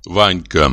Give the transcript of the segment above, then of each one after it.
Ванька.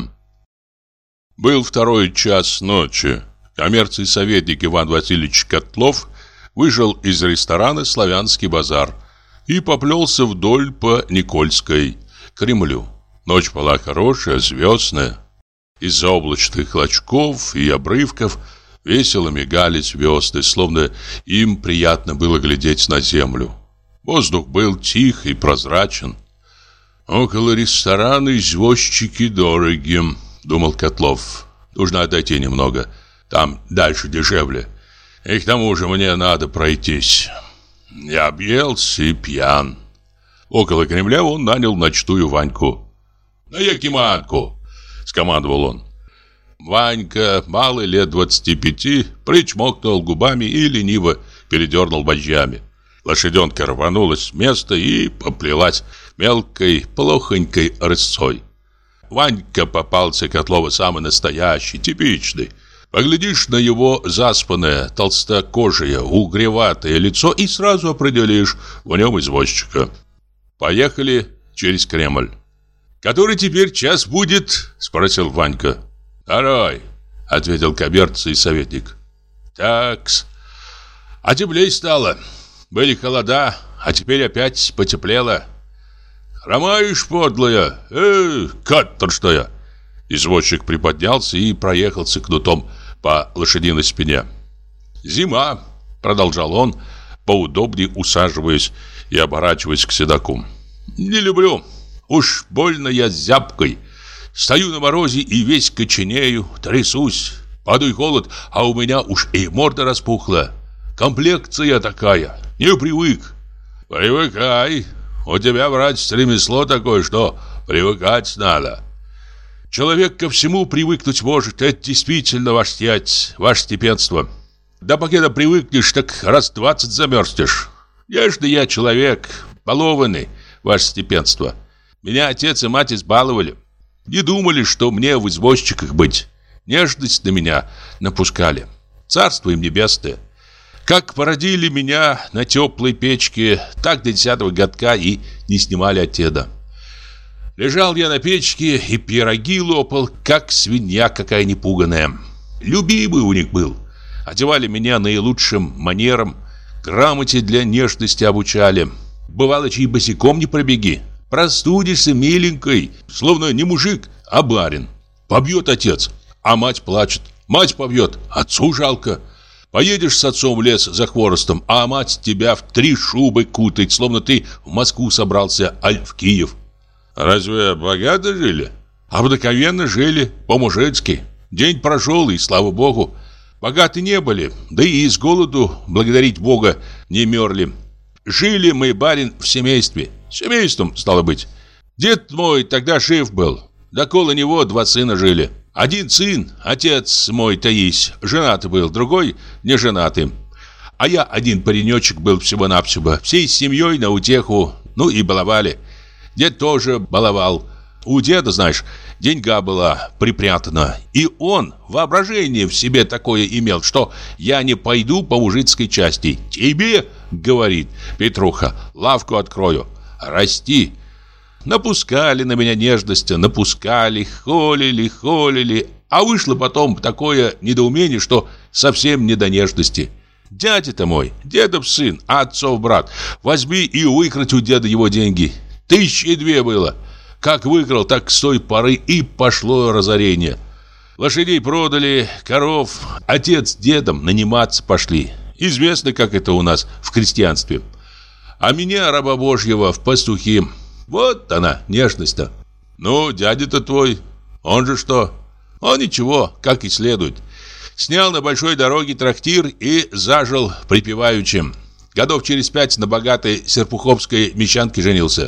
Был 2 час ночи. Коммерческий советник Иван Васильевич Котлов вышел из ресторана «Славянский базар» и поплелся вдоль по Никольской к Кремлю. Ночь была хорошая, звездная. Из-за облачных клочков и обрывков весело мигали звезды, словно им приятно было глядеть на землю. Воздух был тих и прозрачен. «Около ресторана извозчики дороги», — думал Котлов. «Нужно отойти немного, там дальше дешевле. И к тому же мне надо пройтись. Я объелся и пьян». Около Кремля он нанял ночную Ваньку. «На Якиманку!» — скомандовал он. Ванька, малый лет 25, причмокнул губами и лениво передернул вожжами. Лошаденка рванулась с места и поплелась мелкой, плохонькой рысцой. Ванька попался Котлову самый настоящий, типичный. Поглядишь на его заспанное, толстокожее, угреватое лицо и сразу определишь в нем извозчика. Поехали через Кремль. «Который теперь час будет?» — спросил Ванька. «2», — ответил коммерческий советник. «Так-с. А теплей стало. Были холода, а теперь опять потеплело. Хромаешь, подлая, каторжная!» Извозчик приподнялся и проехался кнутом по лошадиной спине. «Зима», — продолжал он, поудобнее усаживаясь и оборачиваясь к седоку. «Не люблю. Уж больно я зябкой. Стою на морозе и весь коченею, трясусь. Подуй холод, а у меня уж и морда распухла. Комплекция такая. Не привык». «Привыкай. У тебя, братец, ремесло такое, что привыкать надо». «Человек ко всему привыкнуть может. Это действительно ваш отец, ваше степенство. Да пока привыкнешь, так раз 20 замерзнешь. Нежный я человек, балованный, ваше степенство. Меня отец и мать избаловали. Не думали, что мне в извозчиках быть. Нежность на меня напускали. Царство им небесное. Как породили меня на теплой печке, так до 10-го годка и не снимали от деда. Лежал я на печке и пироги лопал, как свинья какая непуганая. Любимый у них был. Одевали меня наилучшим манерам, грамоте для нежности обучали. Бывало, чьи босиком не пробеги. Простудишься миленькой, словно не мужик, а барин. Побьет отец, а мать плачет. Мать побьет, отцу жалко. Поедешь с отцом в лес за хворостом, а мать тебя в 3 шубы кутает, словно ты в Москву собрался, аль в Киев. Разве богато жили? Обыкновенно жили, по-мужицки. День прошел, и слава богу. Богаты не были, да и из голоду, благодарить Бога, не мерли. Жили мы, барин, в семействе. Семейством, стало быть. Дед мой тогда жив был. Да около него 2 сына жили. Один сын, отец мой Таис, женатый был, другой не женатый. А я один паренечек был всего-навсего. Всей семьей на утеху, ну и баловали. Дед тоже баловал. У деда, знаешь, деньга была припрятана. И он воображение в себе такое имел, что я не пойду по мужицкой части. Тебе, говорит Петруха, лавку открою. Расти. Напускали на меня нежности, напускали, холили. А вышло потом такое недоумение, что совсем не до нежности. Дядя-то мой, дедов сын, отцов брат, возьми и выкрати у деда его деньги. 1002 было. Как выкрал, так с той поры и пошло разорение. Лошадей продали, коров, отец с дедом наниматься пошли. Известно, как это у нас в крестьянстве. А меня, раба Божьего, в пастухи. Вот она, нежность-то. Ну, дядя-то твой, он же что? Он ничего, как и следует. Снял на большой дороге трактир и зажил припеваючи. Годов через 5 на богатой серпуховской мещанке женился.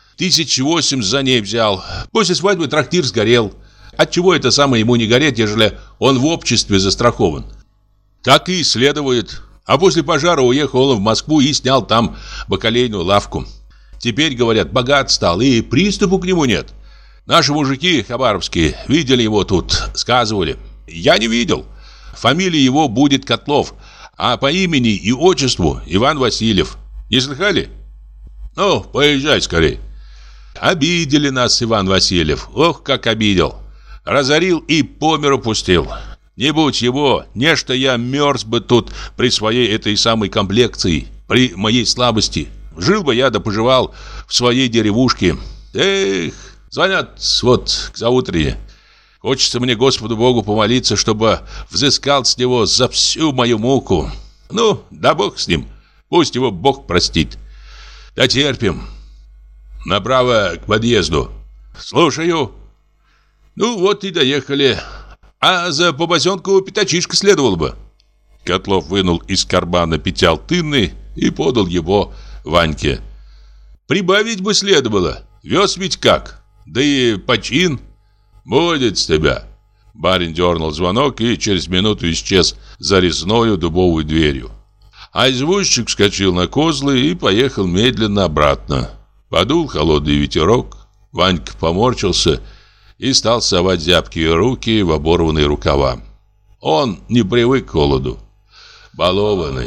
1008 за ней взял. После свадьбы трактир сгорел. Отчего это самое ему не гореть, ежели он в обществе застрахован? Так и следует. А после пожара уехал он в Москву и снял там бакалейную лавку. Теперь, говорят, богат стал, и приступу к нему нет. Наши мужики хабаровские видели его тут, сказывали. Я не видел. Фамилия его будет Котлов, а по имени и отчеству Иван Васильев. Не слыхали? Ну, поезжай скорей. Обидели нас, Иван Васильев. Ох, как обидел. Разорил и по миру пустил. Не будь его, нечто я мерз бы тут при своей этой самой комплекции, при моей слабости. Жил бы я да поживал в своей деревушке. Эх, звонят вот к заутрене. Хочется мне Господу Богу помолиться, чтобы взыскал с него за всю мою муку. Ну, да Бог с ним. Пусть его Бог простит. Дотерпим. Направо к подъезду. Слушаю. Ну вот и доехали. А за побосенку пятачишка следовало бы. Котлов вынул из кармана пятиалтынный и подал его Ваньке. Прибавить бы следовало. Вез ведь как. Да и почин. Будет с тебя. Барин дернул звонок и через минуту исчез за резною дубовой дверью. А извозчик вскочил на козлы и поехал медленно обратно. Подул холодный ветерок. Ванька поморщился и стал совать зябкие руки в оборванные рукава. Он не привык к холоду. Балованный.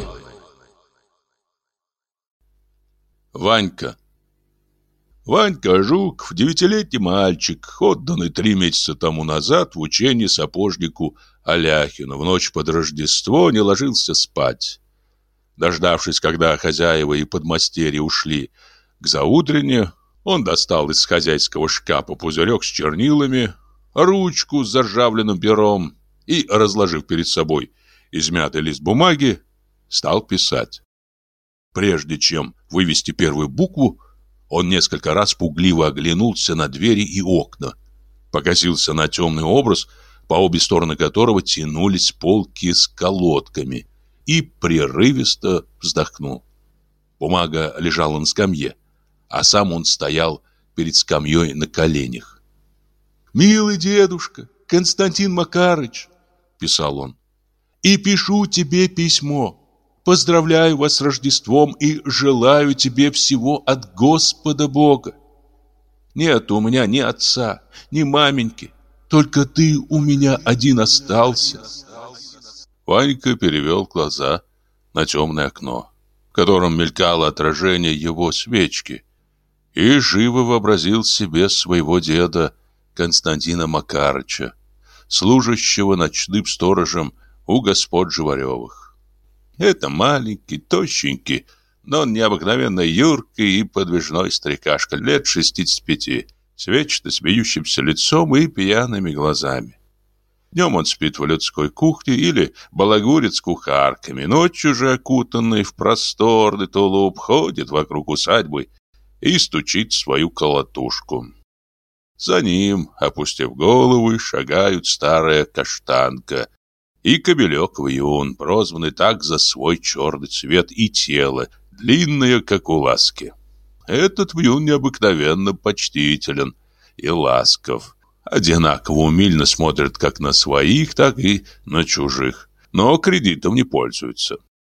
Ванька. Ванька Жуков, 9-летний мальчик, отданный 3 месяца тому назад в учение сапожнику Аляхину, в ночь под Рождество не ложился спать. Дождавшись, когда хозяева и подмастерья ушли к заутрене, он достал из хозяйского шкафа пузырек с чернилами, ручку с заржавленным пером и, разложив перед собой измятый лист бумаги, стал писать. Прежде чем вывести первую букву, он несколько раз пугливо оглянулся на двери и окна, покосился на темный образ, по обе стороны которого тянулись полки с колодками, и прерывисто вздохнул. Бумага лежала на скамье, а сам он стоял перед скамьей на коленях. «Милый дедушка, Константин Макарыч», — писал он, — «и пишу тебе письмо. Поздравляю вас с Рождеством и желаю тебе всего от Господа Бога. Нет у меня ни отца, ни маменьки, только ты у меня один остался». Ванька перевел глаза на темное окно, в котором мелькало отражение его свечки, и живо вообразил себе своего деда Константина Макарыча, служащего ночным сторожем у господ Живаревых. Это маленький, тощенький, но необыкновенно юркий и подвижной старикашка лет 65, с вечно смеющимся лицом и пьяными глазами. Днем он спит в людской кухне или балагурит с кухарками, ночью же, окутанный в просторный тулуп, ходит вокруг усадьбы и стучит свою колотушку. За ним, опустив головы, шагают старая каштанка и кобелек-вьюн, прозванный так за свой черный цвет и тело, длинное, как у ласки. Этот вьюн необыкновенно почтителен и ласков, одинаково умильно смотрит как на своих, так и на чужих, но кредитом не пользуется.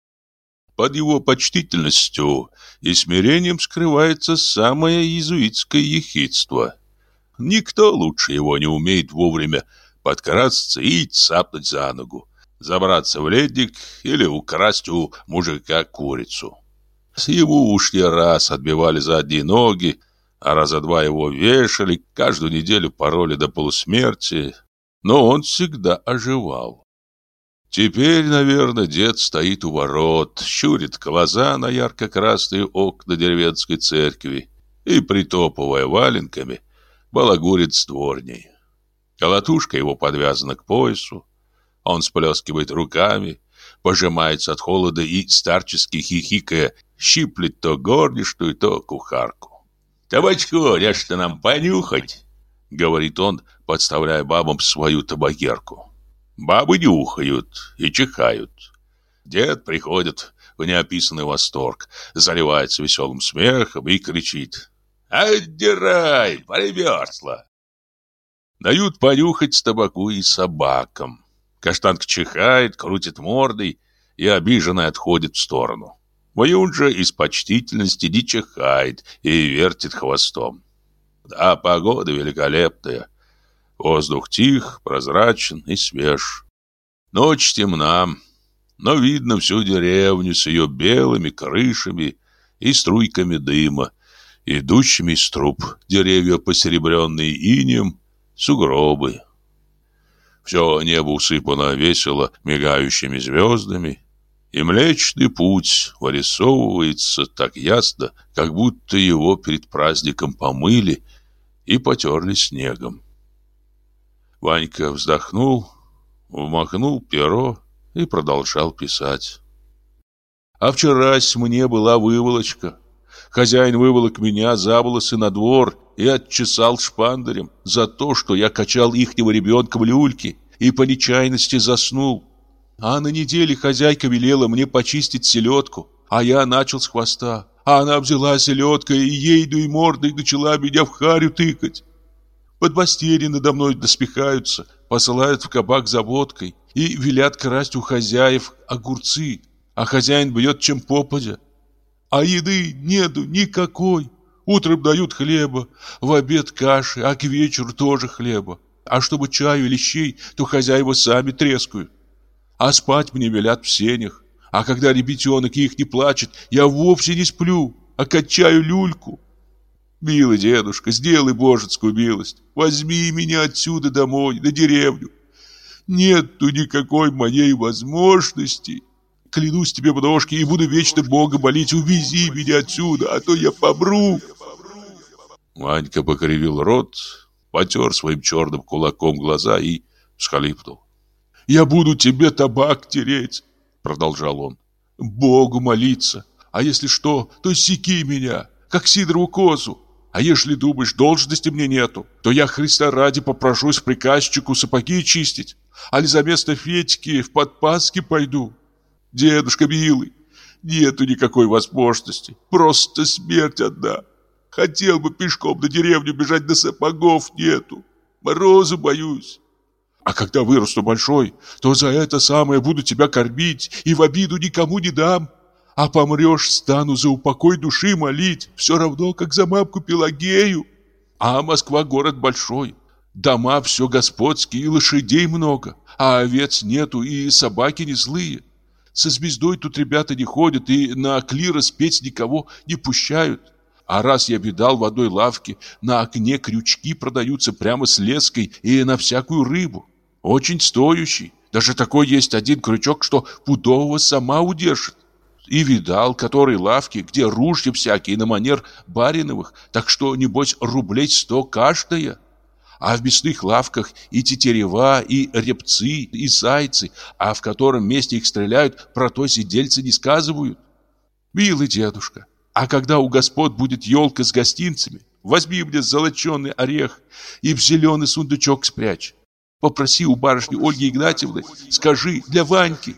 Под его почтительностью и смирением скрывается самое иезуитское ехидство. Никто лучше его не умеет вовремя подкрасться и цапнуть за ногу, забраться в ледник или украсть у мужика курицу. Ему уж не раз отбивали задние ноги, а раза два его вешали, каждую неделю пороли до полусмерти, но он всегда оживал. Теперь, наверное, дед стоит у ворот, щурит глаза на ярко-красные окна деревенской церкви и, притопывая валенками, балагурит с дворней. Колотушка его подвязана к поясу, он сплескивает руками, пожимается от холода и, старчески хихикая, щиплет то горничную, то кухарку. «Табачку, нечто нам понюхать», — говорит он, подставляя бабам свою табакерку. Бабы нюхают и чихают. Дед приходит в неописанный восторг, заливается веселым смехом и кричит: «Отдирай, примерзла!» Дают понюхать табаку и собакам. Каштанка чихает, крутит мордой и обиженно отходит в сторону. Вьюн же из почтительности не чихает и вертит хвостом. А погода великолепная. Воздух тих, прозрачен и свеж. Ночь темна, но видно всю деревню с ее белыми крышами и струйками дыма, идущими из труб, деревья, посеребренные инеем, сугробы. Все небо усыпано весело мигающими звездами, и Млечный Путь вырисовывается так ясно, как будто его перед праздником помыли и потерли снегом. Ванька вздохнул, вмахнул перо и продолжал писать. А вчерась мне была выволочка. Хозяин выволок меня за волосы на двор и отчесал шпандарем за то, что я качал ихнего ребенка в люльке и по нечаянности заснул. А на неделе хозяйка велела мне почистить селедку, а я начал с хвоста. А она взяла селедкой и ейду и мордой начала меня в харю тыкать. Подмастерья надо мной доспехаются, посылают в кабак за водкой и велят красть у хозяев огурцы, а хозяин бьет чем попадя. А еды нету никакой. Утром дают хлеба, в обед каши, а к вечеру тоже хлеба. А чтобы чаю или щей, то хозяева сами трескают. А спать мне велят в сенях. А когда ребятенок их не плачет, я вовсе не сплю, а качаю люльку. Милый дедушка, сделай божескую милость. Возьми меня отсюда домой, на деревню. Нету никакой моей возможности. Клянусь тебе в ножки и буду вечно Бога молить. Увези меня отсюда, а то я помру. Ванька покривил рот, потер своим черным кулаком глаза и всхлипнул. «Я буду тебе табак тереть», — продолжал он, — «Богу молиться. А если что, то секи меня, как Сидорову козу. А если думаешь, должности мне нету, то я Христа ради попрошусь в приказчику сапоги чистить, али за место Федьки в подпаски пойду. Дедушка милый, нету никакой возможности, просто смерть одна. Хотел бы пешком до деревню бежать, да сапогов нету. Морозу боюсь. А когда вырасту большой, то за это самое буду тебя кормить и в обиду никому не дам. А помрешь, стану за упокой души молить, все равно, как за мамку Пелагею. А Москва город большой, дома все господские, и лошадей много, а овец нету, и собаки не злые. Со звездой тут ребята не ходят, и на клирос петь никого не пущают. А раз я видал в одной лавке, на окне крючки продаются прямо с леской и на всякую рыбу. Очень стоящий. Даже такой есть один крючок, что пудового сама удержит. И видал, которые лавки, где ружья всякие на манер бариновых, так что, небось, рублей 100 каждая. А в мясных лавках и тетерева, и репцы, и зайцы, а в котором месте их стреляют, про то сидельцы не сказывают. Милый дедушка, а когда у господ будет елка с гостинцами, возьми мне золоченый орех и в зеленый сундучок спрячь. Попроси у барышни Ольги Игнатьевны, скажи, для Ваньки.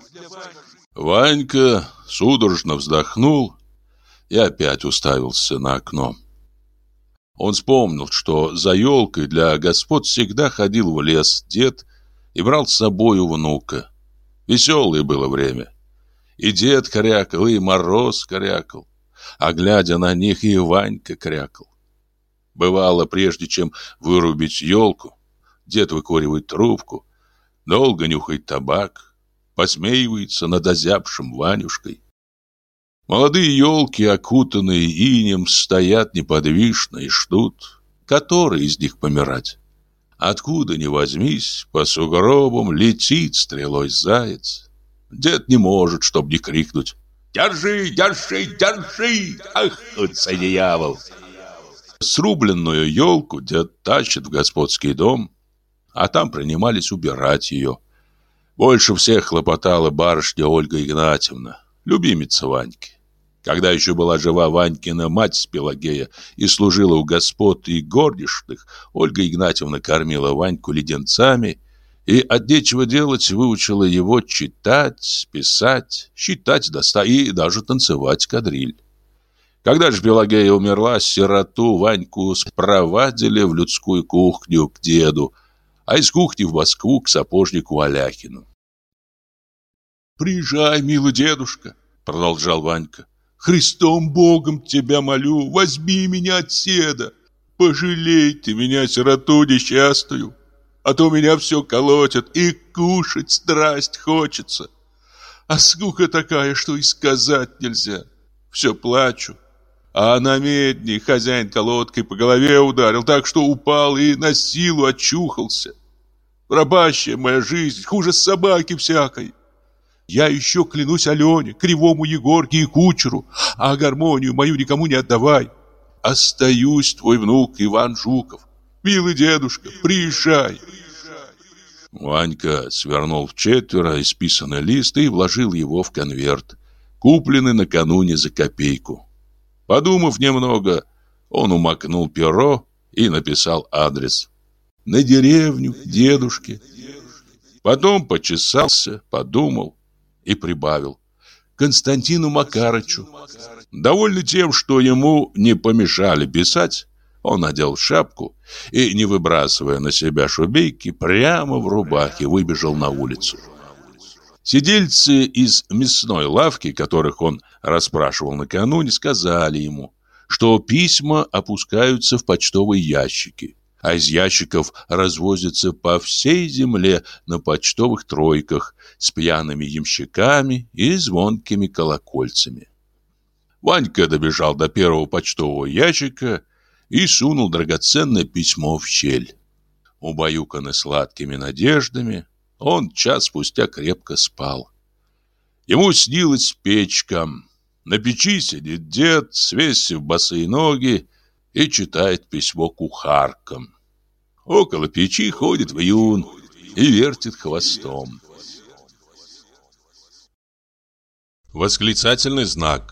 Ванька судорожно вздохнул и опять уставился на окно. Он вспомнил, что за елкой для господ всегда ходил в лес дед и брал с собою внука. Веселое было время. И дед крякал, и Мороз крякал, а глядя на них и Ванька крякал. Бывало, прежде чем вырубить елку, дед выкуривает трубку, долго нюхает табак, посмеивается над озябшим Ванюшкой. Молодые елки, окутанные инеем, стоят неподвижно и ждут, который из них помирать. Откуда ни возьмись, по сугробам летит стрелой заяц. Дед не может, чтоб не крикнуть: «Держи, держи, держи! Ах, утца дьявол!» Срубленную елку дед тащит в господский дом, а там принимались убирать ее. Больше всех хлопотала барышня Ольга Игнатьевна, любимица Ваньки. Когда еще была жива Ванькина мать Пелагея и служила у господ и горничных, Ольга Игнатьевна кормила Ваньку леденцами и от нечего делать выучила его читать, писать, считать до 100 и даже танцевать кадриль. Когда же Пелагея умерла, сироту Ваньку спровадили в людскую кухню к деду, а из кухни в Москву к сапожнику Аляхину. «Приезжай, милый дедушка», — продолжал Ванька. «Христом Богом тебя молю, возьми меня от седа. Пожалей ты меня, сироту несчастную, а то меня все колотят, и кушать страсть хочется. А скука такая, что и сказать нельзя. Все плачу. А на медне хозяин колодкой по голове ударил, так что упал и на силу очухался. Пропащая моя жизнь, хуже собаки всякой. Я еще клянусь Алене, Кривому Егорке и кучеру, а гармонию мою никому не отдавай. Остаюсь твой внук Иван Жуков. Милый дедушка, приезжай. Ванька свернул вчетверо исписанный лист и вложил его в конверт, купленный накануне за копейку. Подумав немного, он умакнул перо и написал адрес. На деревню, дедушке. Потом почесался, подумал и прибавил. Константину Макарычу. Довольный тем, что ему не помешали писать, он надел шапку и, не выбрасывая на себя шубейки, прямо в рубахе выбежал на улицу. Сидельцы из мясной лавки, которых он расспрашивал накануне, сказали ему, что письма опускаются в почтовые ящики, а из ящиков развозятся по всей земле на почтовых тройках с пьяными ямщиками и звонкими колокольцами. Ванька добежал до первого почтового ящика и сунул драгоценное письмо в щель. Убаюканный сладкими надеждами, он час спустя крепко спал. Ему снилась печка. На печи сидит дед, свесив босые ноги, и читает письмо кухаркам. Около печи ходит вьюн и вертит хвостом. Восклицательный знак.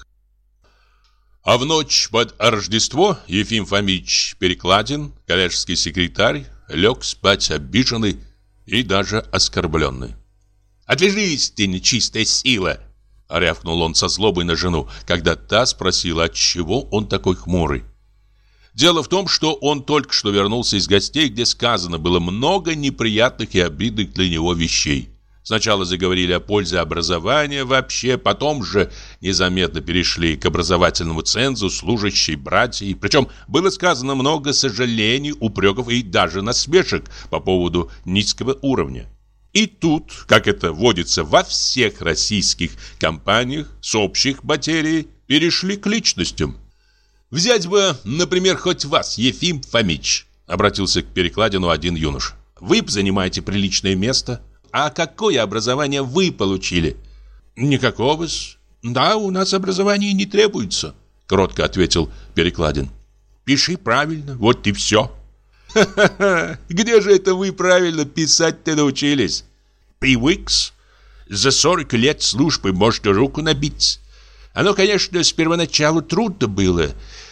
А в ночь под Рождество Ефим Фомич Перекладин, коллежский секретарь, лег спать обиженный и даже оскорбленный. «Отвяжись ты, нечистая сила!» — рявкнул он со злобой на жену, когда та спросила, отчего он такой хмурый. Дело в том, что он только что вернулся из гостей, где сказано было много неприятных и обидных для него вещей. Сначала заговорили о пользе образования вообще, потом же незаметно перешли к образовательному цензу служащей братьей. Причем было сказано много сожалений, упреков и даже насмешек по поводу низкого уровня. И тут, как это водится во всех российских компаниях, с общих материй перешли к личностям. «Взять бы, например, хоть вас, Ефим Фомич», — обратился к Перекладину один юноша. «Вы занимаете приличное место. А какое образование вы получили?» «Никакого-с. Да, у нас образование не требуется», — кротко ответил Перекладин. «Пиши правильно, вот и все». «Ха-ха-ха! Где же это вы правильно писать-то научились?» «Привыкс. За 40 лет службы можно руку набить. Оно, конечно, с первоначалу трудно было.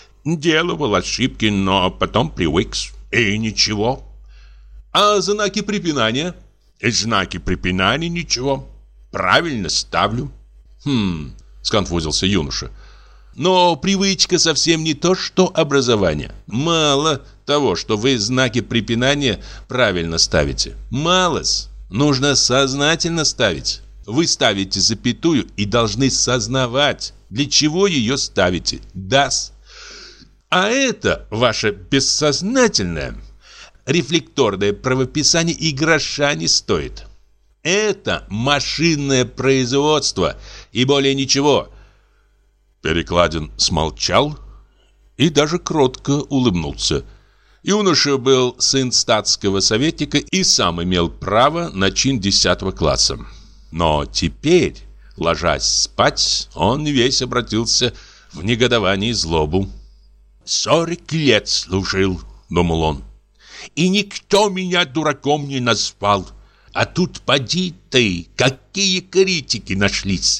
Делал ошибки, но потом привыкс. И ничего». «А знаки препинания?» «Знаки препинания ничего. Правильно ставлю». Сконфузился юноша. «Но привычка совсем не то, что образование. Мало того, что вы знаки препинания правильно ставите. Мало-с. Нужно сознательно ставить. Вы ставите запятую и должны сознавать, для чего ее ставите. Да-с. А это ваше бессознательное, рефлекторное правописание и гроша не стоит. Это машинное производство и более ничего». Перекладин смолчал и даже кротко улыбнулся. Юноша был сын статского советника и сам имел право на чин 10 класса. Но теперь, ложась спать, он весь обратился в негодование и злобу. 40 лет служил, думал он, и никто меня дураком не назвал. А тут поди ты, какие критики нашлись.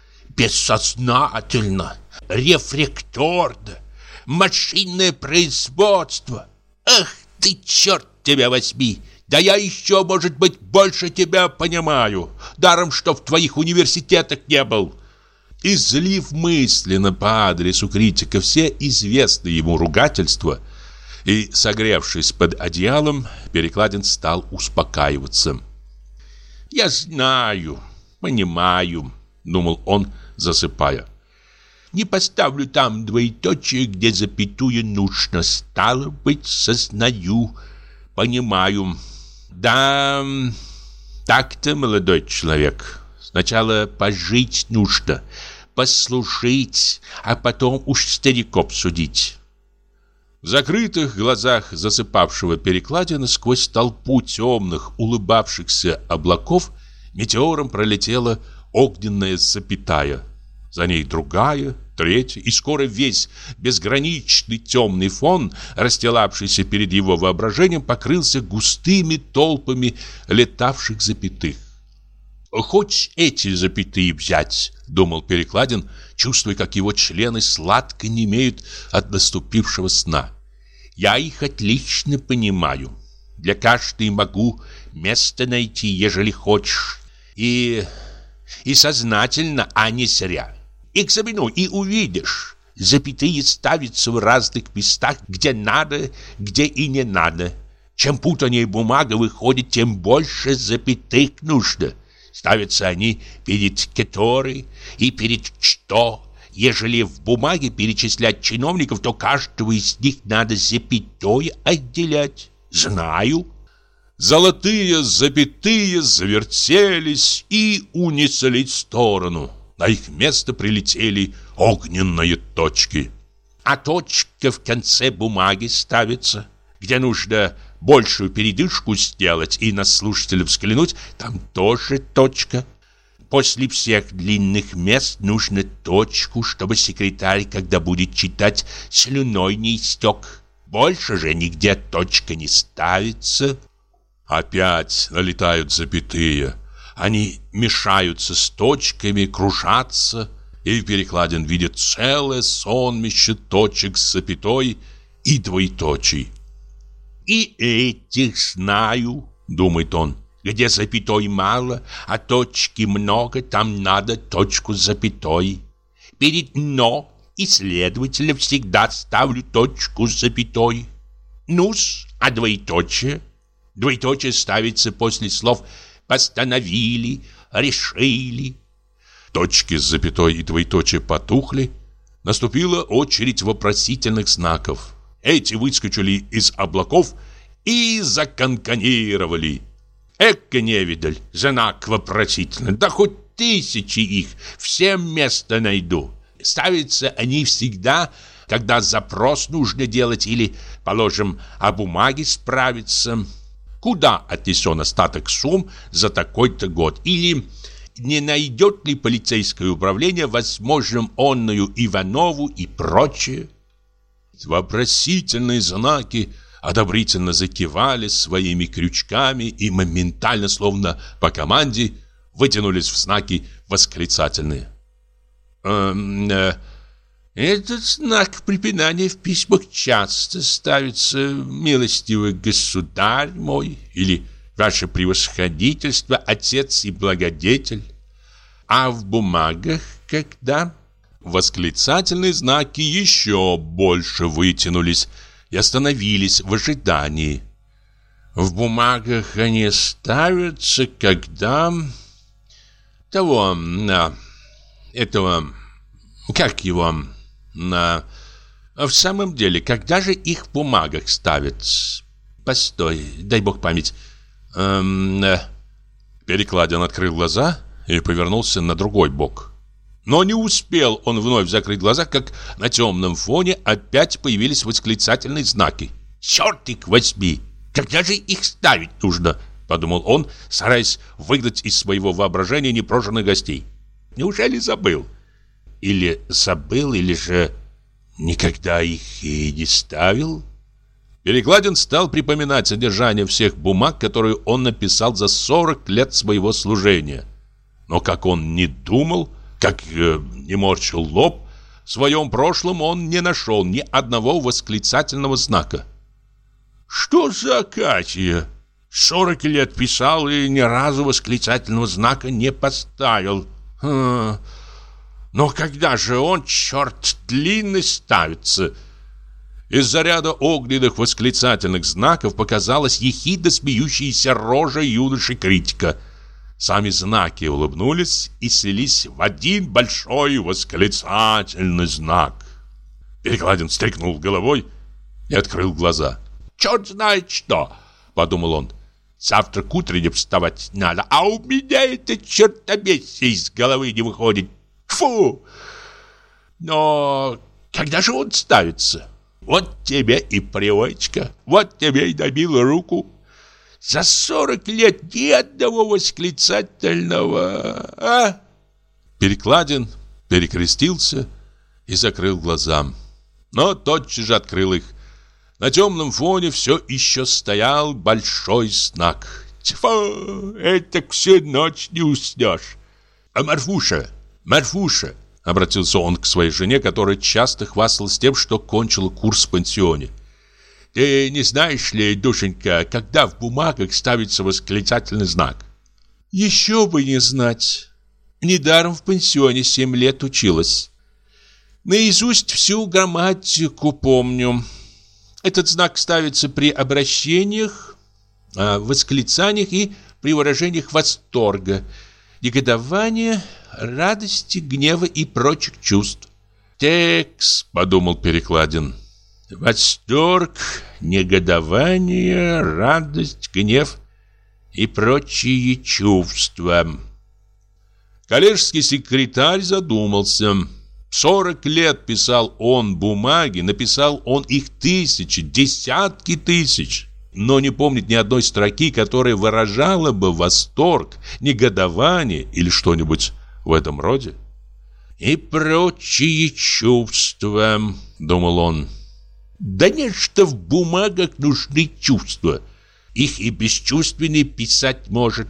Бессознательно, рефлекторно, машинное производство. Ах ты, черт тебя возьми! Да я еще, может быть, больше тебя понимаю. Даром, что в твоих университетах не был. Излив мысленно по адресу критика все известные ему ругательства и, согревшись под одеялом, Перекладин стал успокаиваться. «Я знаю, понимаю», — думал он, засыпая. «Не поставлю там двоеточие, где запятую нужно. Стало быть, сознаю, понимаю. Да, так-то, молодой человек. Сначала пожить нужно, послужить, а потом уж стариков судить. В закрытых глазах засыпавшего перекладина сквозь толпу темных, улыбавшихся облаков метеором пролетела огненная запятая. За ней другая, третья, и скоро весь безграничный темный фон, расстилавшийся перед его воображением, покрылся густыми толпами летавших запятых. «Хоть эти запятые взять», — думал Перекладин, чувствуя, как его члены сладко немеют от наступившего сна. «Я их отлично понимаю. Для каждой могу место найти, ежели хочешь. И сознательно, а не зря. Экзаменуй и увидишь. Запятые ставятся в разных местах, где надо, где и не надо. Чем путанее бумага выходит, тем больше запятых нужно. Ставятся они перед «который» и перед «что». Ежели в бумаге перечислять чиновников, то каждого из них надо запятой отделять. Знаю». Золотые запятые завертелись и унеслись в сторону. На их место прилетели огненные точки. А точка в конце бумаги ставится, где нужно большую передышку сделать и на слушателя взглянуть, там тоже точка. После всех длинных мест нужно точку, чтобы секретарь, когда будет читать, слюной не истек. Больше же нигде точка не ставится. Опять налетают запятые. Они мешаются с точками, кружатся, и Перекладин видит целое сонмище точек с запятой и двоеточий. «И этих знаю», — думает он. «Где запятой мало, а точки много, там надо точку с запятой. Перед «но» и, следовательно, всегда ставлю точку с запятой. Ну-с, а двоеточие? Двоеточие ставится после слов «постановили», «решили». Точки с запятой и двоеточие потухли. Наступила очередь вопросительных знаков. Эти выскочили из облаков и законканировали. Эка невидаль, знак вопросительный, да хоть тысячи их, всем место найду. Ставятся они всегда, когда запрос нужно делать или, положим, о бумаге справиться. Куда отнесен остаток сумм за такой-то год? Или не найдет ли полицейское управление возможным онную Иванову и прочее? Вопросительные знаки одобрительно закивали своими крючками и моментально, словно по команде, вытянулись в знаки восклицательные. Этот знак препинания в письмах часто ставится, милостивый государь мой, или ваше превосходительство, отец и благодетель. А в бумагах когда? Восклицательные знаки еще больше вытянулись и остановились в ожидании. В бумагах они ставятся, когда того, этого, как его, в самом деле, когда же их в бумагах ставят? Постой, дай бог память. Перекладин открыл глаза и повернулся на другой бок. Но не успел он вновь закрыть глаза, как на темном фоне опять появились восклицательные знаки. «Черт их возьми! Когда же их ставить нужно?» — подумал он, стараясь выгнать из своего воображения непрошенных гостей. «Неужели забыл? Или забыл, или же никогда их и не ставил?» Перекладин стал припоминать содержание всех бумаг, которые он написал за 40 лет своего служения. Но как он не думал, как не морщил лоб, в своем прошлом он не нашел ни одного восклицательного знака. «Что за Акатия? 40 лет писал и ни разу восклицательного знака не поставил. Но когда же он, черт, длинный ставится?» Из-за ряда огненных восклицательных знаков показалась ехидно смеющаяся рожа юноши-критика. Сами знаки улыбнулись и слились в один большой восклицательный знак. Перекладин стряхнул головой и открыл глаза. «Черт знает что!» — подумал он. «Завтра к утру вставать надо, а у меня это чертобесие из головы не выходит. Фу! Но когда же он ставится? Вот тебе и привычка, вот тебе и набила руку. За 40 лет ни одного восклицательного, а? Перекладин перекрестился и закрыл глаза. Но тотчас же открыл их. На темном фоне все еще стоял большой знак. Тьфу, это всю ночь не уснешь. А Марфуша, Марфуша, обратился он к своей жене, которая часто хвасталась тем, что кончила курс в пансионе. Ты не знаешь ли, душенька, когда в бумагах ставится восклицательный знак? Еще бы не знать. Недаром в пансионе 7 лет училась. Наизусть всю грамматику помню. Этот знак ставится при обращениях, восклицаниях и при выражениях восторга, негодования, радости, гнева и прочих чувств. «Текс», — подумал Перекладин, — «восторг, негодование, радость, гнев и прочие чувства». Коллежский секретарь задумался. 40 лет писал он бумаги, написал он их тысячи, десятки тысяч, но не помнит ни одной строки, которая выражала бы восторг, негодование или что-нибудь в этом роде. «И прочие чувства», — думал он. «Да нет, что в бумагах нужны чувства. Их и бесчувственный писать может».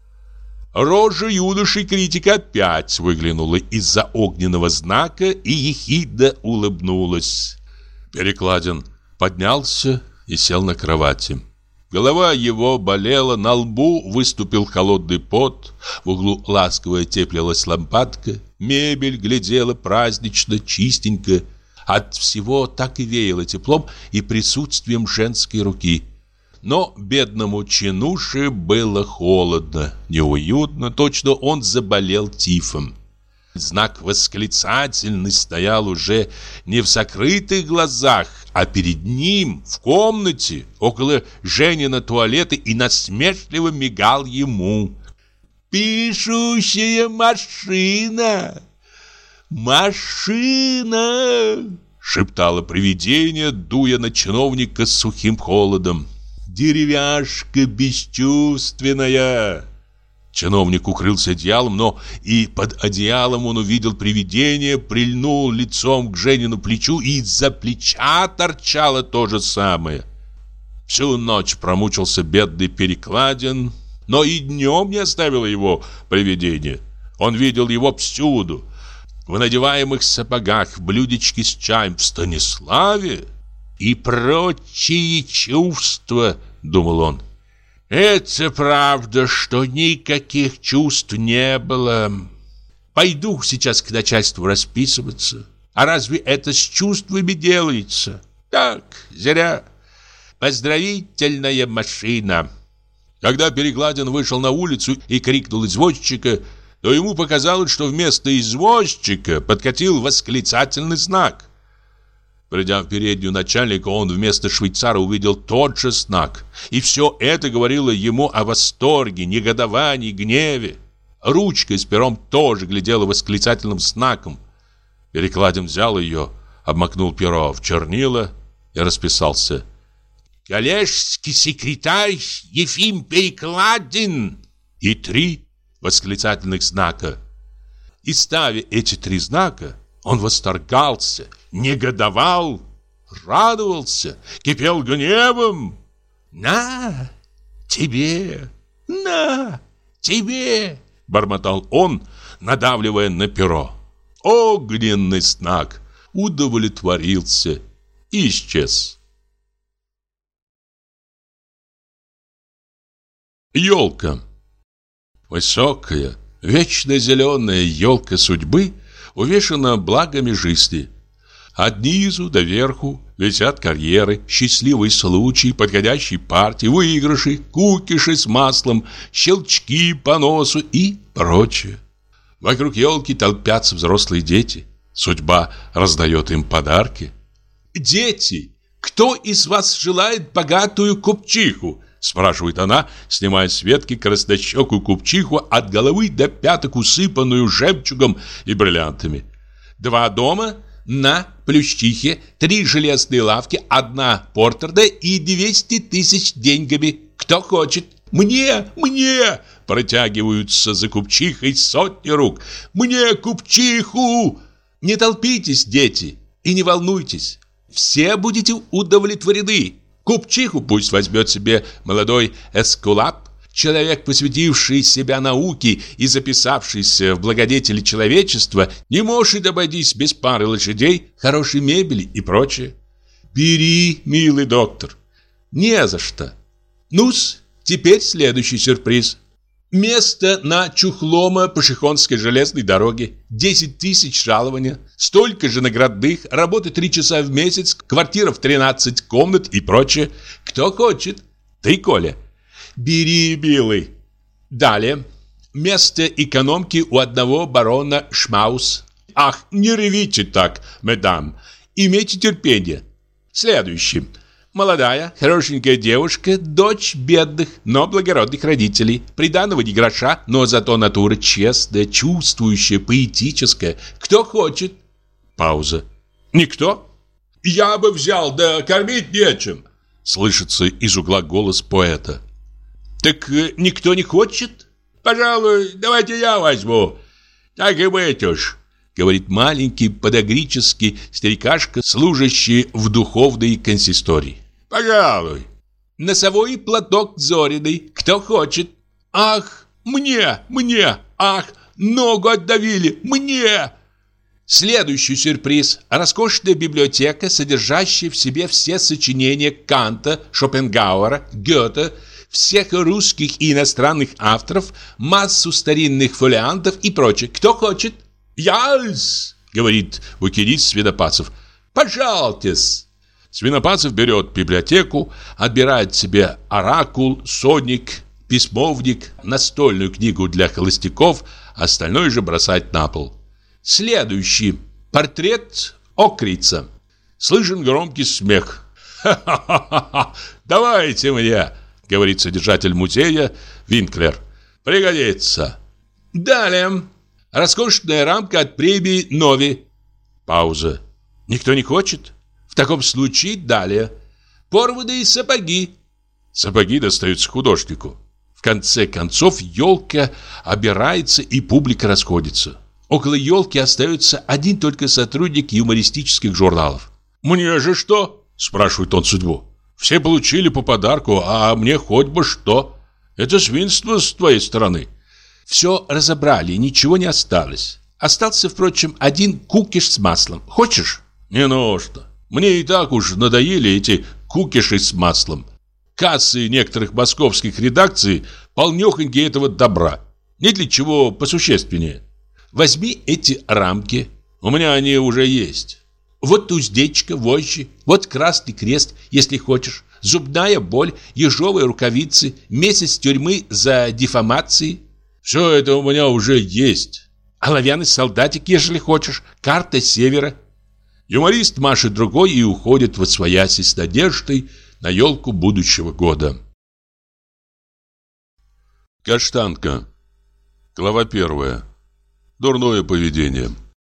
Рожа юноши-критика опять выглянула из-за огненного знака и ехидно улыбнулась. Перекладин поднялся и сел на кровати. Голова его болела, на лбу выступил холодный пот, в углу ласково теплилась лампадка, мебель глядела празднично, чистенько. От всего так и веяло теплом и присутствием женской руки. Но бедному чинуше было холодно, неуютно, точно он заболел тифом. Знак восклицательный стоял уже не в закрытых глазах, а перед ним, в комнате, около Женина туалета, и насмешливо мигал ему. «Пишущая машина! Машина!» — шептало привидение, дуя на чиновника с сухим холодом. «Деревяшка бесчувственная!» Чиновник укрылся одеялом, но и под одеялом он увидел привидение, прильнул лицом к Женину плечу, и из-за плеча торчало то же самое. Всю ночь промучился бедный Перекладин, но и днем не оставило его привидение. Он видел его всюду: в надеваемых сапогах, в блюдечке с чаем, в Станиславе. «И прочие чувства», — думал он. «Это правда, что никаких чувств не было. Пойду сейчас к начальству расписываться. А разве это с чувствами делается? Так, зря. Поздравительная машина». Когда Перекладин вышел на улицу и крикнул извозчика, то ему показалось, что вместо извозчика подкатил восклицательный знак. Придя в переднюю начальника, он вместо швейцара увидел тот же знак. И все это говорило ему о восторге, негодовании, гневе. Ручка с пером тоже глядела восклицательным знаком. Перекладин взял ее, обмакнул перо в чернила и расписался. «Коллежский секретарь Ефим Перекладин!» И 3 восклицательных знака. И ставя эти 3 знака, он восторгался, негодовал, радовался, кипел гневом. «На тебе! На тебе!» — бормотал он, надавливая на перо. Огненный знак удовлетворился и исчез. Елка. Высокая, вечно зеленая елка судьбы увешана благами жизни. От низу до верху висят карьеры, счастливый случай, подходящие партии, выигрыши, кукиши с маслом, щелчки по носу и прочее. Вокруг елки толпятся взрослые дети. Судьба раздает им подарки. «Дети, кто из вас желает богатую купчиху?» спрашивает она, снимая с ветки краснощекую купчиху от головы до пяток, усыпанную жемчугом и бриллиантами. 2 дома на Плющихе, 3 железные лавки, 1 Портарда и 200 тысяч деньгами. Кто хочет? Мне! Протягиваются за купчихой сотни рук. Мне купчиху! Не толпитесь, дети, и не волнуйтесь. Все будете удовлетворены. Купчиху пусть возьмет себе молодой эскулап, человек, посвятивший себя науке и записавшийся в благодетели человечества, не может обойтись без пары лошадей, хорошей мебели и прочее. Бери, милый доктор. Не за что. Ну-с, теперь следующий сюрприз. Место на Чухлома-Пашихонской железной дороге, 10 тысяч жалования, столько же наградных, работа 3 часа в месяц, квартира в 13 комнат и прочее. Кто хочет? Ты, Коля. Бери, милый. Далее. Место экономки у одного барона Шмаус. Ах, не ревите так, мадам. Имейте терпение. Следующий. Молодая, хорошенькая девушка, дочь бедных, но благородных родителей. Приданого ни гроша, но зато натура честная, чувствующая, поэтическая. Кто хочет? Пауза. Никто? Я бы взял, да кормить нечем. Слышится из угла голос поэта. Так никто не хочет? Пожалуй, давайте я возьму. Так и быть уж. Говорит маленький подагрический старикашка, служащий в духовной консистории. Пожалуй. Носовой платок зориный. Кто хочет? Ах, мне. Ах, ногу отдавили. Мне. Следующий сюрприз. Роскошная библиотека, содержащая в себе все сочинения Канта, Шопенгауэра, Гёте, всех русских и иностранных авторов, массу старинных фолиантов и прочее. Кто хочет? «Я-с!» — говорит букинист Свинопасов. «Пожалуйте-с!» Свинопасов берет библиотеку, отбирает себе оракул, сонник, письмовник, настольную книгу для холостяков, остальное же бросает на пол. Следующий. Портрет Окрица. Слышен громкий смех. «Ха-ха-ха! Давайте мне!» — говорит содержатель музея Винклер. «Пригодится!» Далее. Роскошная рамка от премии Нови. Пауза. Никто не хочет? В таком случае далее. Порванные сапоги. Сапоги достаются художнику. В конце концов елка обирается и публика расходится. Около елки остается один только сотрудник юмористических журналов. «Мне же что?» – спрашивает он судьбу. «Все получили по подарку, а мне хоть бы что. Это свинство с твоей стороны». Все разобрали, ничего не осталось. Остался, впрочем, один кукиш с маслом. Хочешь? Не нужно. Мне и так уж надоели эти кукиши с маслом. Кассы некоторых московских редакций полнёхонькие этого добра. Нет ли чего посущественнее? Возьми эти рамки. У меня они уже есть. Вот уздечка, вожжи, вот красный крест, если хочешь. Зубная боль, ежовые рукавицы, месяц тюрьмы за дефамации. Все это у меня уже есть. Оловянный солдатик, ежели хочешь. Карта севера. Юморист машет рукой и уходит восвояси с надеждой на елку будущего года. Каштанка. Глава 1. Дурное поведение.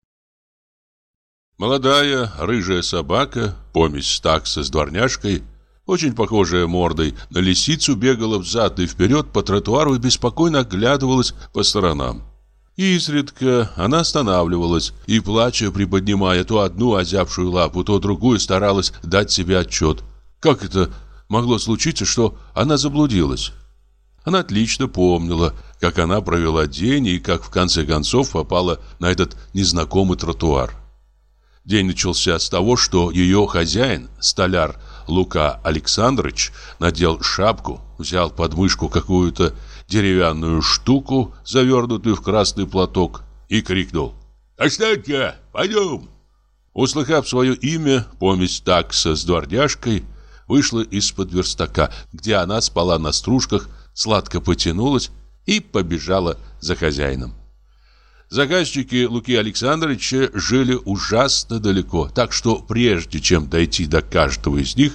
Молодая рыжая собака, помесь такса с дворняжкой, очень похожая мордой на лисицу, бегала взад и вперед по тротуару и беспокойно оглядывалась по сторонам. Изредка она останавливалась и, плача, приподнимая то одну озябшую лапу, то другую, старалась дать себе отчет. Как это могло случиться, что она заблудилась? Она отлично помнила, как она провела день и как в конце концов попала на этот незнакомый тротуар. День начался с того, что ее хозяин, столяр Лука Александрович, надел шапку, взял под мышку какую-то деревянную штуку, завернутую в красный платок, и крикнул: «Каштанка, пойдем!» Услыхав свое имя, помесь такса с дворняжкой вышла из-под верстака, где она спала на стружках, сладко потянулась и побежала за хозяином. Заказчики Луки Александровича жили ужасно далеко, так что прежде чем дойти до каждого из них,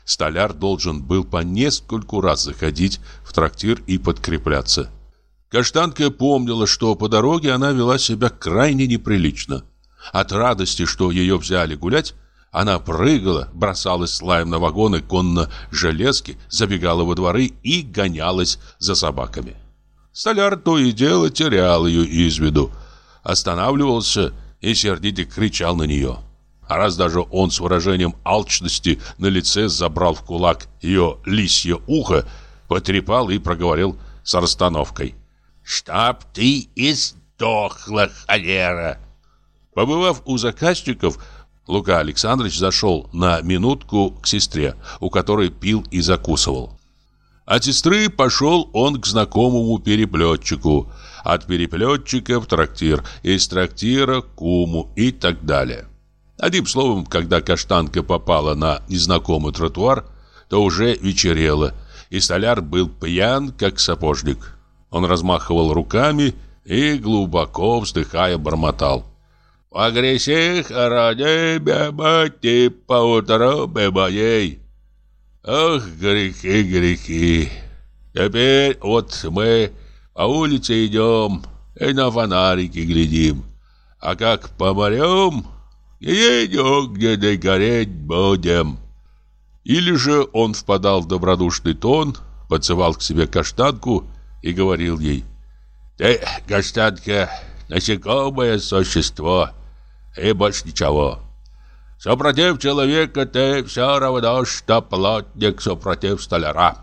столяр должен был по нескольку раз заходить в трактир и подкрепляться. Каштанка помнила, что по дороге она вела себя крайне неприлично. От радости, что ее взяли гулять, она прыгала, бросалась с лаем на вагоны конно-железки, забегала во дворы и гонялась за собаками. Столяр то и дело терял ее из виду, останавливался и сердито кричал на нее. А раз даже он с выражением алчности на лице забрал в кулак ее лисье ухо, потрепал и проговорил с расстановкой: «Чтоб ты и сдохла, холера!» Побывав у заказчиков, Лука Александрович зашел на минутку к сестре, у которой пил и закусывал. От сестры пошел он к знакомому переплетчику, от переплетчика в трактир, из трактира к куму и так далее. Одним словом, когда Каштанка попала на незнакомый тротуар, то уже вечерело, и столяр был пьян, как сапожник. Он размахивал руками и, глубоко вздыхая, бормотал: «По грехах ради бемати по утробе моей. Ох, грехи, грехи! Теперь вот мы по улице идем и на фонарики глядим, а как помрем, и негде гореть будем». Или же он впадал в добродушный тон, подзывал к себе Каштанку и говорил ей: «Ты, Каштанка, насекомое существо, и больше ничего. Супротив человека ты все равно, что плотник супротив столяра».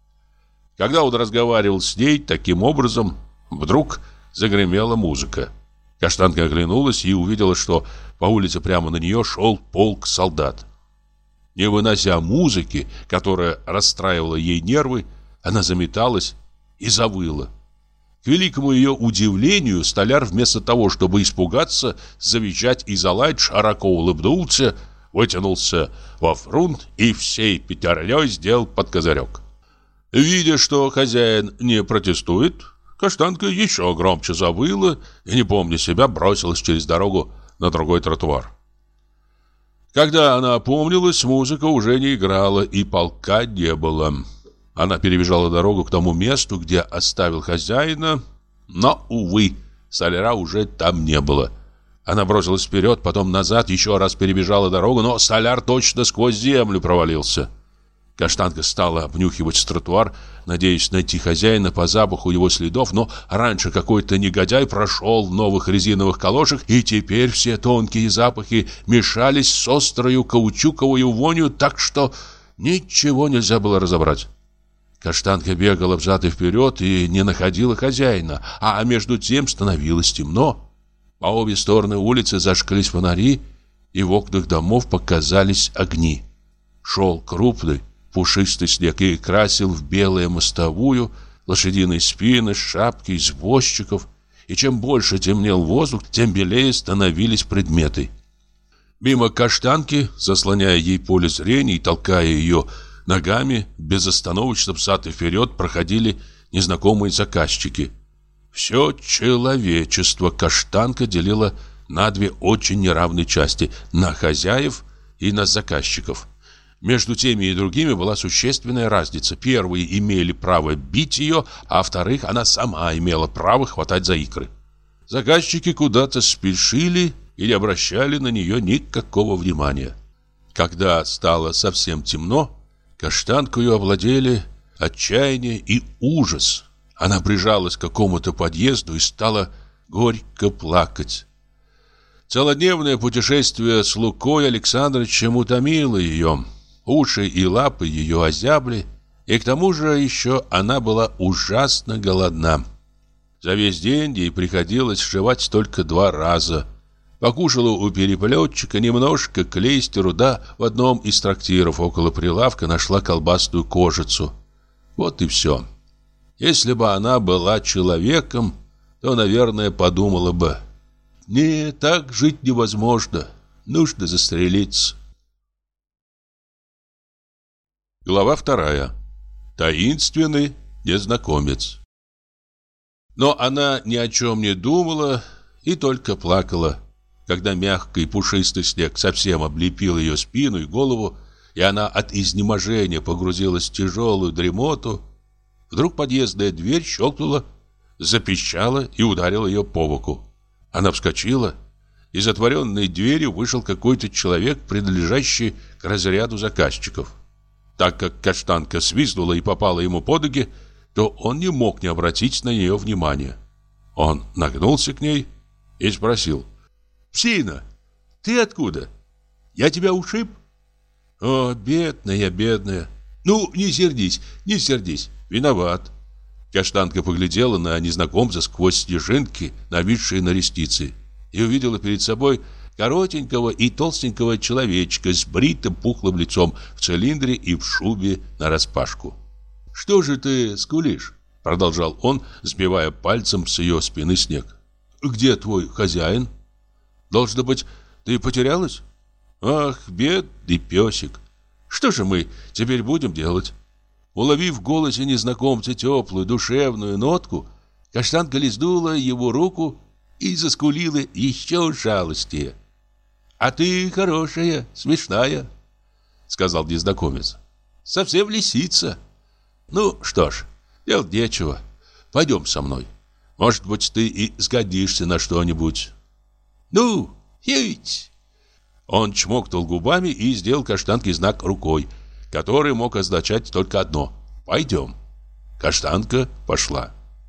Когда он разговаривал с ней таким образом, вдруг загремела музыка. Каштанка оглянулась и увидела, что по улице прямо на нее шел полк солдат. Не вынося музыки, которая расстраивала ей нервы, она заметалась и завыла. К великому ее удивлению, столяр вместо того, чтобы испугаться, завизжать и залаять, широко улыбнулся, вытянулся во фрунт и всей пятерней сделал под козырек. Видя, что хозяин не протестует, Каштанка еще громче завыла и, не помня себя, бросилась через дорогу на другой тротуар. Когда она опомнилась, музыка уже не играла и полка не было. Она перебежала дорогу к тому месту, где оставил хозяина, но, увы, столяра уже там не было. Она бросилась вперед, потом назад, еще раз перебежала дорогу, но столяр точно сквозь землю провалился. Каштанка стала обнюхивать тротуар, надеясь найти хозяина по запаху его следов, но раньше какой-то негодяй прошел в новых резиновых калошах, и теперь все тонкие запахи мешались с острою каучуковой вонью, так что ничего нельзя было разобрать. Каштанка бегала взад и вперед и не находила хозяина, а между тем становилось темно. По обе стороны улицы зажглись фонари, и в окнах домов показались огни. Шел крупный, пушистый снег и красил в белое мостовую, лошадиные спины, шапки извозчиков, и чем больше темнел воздух, тем белее становились предметы. Мимо Каштанки, заслоняя ей поле зрения и толкая ее ногами, безостановочно взад и вперед проходили незнакомые заказчики. Все человечество Каштанка делила на две очень неравные части: на хозяев и на заказчиков. Между теми и другими была существенная разница. Первые имели право бить ее, а вторых она сама имела право хватать за икры. Заказчики куда-то спешили и не обращали на нее никакого внимания. Когда стало совсем темно, Каштанкою овладели отчаяние и ужас. Она прижалась к какому-то подъезду и стала горько плакать. Целодневное путешествие с Лукой Александровичем утомило ее. Уши и лапы ее озябли, и к тому же еще она была ужасно голодна. За весь день ей приходилось жевать только 2 раза. Покушала у переплетчика немножко клейстеру, да в одном из трактиров около прилавка нашла колбасную кожицу. Вот и все. Если бы она была человеком, то, наверное, подумала бы: «Не, так жить невозможно, нужно застрелиться». Глава 2. Таинственный незнакомец. Но она ни о чем не думала и только плакала. Когда мягкий пушистый снег совсем облепил ее спину и голову, и она от изнеможения погрузилась в тяжелую дремоту, вдруг подъездная дверь щелкнула, запищала и ударила ее по боку. Она вскочила. Из отворенной двери вышел какой-то человек, принадлежащий к разряду заказчиков. Так как каштанка свистнула и попала ему под ноги, то он не мог не обратить на нее внимания. Он нагнулся к ней и спросил: «Псина, ты откуда? Я тебя ушиб?» «О, бедная, бедная! Ну, не сердись, не сердись, виноват!» Каштанка поглядела на незнакомца сквозь снежинки, нависшие на ресницы, и увидела перед собой коротенького и толстенького человечка с бритым пухлым лицом, в цилиндре и в шубе нараспашку. «Что же ты скулишь?» — продолжал он, сбивая пальцем с ее спины снег. «Где твой хозяин? Должно быть, ты потерялась? Ах, бедный песик! Что же мы теперь будем делать?» Уловив в голосе незнакомца теплую душевную нотку, каштанка лизнула его руку и заскулила еще жалостнее. «А ты хорошая, смешная», — сказал незнакомец. «Совсем лисица. Ну что ж, делать нечего. Пойдем со мной. Может быть, ты и сгодишься на что-нибудь». «Ну, едь!» Он чмокнул губами и сделал каштанке знак рукой, который мог означать только одно: «Пойдем». Каштанка пошла.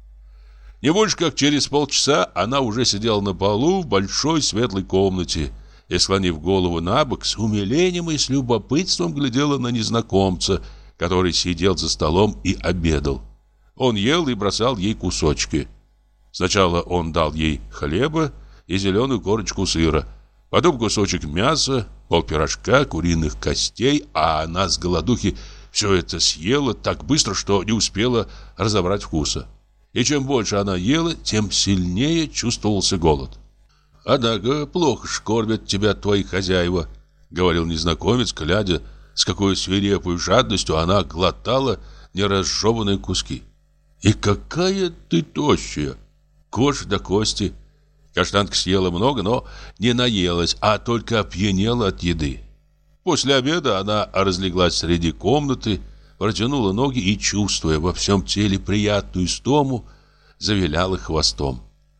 Не больше как через полчаса она уже сидела на полу в большой светлой комнате и, склонив голову на бок, с умилением и с любопытством глядела на незнакомца, который сидел за столом и обедал. Он ел и бросал ей кусочки. Сначала он дал ей хлеба и зеленую корочку сыра, потом кусочек мяса, полпирожка, куриных костей, а она с голодухи все это съела так быстро, что не успела разобрать вкуса. И чем больше она ела, тем сильнее чувствовался голод. «Однако плохо ж кормят тебя твои хозяева», — говорил незнакомец, глядя, с какой свирепой жадностью она глотала неразжеванные куски. «И какая ты тощая! Кожа до кости!» Каштанка съела много, но не наелась, а только опьянела от еды. После обеда она разлеглась среди комнаты, протянула ноги и, чувствуя во всем теле приятную истому, завиляла хвостом.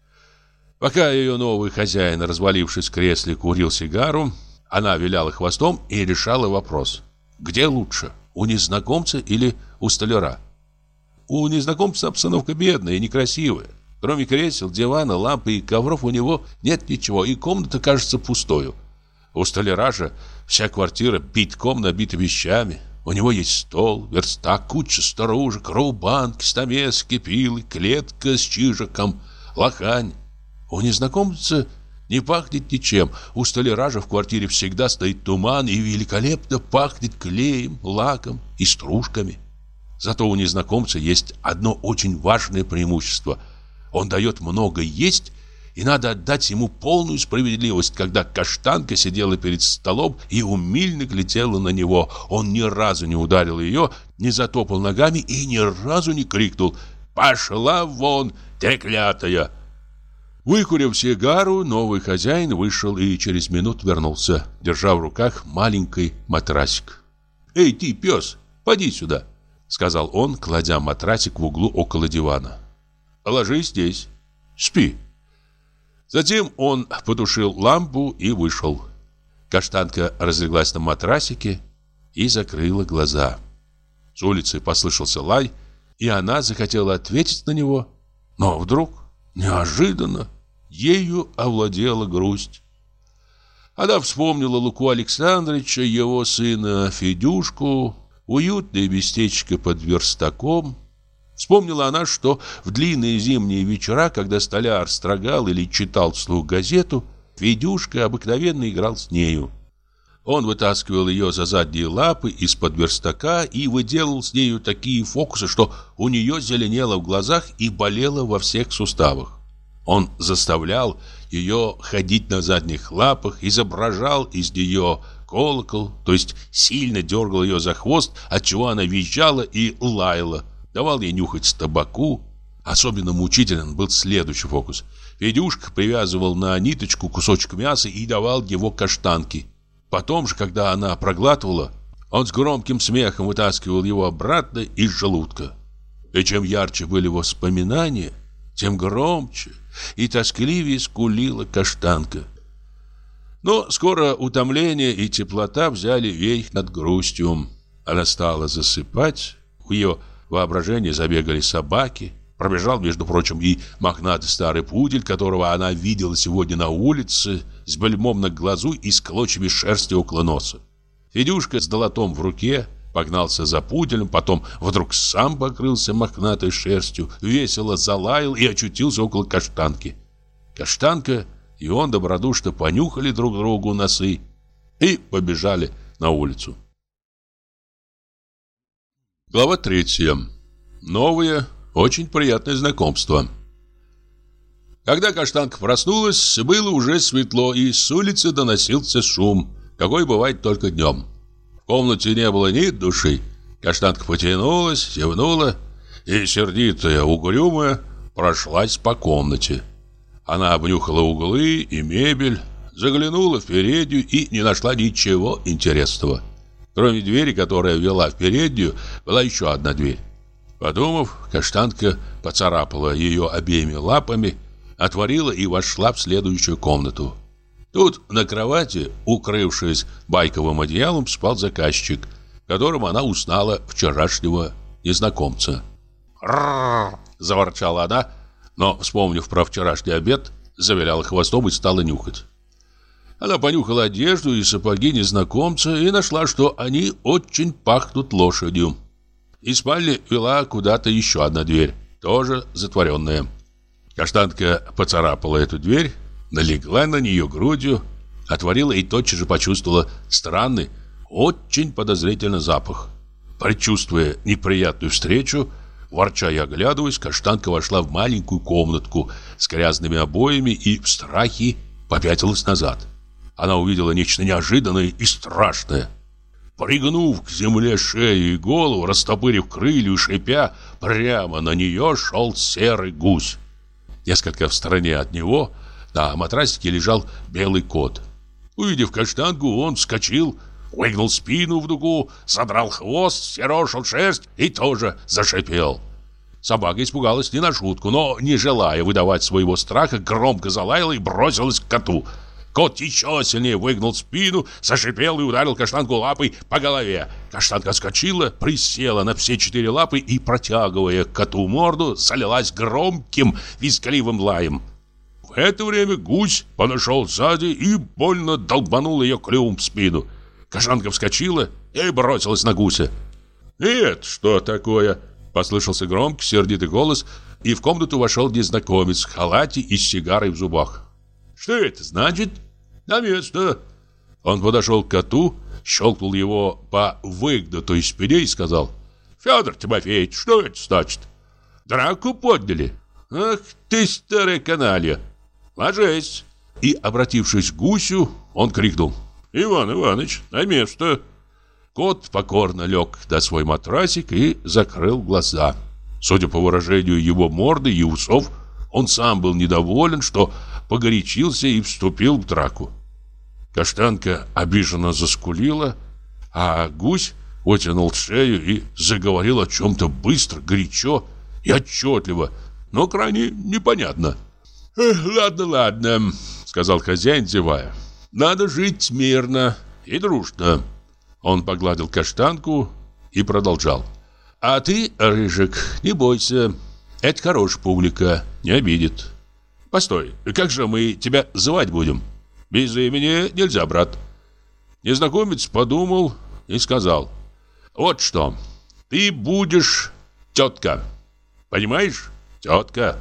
Пока ее новый хозяин, развалившись в кресле, курил сигару, она виляла хвостом и решала вопрос: где лучше, у незнакомца или у столяра? У незнакомца обстановка бедная и некрасивая. Кроме кресел, дивана, лампы и ковров у него нет ничего, и комната кажется пустою. У столяра же вся квартира битком набита вещами. У него есть стол, верстак, куча сторожек, рубанки, стамески, пилы, клетка с чижиком, лохань. У незнакомца не пахнет ничем. У столяра же в квартире всегда стоит туман и великолепно пахнет клеем, лаком и стружками. Зато у незнакомца есть одно очень важное преимущество – он дает много есть, и надо отдать ему полную справедливость. Когда каштанка сидела перед столом и умильно глядела на него, он ни разу не ударил ее, не затопал ногами и ни разу не крикнул: «Пошла вон, треклятая!» Выкурив сигару, новый хозяин вышел и через минуту вернулся, держа в руках маленький матрасик. «Эй, ты, пес, поди сюда!» — сказал он, кладя матрасик в углу около дивана. «Ложись здесь, спи». Затем он потушил лампу и вышел. Каштанка разлеглась на матрасике и закрыла глаза. С улицы послышался лай, и она захотела ответить на него, но вдруг, неожиданно, ею овладела грусть. Она вспомнила Луку Александровича, его сына Федюшку, уютное местечко под верстаком. Вспомнила она, что в длинные зимние вечера, когда столяр строгал или читал вслух газету, Федюшка обыкновенно играл с нею. Он вытаскивал ее за задние лапы из-под верстака и выделал с нею такие фокусы, что у нее зеленело в глазах и болело во всех суставах. Он заставлял ее ходить на задних лапах, изображал из нее колокол, то есть сильно дергал ее за хвост, отчего она визжала и лаяла. Давал ей нюхать табаку. Особенно мучителен был следующий фокус. Федюшка привязывал на ниточку кусочек мяса и давал его каштанке. Потом же, когда она проглатывала, Он с громким смехом вытаскивал его обратно из желудка. И чем ярче были воспоминания, тем громче и тоскливее скулила Каштанка. Но скоро утомление и теплота взяли верх над грустью. Она стала засыпать, в ее воображении забегали собаки. Пробежал, между прочим, и мохнатый старый пудель, которого она видела сегодня на улице, с бельмом на глазу и с клочьями шерсти около носа. Федюшка с долотом в руке погнался за пуделем, потом вдруг сам покрылся мохнатой шерстью, весело залаял и очутился около Каштанки. Каштанка и он добродушно понюхали друг другу носы и побежали на улицу. Глава 3. Новое, очень приятное знакомство. Когда Каштанка проснулась, было уже светло, и с улицы доносился шум, какой бывает только днем. В комнате не было ни души. Каштанка потянулась, зевнула и, сердитая, угрюмая, прошлась по комнате. Она обнюхала углы и мебель, заглянула в переднюю и не нашла ничего интересного. Кроме двери, которая вела в переднюю, была еще одна дверь. Подумав, Каштанка поцарапала ее обеими лапами, отворила и вошла в следующую комнату. Тут на кровати, укрывшись байковым одеялом, спал заказчик, которым она узнала вчерашнего незнакомца. «Рррр!» – заворчала она, но, вспомнив про вчерашний обед, завиляла хвостом и стала нюхать. Она понюхала одежду и сапоги незнакомца и нашла, что они очень пахнут лошадью. Из спальни вела куда-то еще одна дверь, тоже затворенная. Каштанка поцарапала эту дверь, налегла на нее грудью, отворила и тотчас же почувствовала странный, очень подозрительный запах. Предчувствуя неприятную встречу, ворча и оглядываясь, Каштанка вошла в маленькую комнатку с грязными обоями и в страхе попятилась назад. Она увидела нечто неожиданное и страшное. Пригнув к земле шею и голову, растопырив крылья и шипя, прямо на нее шел серый гусь. Несколько в стороне от него на матрасике лежал белый кот. Увидев Каштанку, он вскочил, выгнул спину в дугу, задрал хвост, серошил шерсть и тоже зашипел. Собака испугалась не на шутку, но, не желая выдавать своего страха, громко залаяла и бросилась к коту. Кот еще сильнее выгнул спину, зашипел и ударил Каштанку лапой по голове. Каштанка отскочила, присела на все 4 лапы и, протягивая коту морду, залилась громким визгливым лаем. В это время гусь подошел сзади и больно долбанул ее клювом в спину. Каштанка вскочила и бросилась на гуся. «Нет, что такое?» – послышался громкий, сердитый голос, и в комнату вошел незнакомец в халате и с сигарой в зубах. «Что это значит?» «На место!» Он подошел к коту, щелкнул его по выгнутой спине и сказал: «Федор Тимофеевич, что это значит? Драку подняли? Ах ты, старая каналья! Ложись!» И, обратившись к гусю, он крикнул: «Иван Иванович, на место!» Кот покорно лег на свой матрасик и закрыл глаза. Судя по выражению его морды и усов, он сам был недоволен, что погорячился и вступил в драку. Каштанка обиженно заскулила, а гусь вытянул шею и заговорил о чем-то быстро, горячо и отчетливо, но крайне непонятно. «Ладно, ладно», — сказал хозяин, зевая. «Надо жить мирно и дружно». Он погладил Каштанку и продолжал: «А ты, Рыжик, не бойся, это хорошая публика, не обидит. Постой, как же мы тебя звать будем? Без имени нельзя, брат». Незнакомец подумал и сказал: «Вот что, ты будешь тетка. Понимаешь? Тетка».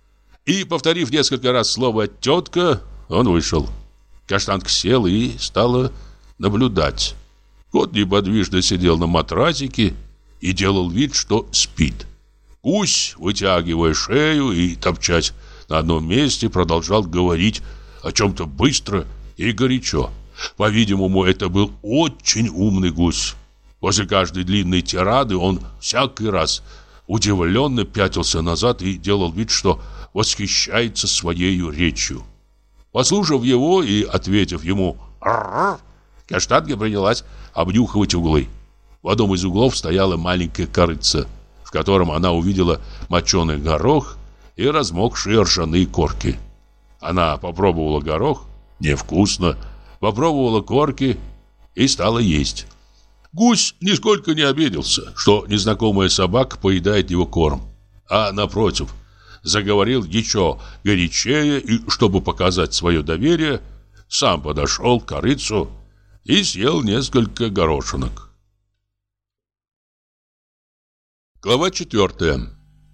И, повторив несколько раз слово «тетка», он вышел. Каштанка села и стала наблюдать. Кот неподвижно сидел на матрасике и делал вид, что спит. Гусь, вытягивая шею и топчась на одном месте, продолжал говорить о чем-то быстро и горячо. По-видимому, это был очень умный гусь. После каждой длинной тирады он всякий раз удивленно пятился назад и делал вид, что восхищается своей речью. Послушав его и ответив ему «Р-р-р», Каштанка принялась обнюхивать углы. В одном из углов стояла маленькая корытца, в котором она увидела моченый горох и размокшие ржаные корки. Она попробовала горох, невкусно, попробовала корки и стала есть. Гусь нисколько не обиделся, что незнакомая собака поедает его корм, а напротив, заговорил еще горячее и, чтобы показать свое доверие, сам подошел к корытцу и съел несколько горошинок. Глава 4.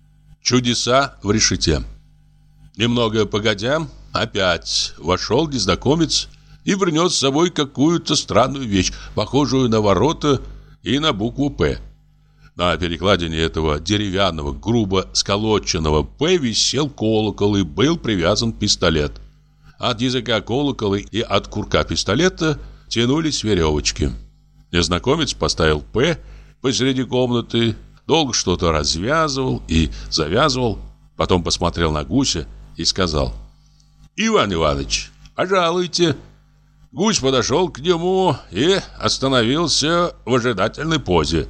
Чудеса в решете. Немного погодя, опять вошел незнакомец и принес с собой какую-то странную вещь, похожую на ворота и на букву «П». На перекладине этого деревянного, грубо сколоченного «П» висел колокол и был привязан пистолет. От языка колокола и от курка пистолета тянулись веревочки. Незнакомец поставил «П» посреди комнаты, долго что-то развязывал и завязывал, потом посмотрел на гуся и сказал: «Иван Иванович, пожалуйте». Гусь подошел к нему и остановился в ожидательной позе.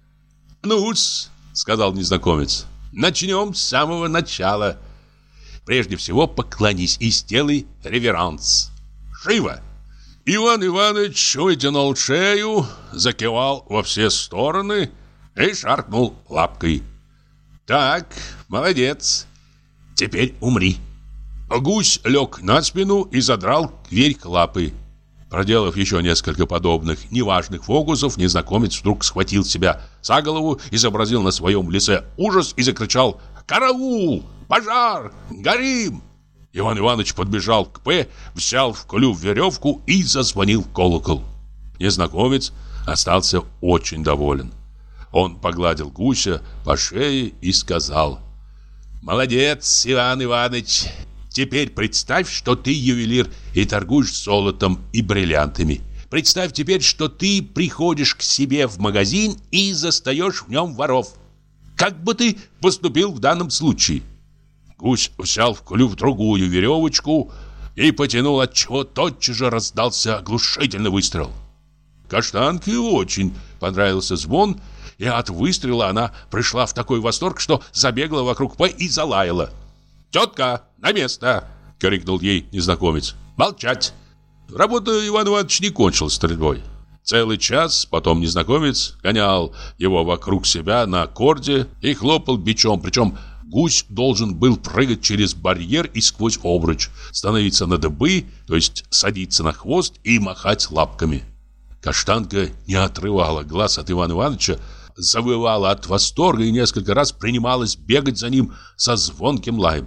«Ну-с», — сказал незнакомец, — «начнем с самого начала. Прежде всего поклонись и сделай реверанс. Живо!» Иван Иванович вытянул шею, закивал во все стороны и шаркнул лапкой. «Так, молодец. Теперь умри». Гусь лег на спину и задрал кверх лапы. Проделав еще несколько подобных неважных фокусов, незнакомец вдруг схватил себя за голову, изобразил на своем лице ужас и закричал: «Караул! Пожар! Горим!» Иван Иванович подбежал к П, взял в клюв веревку и зазвонил в колокол. Незнакомец остался очень доволен. Он погладил гуся по шее и сказал: «Молодец, Иван Иванович! Теперь представь, что ты ювелир и торгуешь золотом и бриллиантами. Представь теперь, что ты приходишь к себе в магазин и застаешь в нем воров. Как бы ты поступил в данном случае?» Гусь взял в клюв другую веревочку и потянул, отчего тотчас же раздался оглушительный выстрел. Каштанке очень понравился звон, и от выстрела она пришла в такой восторг, что забегала вокруг П и залаяла. «Тетка, на место!» — крикнул ей незнакомец. «Молчать!» Работа Ивана Ивановича не кончилась стрельбой. Целый час потом незнакомец гонял его вокруг себя на корде и хлопал бичом, причем гусь должен был прыгать через барьер и сквозь обруч, становиться на дыбы, то есть садиться на хвост и махать лапками. Каштанка не отрывала глаз от Ивана Ивановича, завывала от восторга и несколько раз принималась бегать за ним со звонким лаем.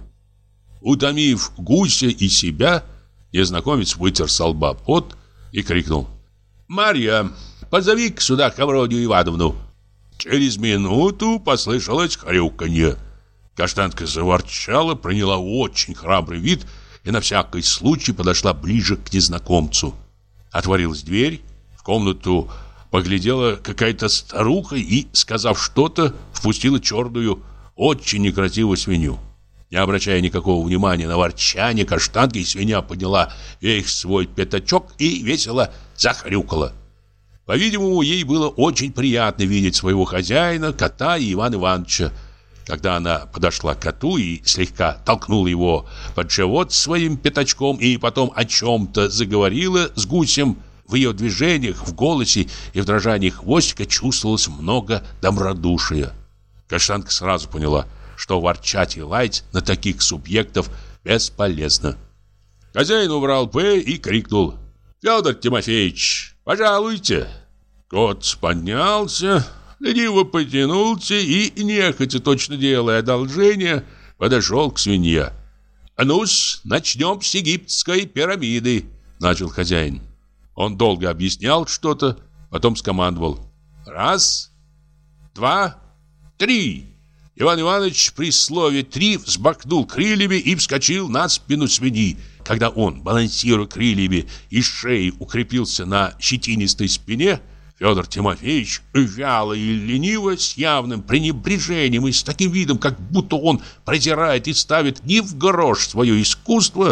Утомив гуся и себя, незнакомец вытер со лба пот и крикнул: «Марья, позови-ка сюда Хавронью Ивановну». Через минуту послышалось хрюканье. Каштанка заворчала, приняла очень храбрый вид и на всякий случай подошла ближе к незнакомцу. Отворилась дверь, в комнату поглядела какая-то старуха и, сказав что-то, впустила черную, очень некрасивую свинью. Не обращая никакого внимания на ворчание каштанки, свинья подняла весь свой пятачок и весело захрюкала. По-видимому, ей было очень приятно видеть своего хозяина, кота и Ивана Ивановича. Когда она подошла к коту и слегка толкнула его под живот своим пятачком и потом о чем-то заговорила с гусем, в ее движениях, в голосе и в дрожании хвостика чувствовалось много добродушия. Каштанка сразу поняла, что ворчать и лаять на таких субъектов бесполезно. Хозяин убрал П и крикнул: «Федор Тимофеевич, пожалуйте!» Кот поднялся, лениво потянулся и, нехотя, точно делая одолжение, подошел к свинье. «Ну-с, начнем с египетской пирамиды», — начал хозяин. Он долго объяснял что-то, потом скомандовал: «Раз, два, три». Иван Иванович при слове «три» взмахнул крыльями и вскочил на спину свиньи. Когда он, балансируя крыльями и шеей, укрепился на щетинистой спине, Федор Тимофеевич вяло и лениво, с явным пренебрежением и с таким видом, как будто он презирает и ставит не в грош свое искусство,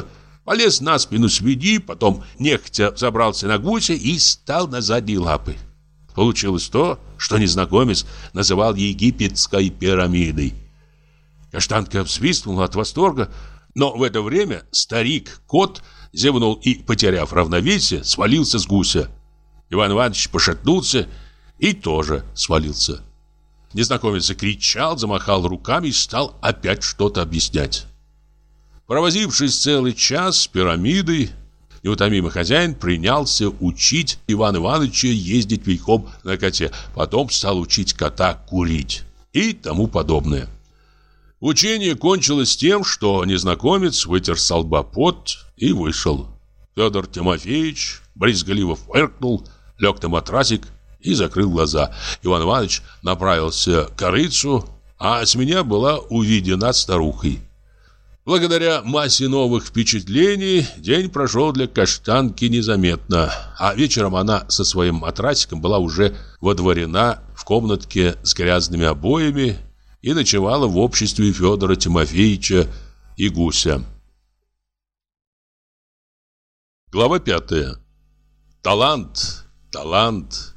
полез на спину свиньи, потом нехотя забрался на гуся и стал на задние лапы. Получилось то, что незнакомец называл египетской пирамидой. Каштанка взвизгнула от восторга, но в это время старик-кот зевнул и, потеряв равновесие, свалился с гуся. Иван Иванович пошатнулся и тоже свалился. Незнакомец закричал, замахал руками и стал опять что-то объяснять. Провозившись целый час с пирамидой, неутомимый хозяин принялся учить Ивана Ивановича ездить верхом на коте, потом стал учить кота курить и тому подобное. Учение кончилось тем, что незнакомец вытер со лба пот и вышел. Федор Тимофеевич брезгливо фыркнул, лег на матрасик и закрыл глаза. Иван Иванович направился к корыцу, а с меня была увидена старухой. Благодаря массе новых впечатлений день прошел для Каштанки незаметно, а вечером она со своим матрасиком была уже водворена в комнатке с грязными обоями и ночевала в обществе Федора Тимофеевича и гуся. Глава 5. Талант, талант.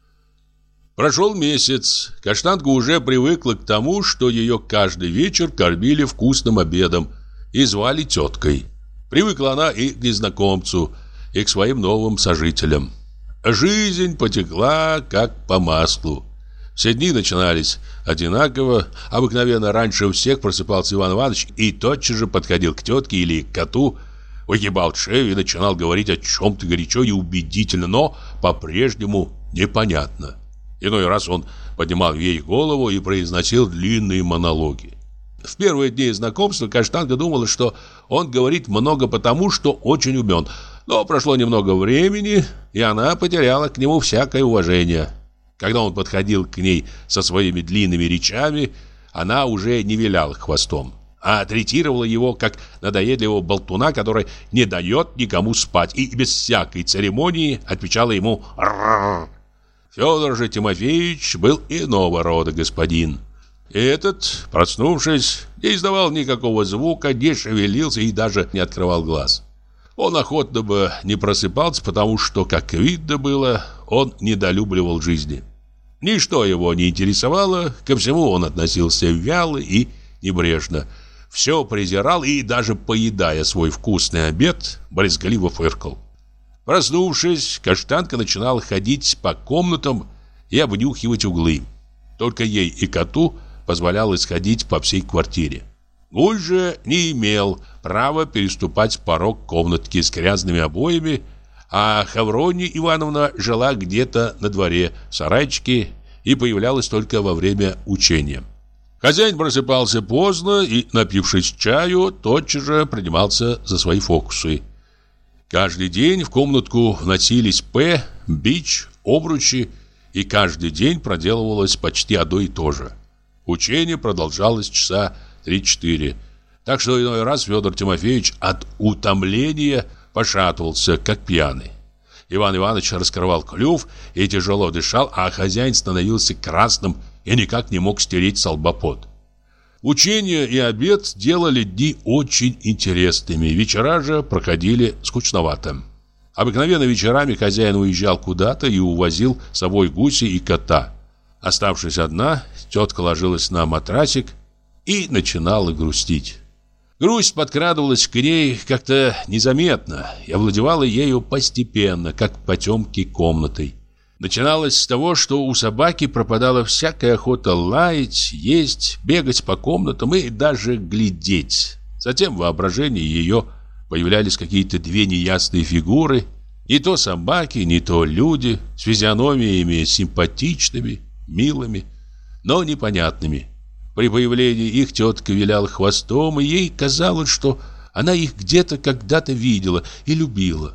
Прошел месяц. Каштанка уже привыкла к тому, что ее каждый вечер кормили вкусным обедом и звали теткой. Привыкла она и к незнакомцу, и к своим новым сожителям. Жизнь потекла как по маслу. Все дни начинались одинаково. Обыкновенно раньше всех просыпался Иван Иванович и тотчас же подходил к тетке или к коту, выгибал шею и начинал говорить о чем-то горячо и убедительно, но по-прежнему непонятно. Иной раз он поднимал вверх голову и произносил длинные монологи. В первые дни знакомства Каштанка думала, что он говорит много потому, что очень умен. Но прошло немного времени, и она потеряла к нему всякое уважение. Когда он подходил к ней со своими длинными речами, она уже не виляла хвостом, а третировала его как надоедливого болтуна, который не дает никому спать, и без всякой церемонии отвечала ему «Рррр». Федор же Тимофеевич был иного рода господин. И этот, проснувшись, не издавал никакого звука, не шевелился и даже не открывал глаз. Он охотно бы не просыпался, потому что, как видно было, он недолюбливал жизни. Ничто его не интересовало, ко всему он относился вяло и небрежно. Все презирал и, даже поедая свой вкусный обед, брезгливо фыркал. Проснувшись, Каштанка начинала ходить по комнатам и обнюхивать углы. Только ей и коту позволялось ходить по всей квартире. Гусь же не имел права переступать порог комнатки с грязными обоями, а Хавронья Ивановна жила где-то на дворе в сарайчике и появлялась только во время учения. Хозяин просыпался поздно и, напившись чаю, тотчас же принимался за свои фокусы. Каждый день в комнатку вносились бич, обручи, и каждый день проделывалось почти одно и то же. Учение продолжалось часа 3-4, так что иной раз Федор Тимофеевич от утомления пошатывался, как пьяный. Иван Иванович раскрывал клюв и тяжело дышал, а хозяин становился красным и никак не мог стереть со лба пот. Учение и обед делали дни очень интересными, вечера же проходили скучновато. Обыкновенно вечерами хозяин уезжал куда-то и увозил с собой гуся и кота. Оставшись одна, тетка ложилась на матрасик и начинала грустить. Грусть подкрадывалась к ней как-то незаметно и овладевала ею постепенно, как потемки комнатой. Начиналось с того, что у собаки пропадала всякая охота лаять, есть, бегать по комнатам и даже глядеть. Затем в воображении ее появлялись какие-то две неясные фигуры, не то собаки, не то люди, с физиономиями симпатичными, милыми, но непонятными. При появлении их тетка виляла хвостом, и ей казалось, что она их где-то когда-то видела и любила.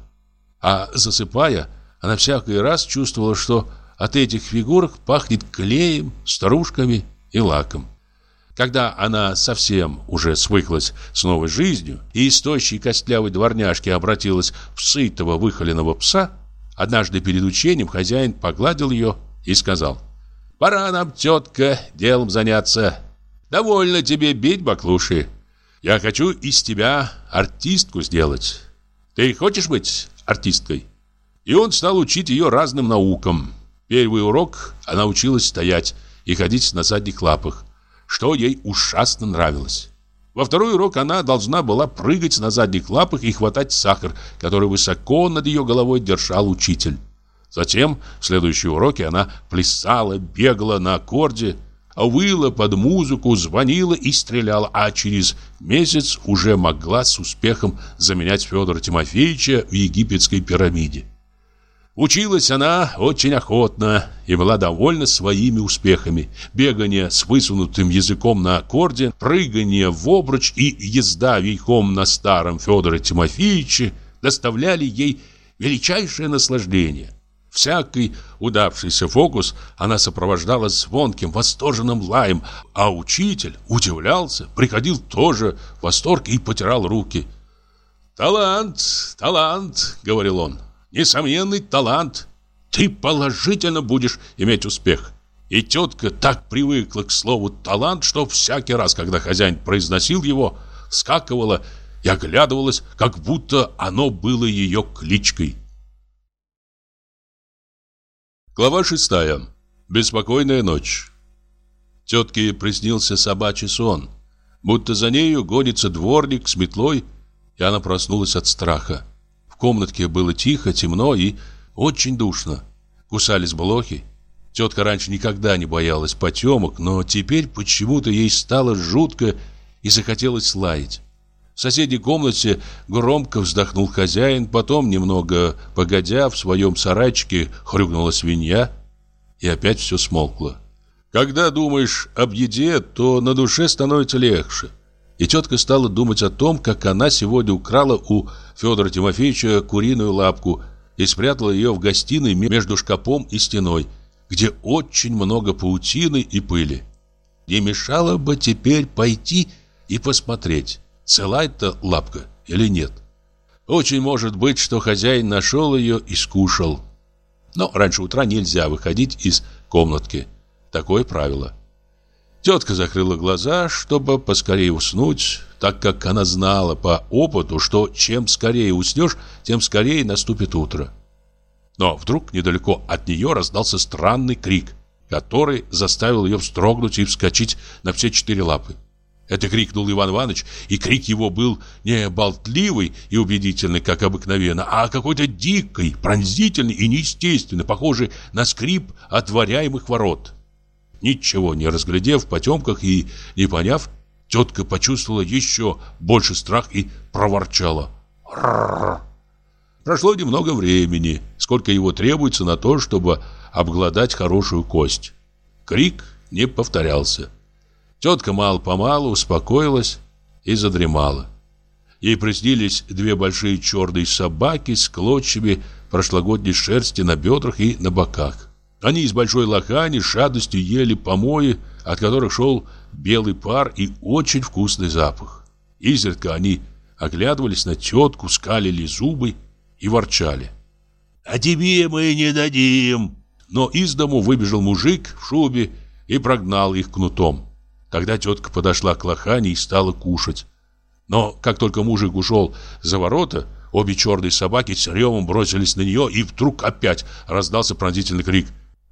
А засыпая, она всякий раз чувствовала, что от этих фигурок пахнет клеем, стружками и лаком. Когда она совсем уже свыклась с новой жизнью и из тощей костлявой дворняжки обратилась в сытого выхоленного пса, однажды перед учением хозяин погладил ее и сказал: «Пора нам, тетка, делом заняться. Довольно тебе бить баклуши. Я хочу из тебя артистку сделать. Ты хочешь быть артисткой?» И он стал учить ее разным наукам. Первый урок она училась стоять и ходить на задних лапах, что ей ужасно нравилось. Во второй урок она должна была прыгать на задних лапах и хватать сахар, который высоко над ее головой держал учитель. Затем в следующие уроки она плясала, бегала на аккорде, выла под музыку, звонила и стреляла, а через месяц уже могла с успехом заменять Федора Тимофеевича в египетской пирамиде. Училась она очень охотно и была довольна своими успехами. Бегание с высунутым языком на аккорде, прыгание в обруч и езда верхом на старом Федоре Тимофеевиче доставляли ей величайшее наслаждение. Всякий удавшийся фокус она сопровождала звонким, восторженным лаем, а учитель удивлялся, приходил тоже в восторг и потирал руки. «Талант, талант», — говорил он, — «несомненный талант. Ты положительно будешь иметь успех». И тетка так привыкла к слову «талант», что всякий раз, когда хозяин произносил его, вскакивала и оглядывалась, как будто оно было ее кличкой. Глава 6. Беспокойная ночь. Тетке приснился собачий сон, будто за нею гонится дворник с метлой, и она проснулась от страха. В комнатке было тихо, темно и очень душно. Кусались блохи. Тетка раньше никогда не боялась потемок, но теперь почему-то ей стало жутко и захотелось лаять. В соседней комнате громко вздохнул хозяин, потом, немного погодя, в своем сарайчике хрюкнула свинья, и опять все смолкло. Когда думаешь об еде, то на душе становится легче. И тетка стала думать о том, как она сегодня украла у Федора Тимофеевича куриную лапку и спрятала ее в гостиной между шкафом и стеной, где очень много паутины и пыли. Не мешало бы теперь пойти и посмотреть, цела эта лапка или нет. Очень может быть, что хозяин нашел ее и скушал. Но раньше утра нельзя выходить из комнатки. Такое правило. Тетка закрыла глаза, чтобы поскорее уснуть, так как она знала по опыту, что чем скорее уснешь, тем скорее наступит утро. Но вдруг недалеко от нее раздался странный крик, который заставил ее вздрогнуть и вскочить на все четыре лапы. Это крикнул Иван Иванович, и крик его был не болтливый и убедительный, как обыкновенно, а какой-то дикий, пронзительный и неестественный, похожий на скрип отворяемых ворот. Ничего не разглядев в потемках и не поняв, тетка почувствовала еще больше страх и проворчала: «Р-р-р». Прошло немного времени, сколько его требуется на то, чтобы обглодать хорошую кость. Крик не повторялся. Тетка мало-помалу успокоилась и задремала. Ей приснились две большие черные собаки с клочьями прошлогодней шерсти на бедрах и на боках. Они из большой лохани с жадностью ели помои, от которых шел белый пар и очень вкусный запах. Изредка они оглядывались на тетку, скалили зубы и ворчали: «А тебе мы не дадим!» Но из дому выбежал мужик в шубе и прогнал их кнутом. Тогда тетка подошла к лохане и стала кушать. Но как только мужик ушел за ворота, обе черные собаки с ревом бросились на нее, и вдруг опять раздался пронзительный крик.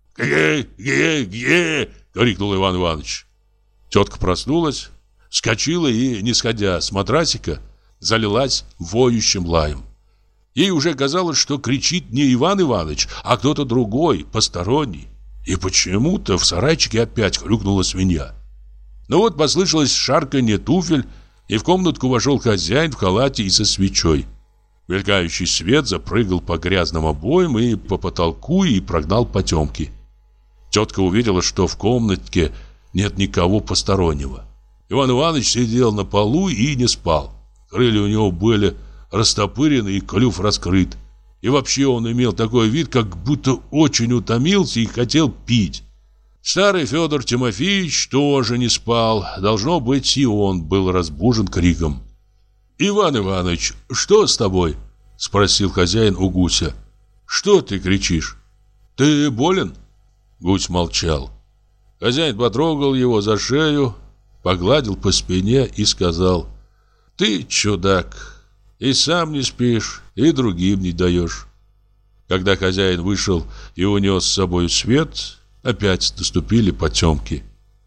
«Ге-ге-ге!» — крикнул Иван Иванович. Тетка проснулась, вскочила и, не сходя с матрасика, залилась воющим лаем. Ей уже казалось, что кричит не Иван Иванович, а кто-то другой, посторонний. И почему-то в сарайчике опять хрюкнула свинья. Но вот послышалось шарканье туфель, и в комнатку вошел хозяин в халате и со свечой. Мелькающий свет запрыгал по грязным обоям и по потолку и прогнал потемки. Тетка увидела, что в комнатке нет никого постороннего. Иван Иванович сидел на полу и не спал. Крылья у него были растопырены и клюв раскрыт. И вообще он имел такой вид, как будто очень утомился и хотел пить. Старый Федор Тимофеевич тоже не спал. Должно быть, и он был разбужен криком. «Иван Иванович, что с тобой?» — спросил хозяин у гуся. «Что ты кричишь? Ты болен?» Гусь молчал. Хозяин потрогал его за шею, погладил по спине и сказал: Ты чудак, и сам не спишь, и другим не даешь. Когда хозяин вышел и унес с собой свет, опять наступили потемки.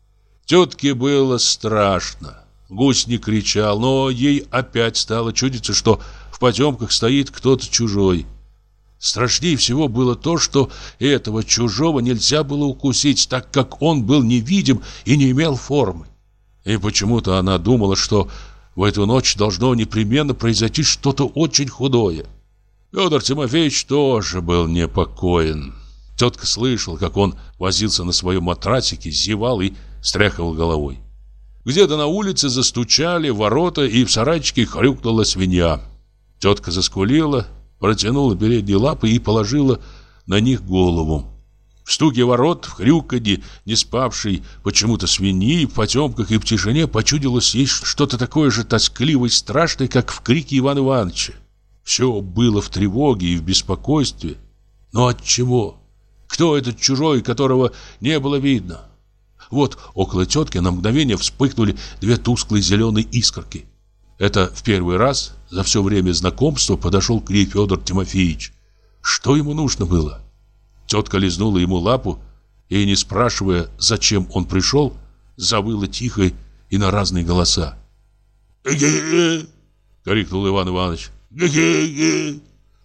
Тетке было страшно. Гусь не кричал, но ей опять стало чудиться, что в потемках стоит кто-то чужой. Страшнее всего было то, что этого чужого нельзя было укусить, так как он был невидим и не имел формы. И почему-то она думала, что в эту ночь должно непременно произойти что-то очень худое. Федор Тимофеевич тоже был непокоен. Тетка слышала, как он возился на своем матрасике, зевал и стряхивал головой. Где-то на улице застучали ворота, и в сарайчике хрюкнула свинья. Тетка заскулила, протянула передние лапы и положила на них голову. В стуке ворот, в хрюканье не спавшей почему-то свиньи, в потемках и в тишине почудилось ей что-то такое же тоскливое и страшное, как в крике Ивана Ивановича. Все было в тревоге и в беспокойстве. Но от чего? Кто этот чужой, которого не было видно? Вот около тетки на мгновение вспыхнули две тусклые зеленые искорки. Это в первый раз за все время знакомства подошел к ней Федор Тимофеевич. Что ему нужно было? Тетка лизнула ему лапу и, не спрашивая, зачем он пришел, завыла тихо и на разные голоса. «Ге-ге-ге!» — крикнул Иван Иванович. «Ге-ге-ге!»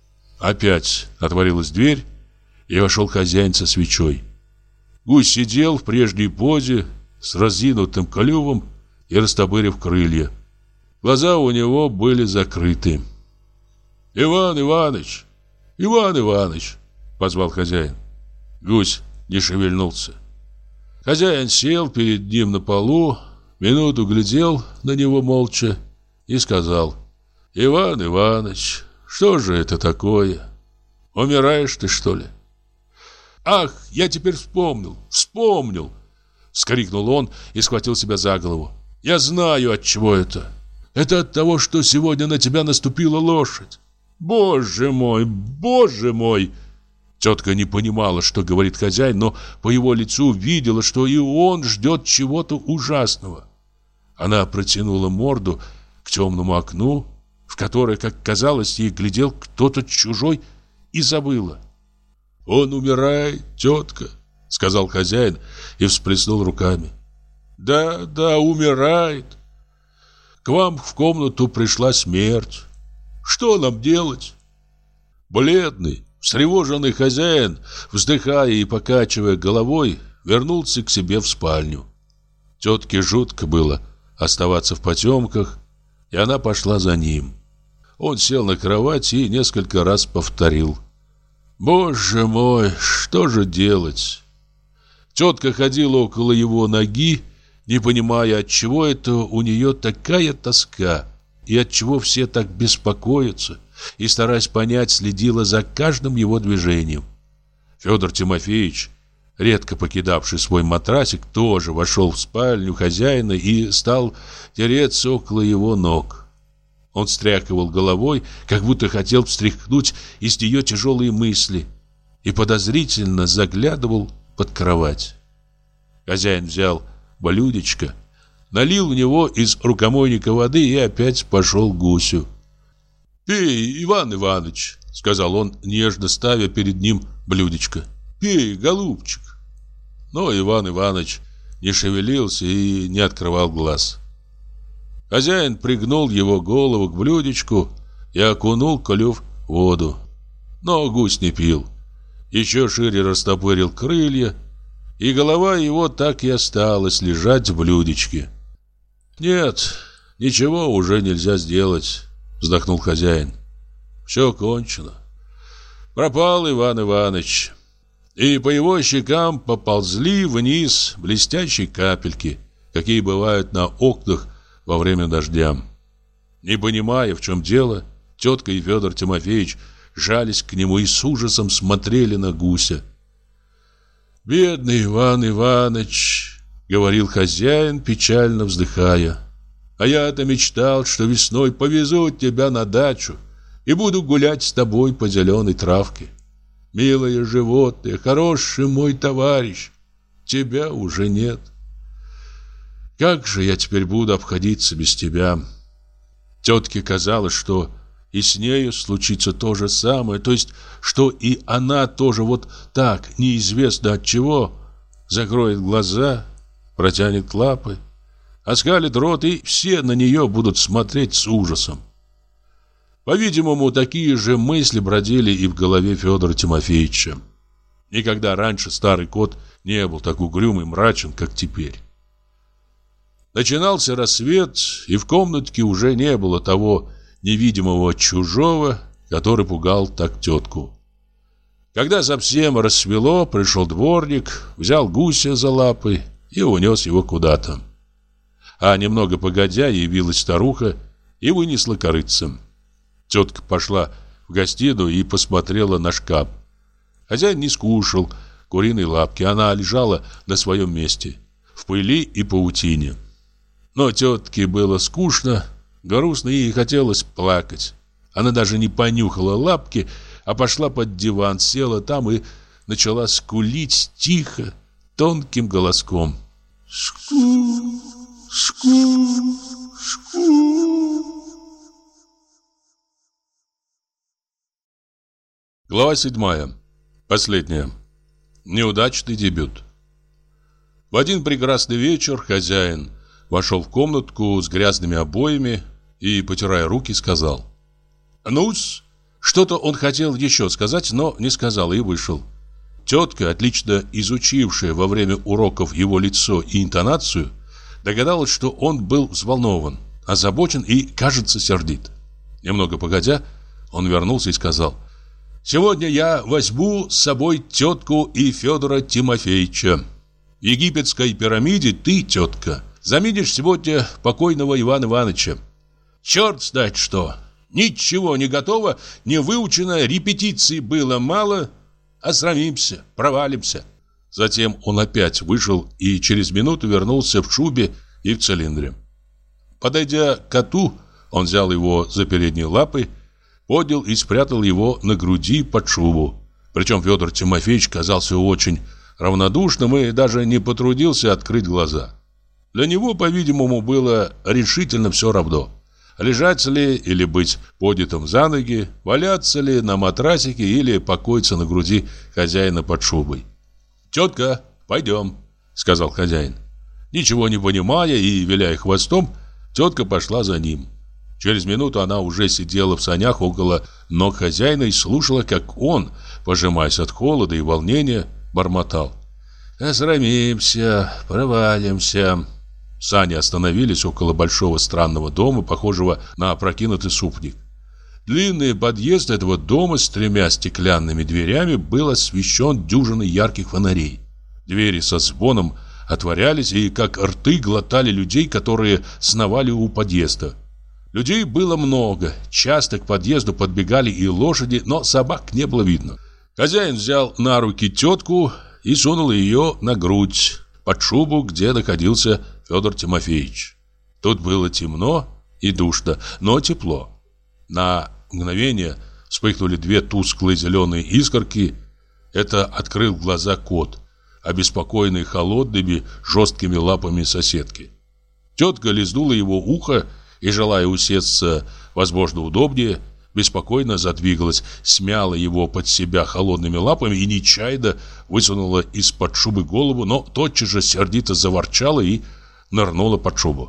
Опять отворилась дверь, и вошел хозяин со свечой. Гусь сидел в прежней позе с разинутым клювом и растопырив крылья. Глаза у него были закрыты. «Иван Иваныч! Иван Иваныч!» — позвал хозяин. Гусь не шевельнулся. Хозяин сел перед ним на полу, минуту глядел на него молча и сказал: «Иван Иваныч, что же это такое? Умираешь ты, что ли?» «Ах, я теперь вспомнил!» — вскрикнул он и схватил себя за голову. «Я знаю, от чего это. Это от того, что сегодня на тебя наступила лошадь. Боже мой, боже мой!» Тетка не понимала, что говорит хозяин, но по его лицу видела, что и он ждет чего-то ужасного. Она протянула морду к темному окну, в которое, как казалось, ей глядел кто-то чужой, и забыла. «Он умирает, тетка», — сказал хозяин и всплеснул руками. «Да, умирает. К вам в комнату пришла смерть. Что нам делать?» Бледный, встревоженный хозяин, вздыхая и покачивая головой, вернулся к себе в спальню. Тетке жутко было оставаться в потемках, и она пошла за ним. Он сел на кровать и несколько раз повторил: «Боже мой, что же делать?» Тетка ходила около его ноги, не понимая, отчего это у нее такая тоска, и отчего все так беспокоятся, и, стараясь понять, следила за каждым его движением. Федор Тимофеевич, редко покидавший свой матрасик, тоже вошел в спальню хозяина и стал тереться около его ног. Он встряхивал головой, как будто хотел встряхнуть из нее тяжелые мысли, и подозрительно заглядывал под кровать. Хозяин взял блюдечко, налил в него из рукомойника воды и опять пошел к гусю. «Пей, Иван Иванович», — сказал он, нежно ставя перед ним блюдечко. «Пей, голубчик». Но Иван Иванович не шевелился и не открывал глаз. Хозяин пригнул его голову к блюдечку и окунул клюв в воду. Но гусь не пил. Еще шире растопырил крылья, и голова его так и осталась лежать в блюдечке. «Нет, ничего уже нельзя сделать», — вздохнул хозяин. «Все кончено. Пропал Иван Иванович». И по его щекам поползли вниз блестящие капельки, какие бывают на окнах во время дождя. Не понимая, в чем дело, тетка и Федор Тимофеевич жались к нему и с ужасом смотрели на гуся. «Бедный Иван Иванович», — говорил хозяин, печально вздыхая, «а я-то мечтал, что весной повезу тебя на дачу и буду гулять с тобой по зеленой травке. Милое животное, хороший мой товарищ, тебя уже нет. Как же я теперь буду обходиться без тебя? Тетке казалось, что и с нею случится то же самое, то есть, что и она тоже вот так, неизвестно от чего, закроет глаза, протянет лапы, оскалит рот, и все на нее будут смотреть с ужасом. По-видимому, такие же мысли бродили и в голове Федора Тимофеевича. Никогда раньше старый кот не был так угрюм и мрачен, как теперь. Начинался рассвет, и в комнатке уже не было того невидимого чужого, который пугал так тетку. Когда совсем рассвело, пришел дворник, взял гуся за лапы и унес его куда-то. А немного погодя явилась старуха и вынесла корытце. Тетка пошла в гостиную и посмотрела на шкаф. Хозяин не скушал куриной лапки, она лежала на своем месте, в пыли и паутине. Но тетке было скучно, грустно и хотелось плакать. Она даже не понюхала лапки, а пошла под диван, села там и начала скулить тихо, тонким голоском. Ску, ску, ску. Глава 7. Последняя. Неудачный дебют. В один прекрасный вечер хозяин вошел в комнатку с грязными обоями и, потирая руки, сказал: «Ну-с». Что-то он хотел еще сказать, но не сказал и вышел. Тетка, отлично изучившая во время уроков его лицо и интонацию, догадалась, что он был взволнован, озабочен и, кажется, сердит. Немного погодя, он вернулся и сказал: «Сегодня я возьму с собой тетку и Федора Тимофеевича. В египетской пирамиде ты, тетка, заменишь сегодня покойного Ивана Ивановича. Черт знает что! Ничего не готово, не выучено, репетиций было мало, а срамимся, провалимся». Затем он опять вышел и через минуту вернулся в шубе и в цилиндре. Подойдя к коту, он взял его за передние лапы, поднял и спрятал его на груди под шубу. Причем Федор Тимофеевич казался очень равнодушным и даже не потрудился открыть глаза. Для него, по-видимому, было решительно все равно: лежать ли или быть поднятым за ноги, валяться ли на матрасике или покоиться на груди хозяина под шубой. «Тетка, пойдем», — сказал хозяин. Ничего не понимая и виляя хвостом, тетка пошла за ним. Через минуту она уже сидела в санях около ног хозяина и слушала, как он, пожимаясь от холода и волнения, бормотал: «Осрамимся, провалимся». Сани остановились около большого странного дома, похожего на опрокинутый супник. Длинный подъезд этого дома с 3 стеклянными дверями был освещен дюжиной ярких фонарей. Двери со звоном отворялись и, как рты, глотали людей, которые сновали у подъезда. Людей было много, часто к подъезду подбегали и лошади, но собак не было видно. Хозяин взял на руки тетку и сунул ее на грудь, под шубу, где находился Федор Тимофеевич. Тут было темно и душно, но тепло. На мгновение вспыхнули 2 тусклые зеленые искорки. Это открыл глаза кот, обеспокоенный холодными жесткими лапами соседки. Тетка лизнула его ухо и, желая усесться, возможно, удобнее, беспокойно задвигалась, смяла его под себя холодными лапами и нечаянно высунула из-под шубы голову, но тотчас же сердито заворчала и нырнула под шубу.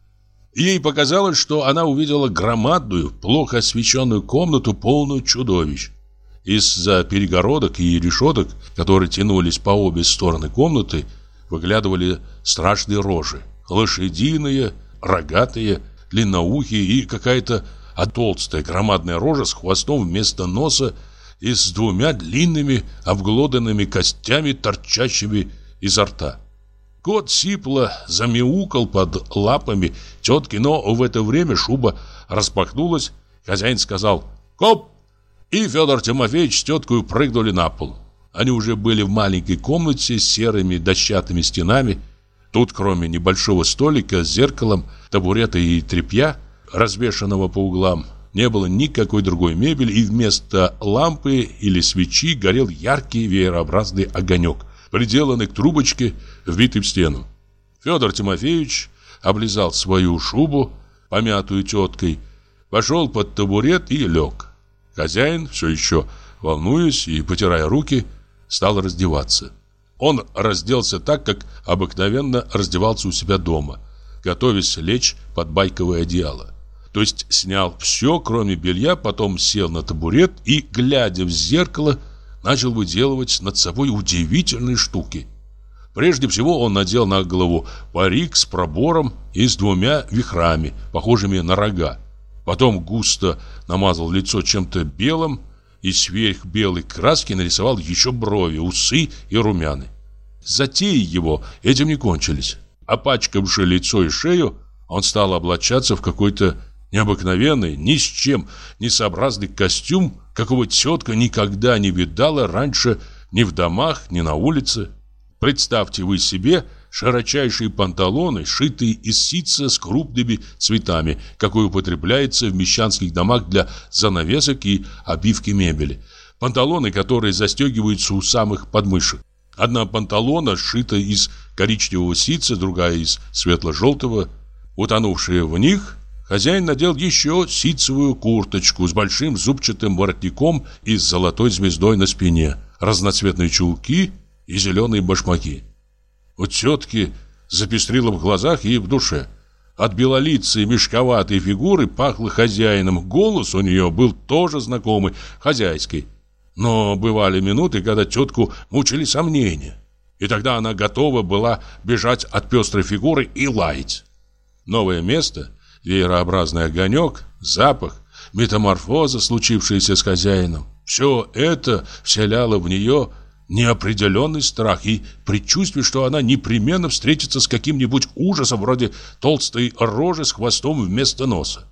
Ей показалось, что она увидела громадную, плохо освещенную комнату, полную чудовищ. Из-за перегородок и решеток, которые тянулись по обе стороны комнаты, выглядывали страшные рожи: лошадиные, рогатые, длинноухие и какая-то толстая громадная рожа с хвостом вместо носа и с 2 длинными обглоданными костями, торчащими изо рта. Кот сипло замяукал под лапами тетки, но в это время шуба распахнулась. Хозяин сказал «Коп!» и Федор Тимофеевич с теткой прыгнули на пол. Они уже были в маленькой комнате с серыми дощатыми стенами. Тут, кроме небольшого столика с зеркалом, табурета и тряпья, развешанного по углам, не было никакой другой мебели, и вместо лампы или свечи горел яркий веерообразный огонек, приделанный к трубочке, вбитый в стену. Федор Тимофеевич облизал свою шубу, помятую теткой, пошел под табурет и лег. Хозяин, все еще волнуясь и потирая руки, стал раздеваться. Он разделся так, как обыкновенно раздевался у себя дома, готовясь лечь под байковое одеяло. То есть снял все, кроме белья, потом сел на табурет и, глядя в зеркало, начал выделывать над собой удивительные штуки. Прежде всего он надел на голову парик с пробором и с 2 вихрами, похожими на рога. Потом густо намазал лицо чем-то белым и сверх белой краски нарисовал еще брови, усы и румяны. Затеи его этим не кончились. Опачкавши лицо и шею, он стал облачаться в какой-то необыкновенный, ни с чем не сообразный костюм, какого тетка никогда не видала раньше ни в домах, ни на улице. Представьте вы себе широчайшие панталоны, сшитые из ситца с крупными цветами, какой употребляется в мещанских домах для занавесок и обивки мебели. Панталоны, которые застегиваются у самых подмышек. Одна панталона сшита из коричневого ситца, другая из светло-желтого. Утонувшие в них, хозяин надел еще ситцевую курточку с большим зубчатым воротником и с золотой звездой на спине, разноцветные чулки и зеленые башмаки. У тетки запестрило в глазах и в душе. От белолицей мешковатой фигуры пахло хозяином. Голос у нее был тоже знакомый, хозяйский. Но бывали минуты, когда тетку мучили сомнения. И тогда она готова была бежать от пестрой фигуры и лаять. Новое место, веерообразный огонек, запах, метаморфоза, случившаяся с хозяином. Все это вселяло в нее неопределенный страх и предчувствие, что она непременно встретится с каким-нибудь ужасом вроде толстой рожи с хвостом вместо носа.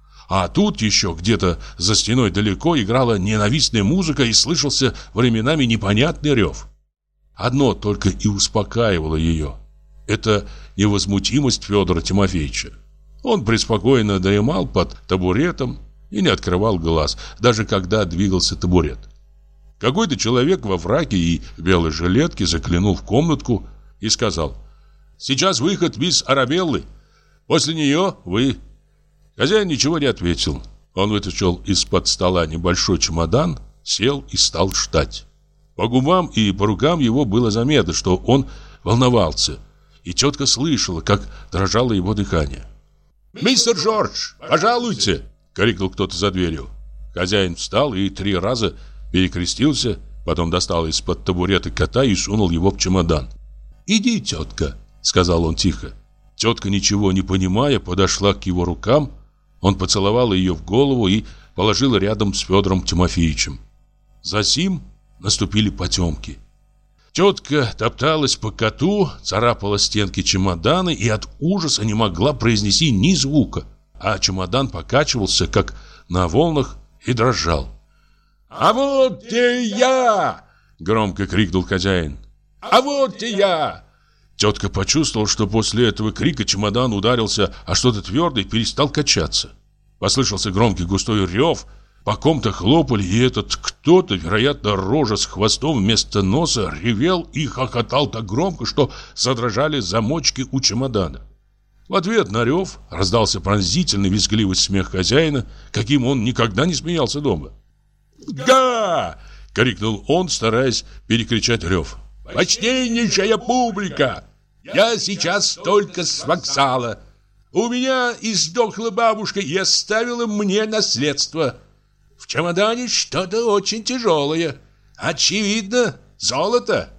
А тут еще где-то за стеной далеко играла ненавистная музыка и слышался временами непонятный рев. Одно только и успокаивало ее – это невозмутимость Федора Тимофеевича. Он преспокойно дремал под табуретом и не открывал глаз, даже когда двигался табурет. Какой-то человек во фраке и белой жилетке заглянул в комнатку и сказал: «Сейчас выход мисс Арабеллы. После нее вы». Хозяин ничего не ответил. Он вытащил из-под стола небольшой чемодан, сел и стал ждать. По губам и по рукам его было заметно, что он волновался, и тетка слышала, как дрожало его дыхание. «Мистер Джордж, пожалуйте!» — крикнул кто-то за дверью. Хозяин встал и 3 раза перекрестился, потом достал из-под табурета кота и сунул его в чемодан. «Иди, тетка», — сказал он тихо. Тетка, ничего не понимая, подошла к его рукам. Он поцеловал ее в голову и положил рядом с Федором Тимофеевичем. Засим наступили потемки. Тетка топталась по коту, царапала стенки чемодана и от ужаса не могла произнести ни звука, а чемодан покачивался, как на волнах, и дрожал. «А вот и я!» — громко крикнул хозяин. «А вот и я!» Тетка почувствовала, что после этого крика чемодан ударился о что-то твердое и перестал качаться. Послышался громкий густой рев, по ком-то хлопали, и этот кто-то, вероятно, рожа с хвостом вместо носа, ревел и хохотал так громко, что задрожали замочки у чемодана. В ответ на рев раздался пронзительный визгливый смех хозяина, каким он никогда не смеялся дома. «Га!» — крикнул он, стараясь перекричать рев. «Почтеннейшая публика! Я сейчас только с вокзала. У меня издохла бабушка и оставила мне наследство. В чемодане что-то очень тяжелое. Очевидно, золото.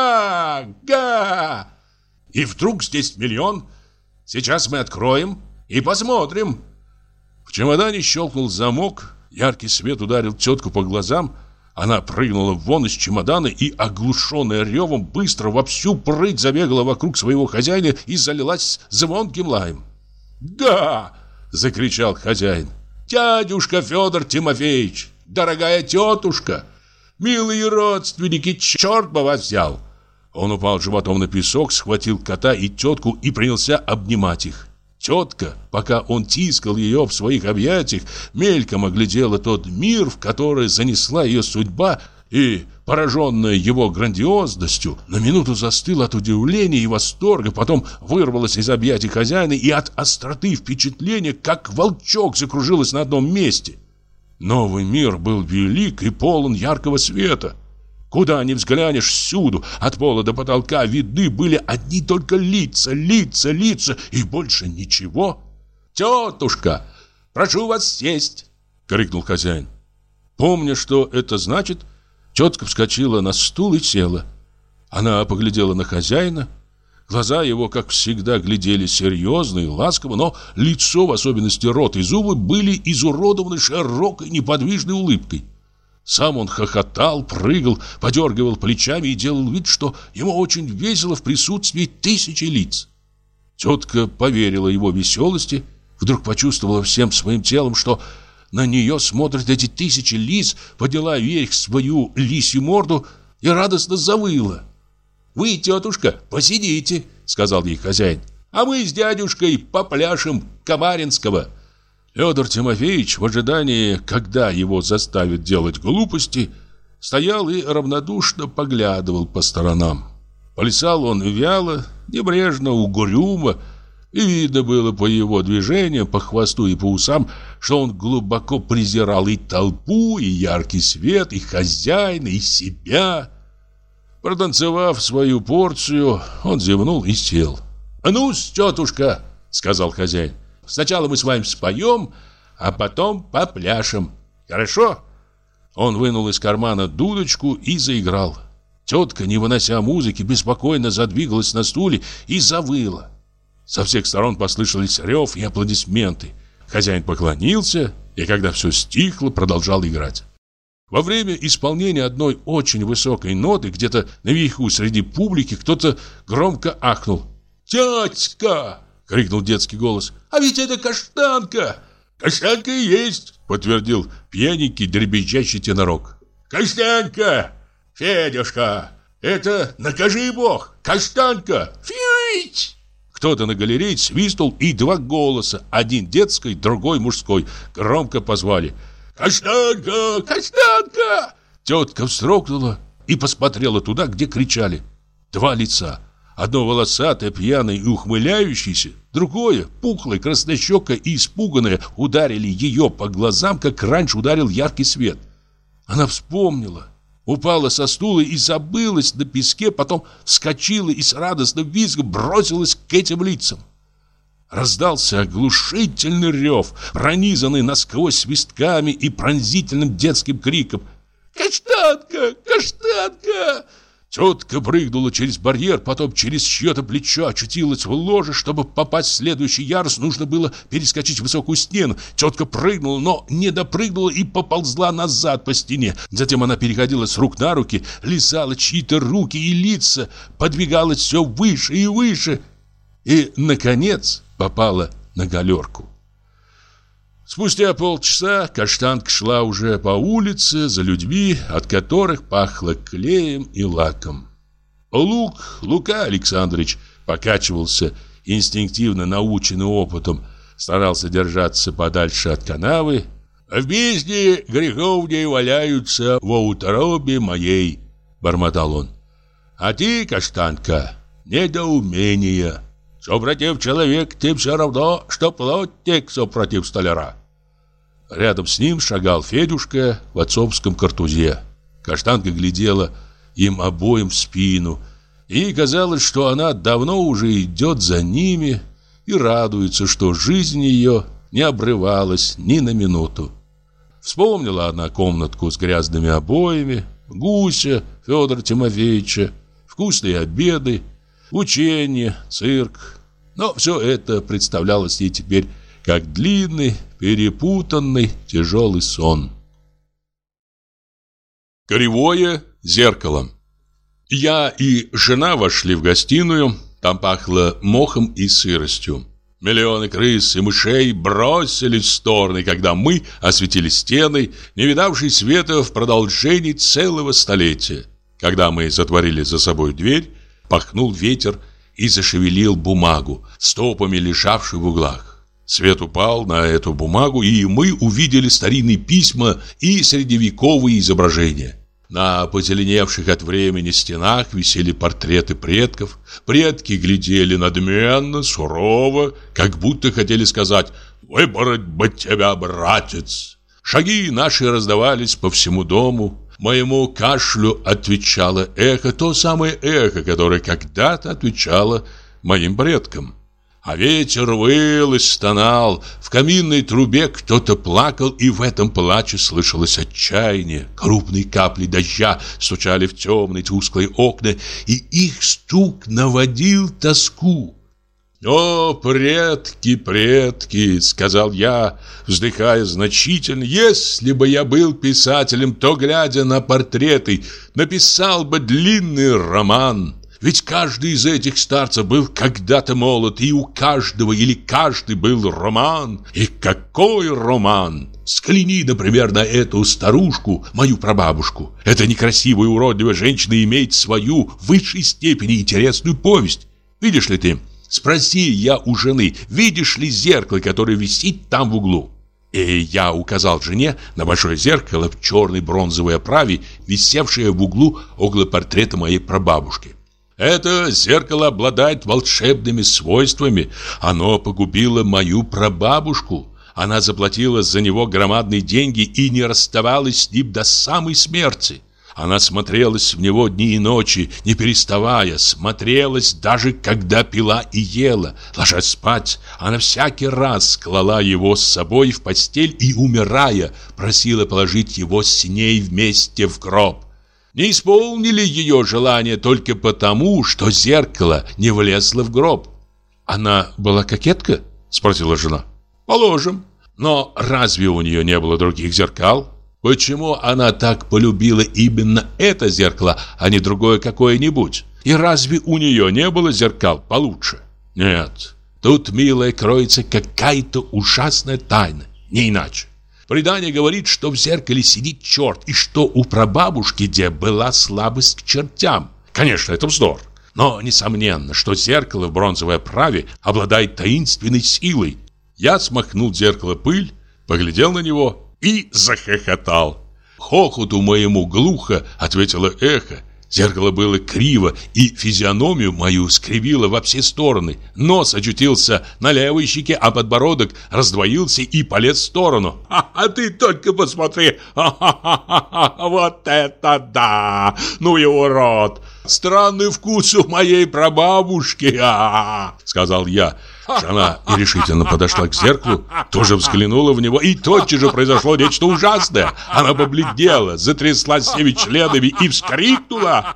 Ага! И вдруг здесь 1 миллион. Сейчас мы откроем и посмотрим». В чемодане щелкнул замок, яркий свет ударил тетку по глазам. Она прыгнула вон из чемодана и, оглушенная ревом, быстро во всю прыть забегала вокруг своего хозяина и залилась звонким лаем. «Да!» — закричал хозяин. «Дядюшка Федор Тимофеевич! Дорогая тетушка! Милые родственники! Черт бы вас взял!» Он упал животом на песок, схватил кота и тетку и принялся обнимать их. Тетка, пока он тискал ее в своих объятиях, мельком оглядела тот мир, в который занесла ее судьба, и пораженная его грандиозностью, на минуту застыла от удивления и восторга, потом вырвалась из объятий хозяина и от остроты впечатления, как волчок, закружилась на одном месте. Новый мир был велик и полон яркого света. Куда ни взглянешь, всюду, от пола до потолка, видны были одни только лица, лица, лица и больше ничего. «Тетушка, прошу вас сесть!» — крикнул хозяин. Помня, что это значит, тетка вскочила на стул и села. Она поглядела на хозяина. Глаза его, как всегда, глядели серьезно и ласково, но лицо, в особенности рот и зубы, были изуродованы широкой неподвижной улыбкой. Сам он хохотал, прыгал, подергивал плечами и делал вид, что ему очень весело в присутствии тысячи лиц. Тетка поверила его веселости, вдруг почувствовала всем своим телом, что на нее смотрят эти тысячи лиц, подняла вверх свою лисью морду и радостно завыла. «Вы, тетушка, посидите», — сказал ей хозяин, «а мы с дядюшкой попляшем Камаринского». Федор Тимофеевич в ожидании, когда его заставят делать глупости, стоял и равнодушно поглядывал по сторонам. Плясал он вяло, небрежно, угрюмо, и видно было по его движениям, по хвосту и по усам, что он глубоко презирал и толпу, и яркий свет, и хозяина, и себя. Протанцевав свою порцию, он зевнул и сел. «Ну-с, тетушка», — сказал хозяин, — «сначала мы с вами споем, а потом попляшем. Хорошо?» Он вынул из кармана дудочку и заиграл. Тетка, не вынося музыки, беспокойно задвигалась на стуле и завыла. Со всех сторон послышались рев и аплодисменты. Хозяин поклонился, и когда все стихло, продолжал играть. Во время исполнения одной очень высокой ноты, где-то наверху среди публики, кто-то громко ахнул. «Тетка!» — крикнул детский голос. «А ведь это каштанка!» «Каштанка и есть!» — подтвердил пьяненький дребезжащий тенорок. «Каштанка! Федюшка! Это накажи бог! Каштанка! Фить!» Кто-то на галерее свистнул, и два голоса, один детский, другой мужской, громко позвали: «Каштанка! Каштанка!» Тетка вздрогнула и посмотрела туда, где кричали. Два лица. Одно волосатое, пьяное и ухмыляющееся, другое, пухлое, краснощекое и испуганное, ударили ее по глазам, как раньше ударил яркий свет. Она вспомнила, упала со стула и забылась на песке, потом вскочила и с радостным визгом бросилась к этим лицам. Раздался оглушительный рев, пронизанный насквозь свистками и пронзительным детским криком: «Каштанка! Каштанка!» Тетка прыгнула через барьер, потом через чье-то плечо очутилась в ложе. Чтобы попасть в следующий ярус, нужно было перескочить высокую стену. Тетка прыгнула, но не допрыгнула и поползла назад по стене. Затем она переходила с рук на руки, лизала чьи-то руки и лица, подвигалась все выше и выше и, наконец, попала на галерку. Спустя полчаса каштанка шла уже по улице за людьми, от которых пахло клеем и лаком. Лука Александрович покачивался, инстинктивно наученный опытом, старался держаться подальше от канавы. «В бездне греховней валяются во утробе моей», — бормотал он. «А ты, каштанка, недоумение. Супротив человека ты все равно, что плотник супротив столяра». Рядом с ним шагал Федюшка в отцовском картузе. Каштанка глядела им обоим в спину, и казалось, что она давно уже идет за ними и радуется, что жизнь ее не обрывалась ни на минуту. Вспомнила она комнатку с грязными обоями, гуся Федора Тимофеевича, вкусные обеды, учение, цирк. Но все это представлялось ей теперь как длинный, перепутанный, тяжелый сон. Кривое зеркало. Я и жена вошли в гостиную. Там пахло мохом и сыростью. Миллионы крыс и мышей бросились в стороны, когда мы осветили стены, не видавшие света в продолжении целого столетия. Когда мы затворили за собой дверь, пахнул ветер и зашевелил бумагу, стопами лежавшую в углах. Свет упал на эту бумагу, и мы увидели старинные письма и средневековые изображения. На позеленевших от времени стенах висели портреты предков. Предки глядели надменно, сурово, как будто хотели сказать: «Выбрать бы тебя, братец!» Шаги наши раздавались по всему дому. Моему кашлю отвечало эхо, то самое эхо, которое когда-то отвечало моим предкам. А ветер выл и стонал, в каминной трубе кто-то плакал, и в этом плаче слышалось отчаяние. Крупные капли дождя стучали в темные тусклые окна, и их стук наводил тоску. «О, предки, предки!» — сказал я, вздыхая значительно. «Если бы я был писателем, то, глядя на портреты, написал бы длинный роман. Ведь каждый из этих старцев был когда-то молод, и у каждого или каждый был роман. И какой роман! Взгляни, например, на эту старушку, мою прабабушку. Эта некрасивая уродливая женщина имеет свою в высшей степени интересную повесть. Видишь ли ты? Спроси я у жены, видишь ли зеркало, которое висит там в углу?» И я указал жене на большое зеркало в черной бронзовой оправе, висевшее в углу около портрета моей прабабушки. «Это зеркало обладает волшебными свойствами. Оно погубило мою прабабушку. Она заплатила за него громадные деньги и не расставалась с ним до самой смерти. Она смотрелась в него дни и ночи, не переставая, смотрелась даже когда пила и ела. Ложась спать, она всякий раз клала его с собой в постель и, умирая, просила положить его с ней вместе в гроб. Не исполнили ее желание только потому, что зеркало не влезло в гроб». «Она была кокетка?» — спросила жена. «Положим. Но разве у нее не было других зеркал? Почему она так полюбила именно это зеркало, а не другое какое-нибудь? И разве у нее не было зеркал получше? Нет. Тут, милая, кроется какая-то ужасная тайна, не иначе. Предание говорит, что в зеркале сидит черт, и что у прабабушки где была слабость к чертям. Конечно, это вздор. Но несомненно, что зеркало в бронзовой оправе обладает таинственной силой. Я смахнул зеркало пыль, поглядел на него и захохотал. Хохоту моему глухо ответило эхо. Зеркало было криво, и физиономию мою скривило во все стороны. Нос очутился на левой щеке, а подбородок раздвоился и полез в сторону. «А ты только посмотри! Вот это да! Ну и урод! Странный вкус у моей прабабушки!» сказал я. Жена нерешительно подошла к зеркалу, тоже взглянула в него, и тотчас же произошло нечто ужасное. Она побледнела, затряслась всеми членами и вскрикнула.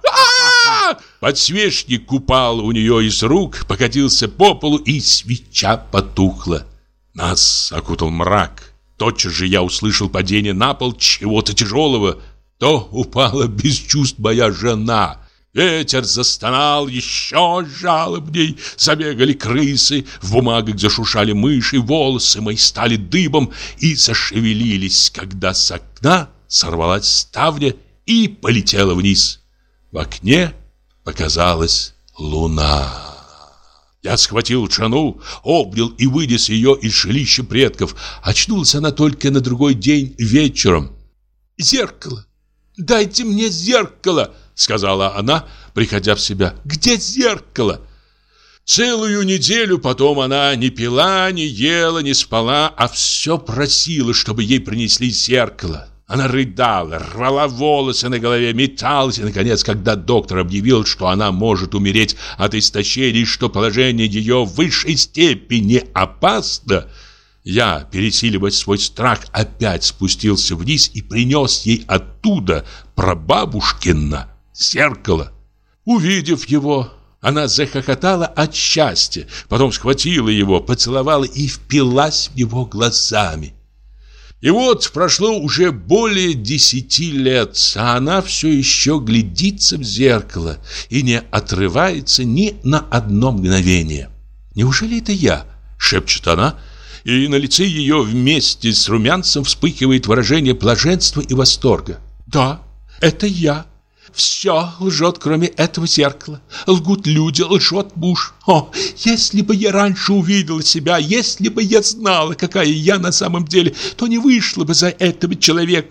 Подсвечник упал у нее из рук, покатился по полу, и свеча потухла. Нас окутал мрак. Тотчас же я услышал падение на пол чего-то тяжелого. То упала без чувств моя жена. Ветер застонал еще жалобней, забегали крысы, в бумагах зашуршали мыши, волосы мои стали дыбом и зашевелились, когда с окна сорвалась ставня и полетела вниз. В окне показалась луна. Я схватил жену, обнял и вынес ее из жилища предков. Очнулась она только на другой день вечером. «Зеркало! Дайте мне зеркало!» — сказала она, приходя в себя. «Где зеркало?» Целую неделю потом она не пила, не ела, не спала, а все просила, чтобы ей принесли зеркало. Она рыдала, рвала волосы на голове, металась, и, наконец, когда доктор объявил, что она может умереть от истощения, что положение ее в высшей степени опасно, я, пересиливая свой страх, опять спустился вниз и принес ей оттуда прабабушкино зеркало. Увидев его, она захохотала от счастья, потом схватила его, поцеловала и впилась в него глазами. И вот прошло уже более 10 лет, а она все еще глядится в зеркало и не отрывается ни на одно мгновение. «Неужели это я?» — шепчет она, и на лице ее вместе с румянцем вспыхивает выражение блаженства и восторга. «Да, это я. Все лжет, кроме этого зеркала. Лгут люди, лжет муж. О, если бы я раньше увидела себя, если бы я знала, какая я на самом деле, то не вышла бы за этого человека.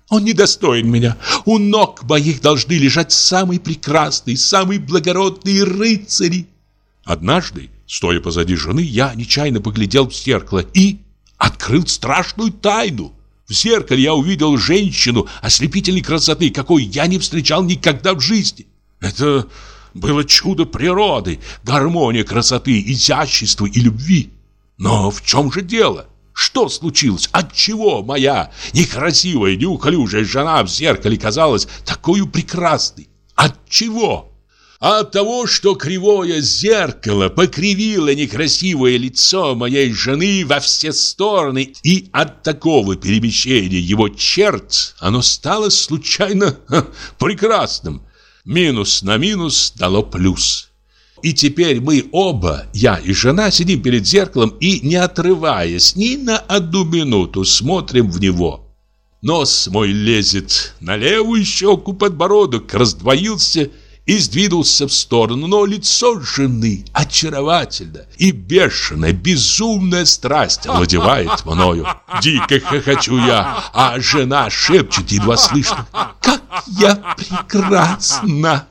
Он недостоин меня. У ног моих должны лежать самые прекрасные, самые благородные рыцари. Однажды, стоя позади жены, я нечаянно поглядел в зеркало и открыл страшную тайну. В зеркале я увидел женщину ослепительной красоты, какой я не встречал никогда в жизни. Это было чудо природы, гармония красоты, изящества и любви. Но в чем же дело? Что случилось? Отчего моя некрасивая, неуклюжая жена в зеркале казалась такой прекрасной? Отчего? От того, что кривое зеркало покривило некрасивое лицо моей жены во все стороны, и от такого перемещения его черт оно стало случайно прекрасным. Минус на минус дало плюс. И теперь мы оба, я и жена, сидим перед зеркалом и, не отрываясь ни на одну минуту, смотрим в него. Нос мой лезет на левую щеку, подбородок раздвоился и сдвинулся в сторону, но лицо жены очаровательно, и бешеная, безумная страсть овладевает мною. Дико хохочу я, а жена шепчет едва слышно: «Как я прекрасна!»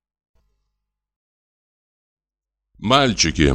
Мальчики.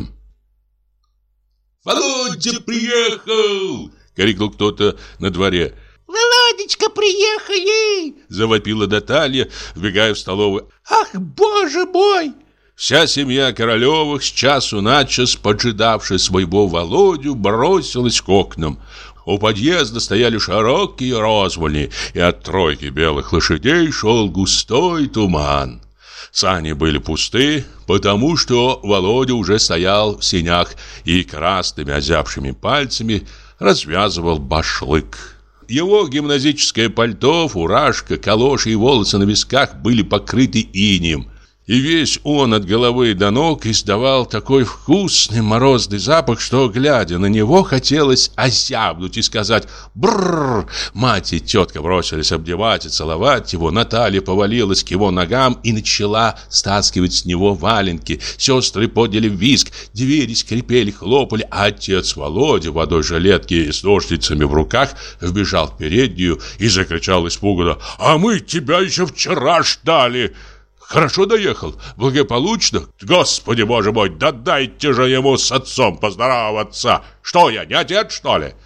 «Володя приехал!» — крикнул кто-то на дворе. «Володечка, приехали!» — завопила Наталья, вбегая в столовую. «Ах, боже мой!» Вся семья Королевых, с часу на час поджидавшая своего Володю, бросилась к окнам. У подъезда стояли широкие розвольни, и от тройки белых лошадей шел густой туман. Сани были пусты, потому что Володя уже стоял в сенях и красными озябшими пальцами развязывал башлык. Его гимназическое пальто, фуражка, калоши и волосы на висках были покрыты инеем. И весь он от головы до ног издавал такой вкусный морозный запах, что, глядя на него, хотелось озябнуть и сказать «брррр». Мать и тетка бросились обнимать и целовать его. Наталья повалилась к его ногам и начала стаскивать с него валенки. Сестры подняли визг, двери скрипели, хлопали, а отец Володя в одной жилетке с ножницами в руках вбежал в переднюю и закричал испуганно: «А мы тебя еще вчера ждали!» «Хорошо доехал? Благополучно? Господи, боже мой, да дайте же ему с отцом поздороваться! Что я, не отец, что ли?»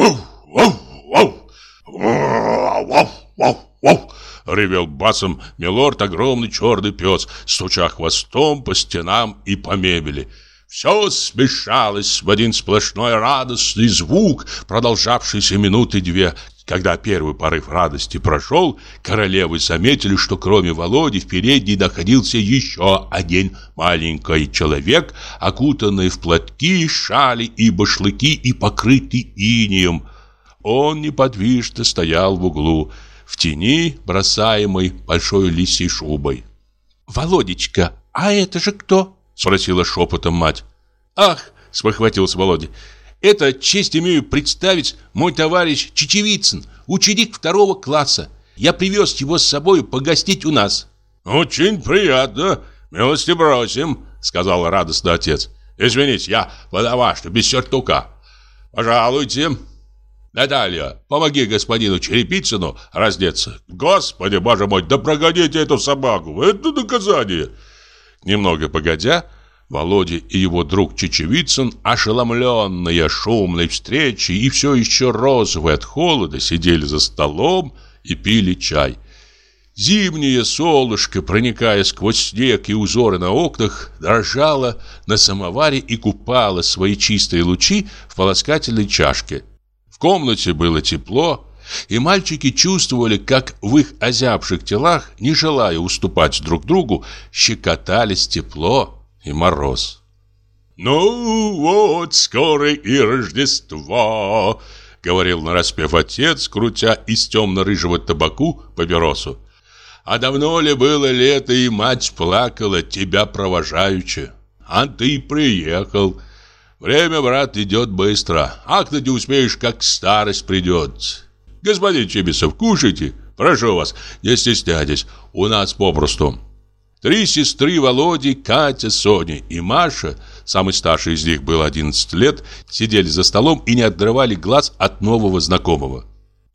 ревел басом милорд, огромный черный пес, стуча хвостом по стенам и по мебели. Все смешалось в один сплошной радостный звук, продолжавшийся минуты две. Когда первый порыв радости прошел, королевы заметили, что кроме Володи в передней находился еще один маленький человек, окутанный в платки, шали и башлыки и покрытый инеем. Он неподвижно стоял в углу, в тени, бросаемой большой лисьей шубой. «Володечка, а это же кто?» — спросила шепотом мать. «Ах!» — спохватился Володя. «Это, честь имею представить, мой товарищ Чечевицын, ученик 2 класса. Я привез его с собой погостить у нас». «Очень приятно. Милости просим», — сказал радостно отец. «Извините, я по-домашнему, без сюртука. Пожалуйте. Наталья, помоги господину Черепицыну раздеться. Господи, боже мой, да прогоните эту собаку. Это наказание». Немного погодя, Володя и его друг Чечевицын, ошеломленные шумной встречей и все еще розовые от холода, сидели за столом и пили чай. Зимнее солнышко, проникая сквозь снег и узоры на окнах, дрожало на самоваре и купало свои чистые лучи в полоскательной чашке. В комнате было тепло, и мальчики чувствовали, как в их озябших телах, не желая уступать друг другу, щекотались тепло и мороз. «Ну вот, скоро и Рождество», — говорил нараспев отец, крутя из темно-рыжего табаку папиросу. «А давно ли было лето, и мать плакала, тебя провожаючи? А ты приехал. Время, брат, идет быстро. Ах, ты не успеешь, как старость придет. Господин Чибисов, кушайте. Прошу вас, не стесняйтесь, у нас попросту». 3 сестры Володи, Катя, Соня и Маша, самый старший из них был 11 лет, сидели за столом и не отрывали глаз от нового знакомого.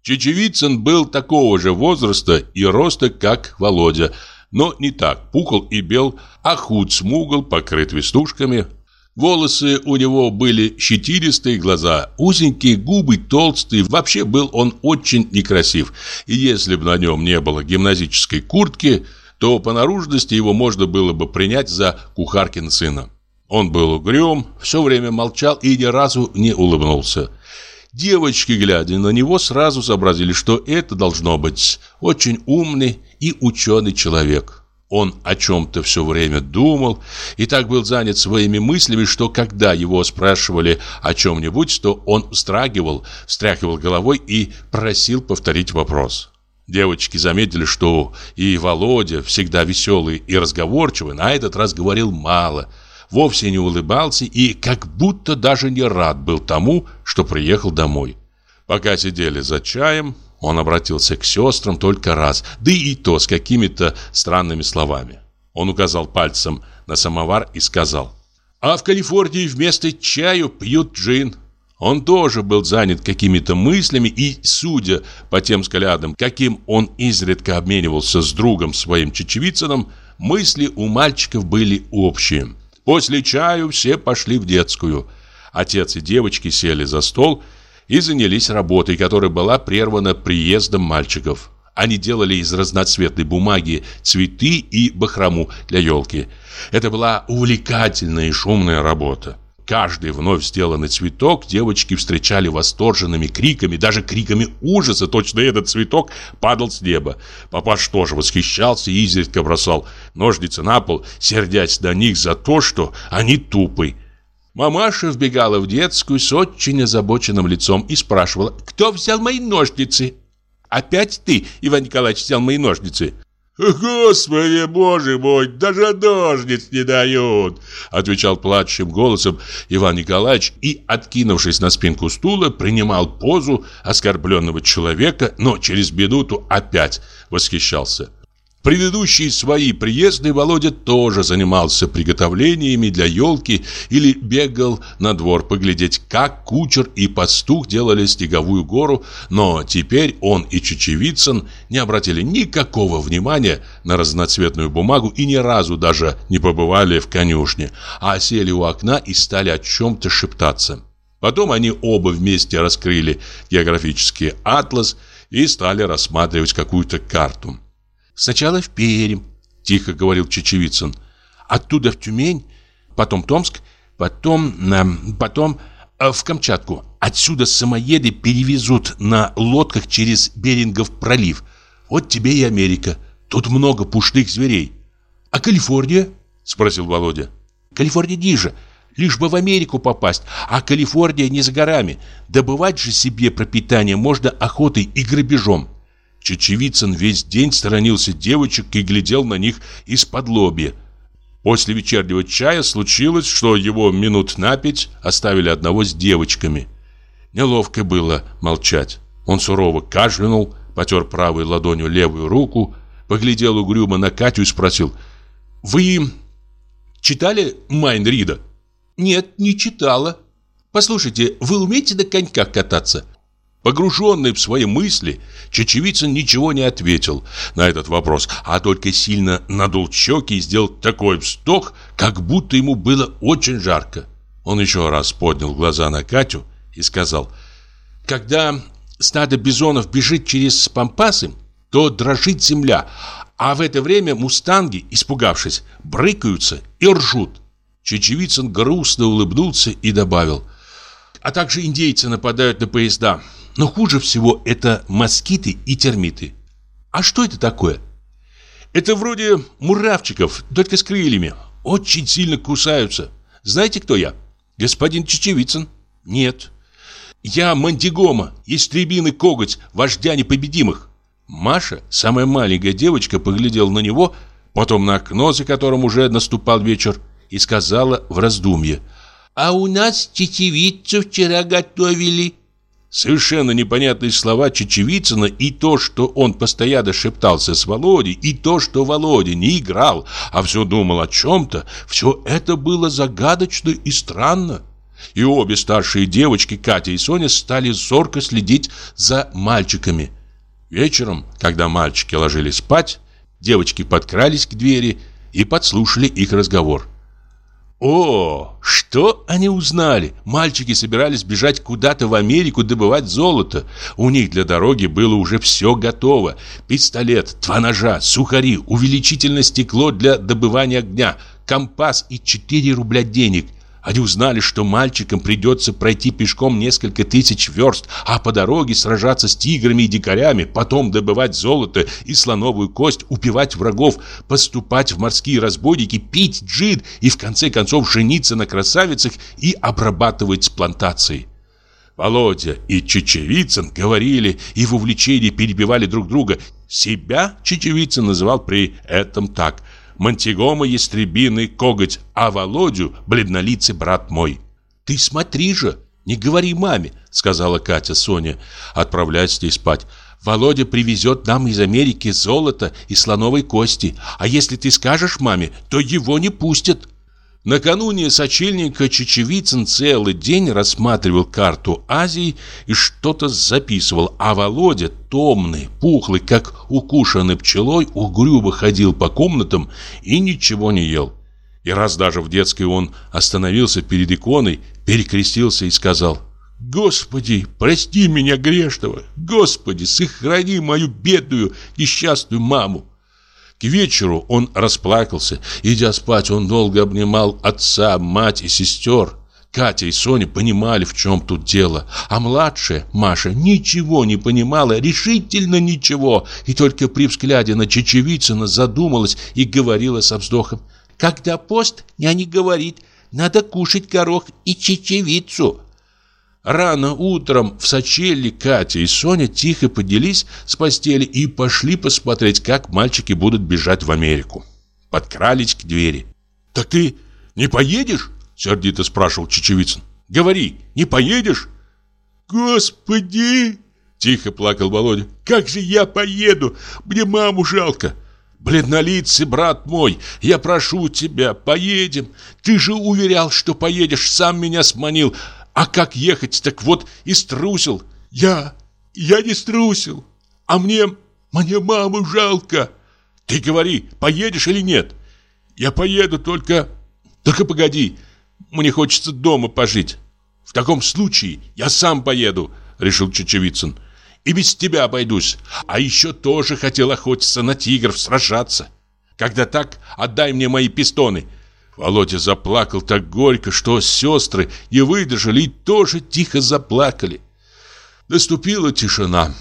Чечевицын был такого же возраста и роста, как Володя, но не так пухл и бел, а худ смугл, покрыт веснушками. Волосы у него были щетинистые, глаза узенькие, губы толстые. Вообще был он очень некрасив. И если бы на нем не было гимназической куртки, то по наружности его можно было бы принять за кухаркина сына. Он был угрюм, все время молчал и ни разу не улыбнулся. Девочки, глядя на него, сразу сообразили, что это должно быть очень умный и ученый человек. Он о чем-то все время думал и так был занят своими мыслями, что когда его спрашивали о чем-нибудь, то он встрагивал головой и просил повторить вопрос. Девочки заметили, что и Володя, всегда веселый и разговорчивый, на этот раз говорил мало, вовсе не улыбался и как будто даже не рад был тому, что приехал домой. Пока сидели за чаем, он обратился к сестрам только раз, да и то с какими-то странными словами. Он указал пальцем на самовар и сказал: «А в Калифорнии вместо чаю пьют джин». Он тоже был занят какими-то мыслями и, судя по тем взглядам, каким он изредка обменивался с другом своим Чечевицыным, мысли у мальчиков были общие. После чаю все пошли в детскую. Отец и девочки сели за стол и занялись работой, которая была прервана приездом мальчиков. Они делали из разноцветной бумаги цветы и бахрому для елки. Это была увлекательная и шумная работа. Каждый вновь сделанный цветок девочки встречали восторженными криками, даже криками ужаса. Точно этот цветок падал с неба. Папаш тоже восхищался и изредка бросал ножницы на пол, сердясь на них за то, что они тупы. Мамаша вбегала в детскую с очень озабоченным лицом и спрашивала: «Кто взял мои ножницы?» «Опять ты, Иван Николаевич, взял мои ножницы?» «Господи, боже мой, даже ножниц не дают!» Отвечал плачущим голосом Иван Николаевич и, откинувшись на спинку стула, принимал позу оскорбленного человека, но через минуту опять восхищался. В предыдущие свои приезды Володя тоже занимался приготовлениями для елки или бегал на двор поглядеть, как кучер и пастух делали снеговую гору, но теперь он и Чечевицын не обратили никакого внимания на разноцветную бумагу и ни разу даже не побывали в конюшне, а сели у окна и стали о чем-то шептаться. Потом они оба вместе раскрыли географический атлас и стали рассматривать какую-то карту. «Сначала в Пермь», — тихо говорил Чечевицын. «Оттуда в Тюмень, потом Томск, потом в Камчатку. Отсюда самоеды перевезут на лодках через Берингов пролив. Вот тебе и Америка. Тут много пушных зверей». «А Калифорния?» — спросил Володя. «Калифорния ниже. Лишь бы в Америку попасть, а Калифорния не за горами. Добывать же себе пропитание можно охотой и грабежом». Чечевицын весь день сторонился девочек и глядел на них из-подлобья. После вечернего чая случилось, что его минут на 5 оставили одного с девочками. Неловко было молчать. Он сурово кашлянул, потер правой ладонью левую руку, поглядел угрюмо на Катю и спросил: «Вы читали Майн Рида?» «Нет, не читала. Послушайте, вы умеете на коньках кататься?» Погруженный в свои мысли, Чечевицын ничего не ответил на этот вопрос, а только сильно надул щеки и сделал такой вздох, как будто ему было очень жарко. Он еще раз поднял глаза на Катю и сказал: «Когда стадо бизонов бежит через пампасы, то дрожит земля, а в это время мустанги, испугавшись, брыкаются и ржут». Чечевицын грустно улыбнулся и добавил: «А также индейцы нападают на поезда. Но хуже всего это москиты и термиты». «А что это такое?» «Это вроде муравчиков, только с крыльями. Очень сильно кусаются. Знаете, кто я?» «Господин Чечевицын». «Нет. Я Мандигома, истребиный коготь вождя непобедимых». Маша, самая маленькая девочка, поглядела на него, потом на окно, за которым уже наступал вечер, и сказала в раздумье: «А у нас чечевицу вчера готовили». Совершенно непонятные слова Чечевицына и то, что он постоянно шептался с Володей, и то, что Володя не играл, а все думал о чем-то, все это было загадочно и странно. И обе старшие девочки, Катя и Соня, стали зорко следить за мальчиками. Вечером, когда мальчики ложились спать, девочки подкрались к двери и подслушали их разговор. О, что они узнали? Мальчики собирались бежать куда-то в Америку добывать золото. У них для дороги было уже все готово. Пистолет, 2 ножа, сухари, увеличительное стекло для добывания огня, компас и 4 рубля денег. Они узнали, что мальчикам придется пройти пешком несколько тысяч верст, а по дороге сражаться с тиграми и дикарями, потом добывать золото и слоновую кость, убивать врагов, поступать в морские разбойники, пить джин и в конце концов жениться на красавицах и обрабатывать плантации. Володя и Чечевицын говорили и в увлечении перебивали друг друга. Себя Чечевицын называл при этом так: Монтигомо ястребиный коготь, а Володю бледнолицый брат мой. Ты смотри же, не говори маме, сказала Катя Соне, отправляясь с ней спать. Володя привезет нам из Америки золото и слоновой кости, а если ты скажешь маме, то его не пустят. Накануне сочельника Чечевицын целый день рассматривал карту Азии и что-то записывал, а Володя, томный, пухлый, как укушенный пчелой, угрюмо ходил по комнатам и ничего не ел. И раз даже в детской он остановился перед иконой, перекрестился и сказал: «Господи, прости меня грешного! Господи, сохрани мою бедную, несчастную маму!» К вечеру он расплакался. Идя спать, он долго обнимал отца, мать и сестер. Катя и Соня понимали, в чем тут дело, а младшая, Маша, ничего не понимала, решительно ничего, и только при взгляде на Чечевицына задумалась и говорила со вздохом: «Когда пост, няня говорит, надо кушать горох и чечевицу». Рано утром в сочельник Катя и Соня тихо поднялись с постели и пошли посмотреть, как мальчики будут бежать в Америку. Подкрались к двери. «Так ты не поедешь?» — сердито спрашивал Чечевицын. «Говори, не поедешь?» «Господи!» — тихо плакал Володя. «Как же я поеду? Мне маму жалко!» «Бледнолицый брат мой, я прошу тебя, поедем. Ты же уверял, что поедешь, сам меня сманил. А как ехать, так вот и струсил». Я не струсил. А мне маму жалко». «Ты говори, поедешь или нет?» «Я поеду, только погоди. Мне хочется дома пожить». «В таком случае я сам поеду», — решил Чечевицын. «И без тебя обойдусь. А еще тоже хотел охотиться на тигров, сражаться. Когда так, отдай мне мои пистоны». Володя заплакал так горько, что сестры не выдержали и тоже тихо заплакали. Наступила тишина.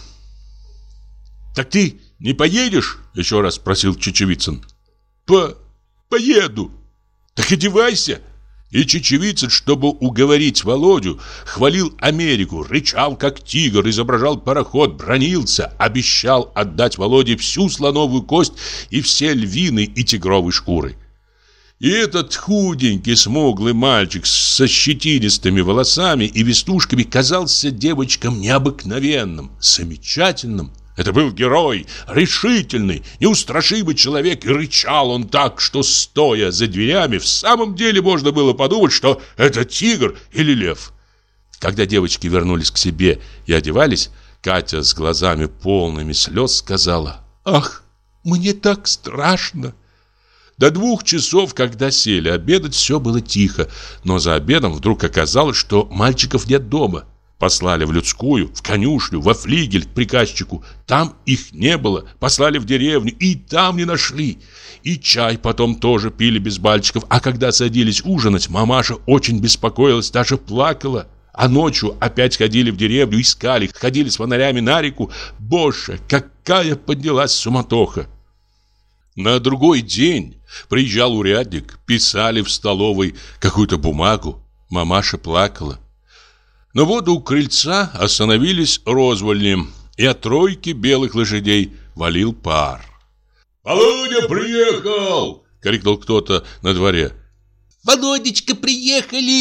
«Так ты не поедешь?» — еще раз спросил Чечевицын. «Поеду». «Так одевайся». И Чечевицын, чтобы уговорить Володю, хвалил Америку, рычал как тигр, изображал пароход, бранился, обещал отдать Володе всю слоновую кость и все львиные и тигровые шкуры. И этот худенький, смуглый мальчик со щетинистыми волосами и веснушками казался девочкам необыкновенным, замечательным. Это был герой, решительный, неустрашимый человек, и рычал он так, что, стоя за дверями, в самом деле можно было подумать, что это тигр или лев. Когда девочки вернулись к себе и одевались, Катя с глазами полными слез сказала: «Ах, мне так страшно». До 2 часов, когда сели обедать, все было тихо, но за обедом вдруг оказалось, что мальчиков нет дома. Послали в людскую, в конюшню, во флигель к приказчику. Там их не было. Послали в деревню, и там не нашли. И чай потом тоже пили без мальчиков. А когда садились ужинать, мамаша очень беспокоилась, даже плакала. А ночью опять ходили в деревню, искали, ходили с фонарями на реку. Боже, какая поднялась суматоха! На другой день приезжал урядник, писали в столовой какую-то бумагу. Мамаша плакала. Но вот у крыльца остановились розвольни, и от тройки белых лошадей валил пар. «Володя приехал!» — крикнул кто-то на дворе. «Володечка, приехали!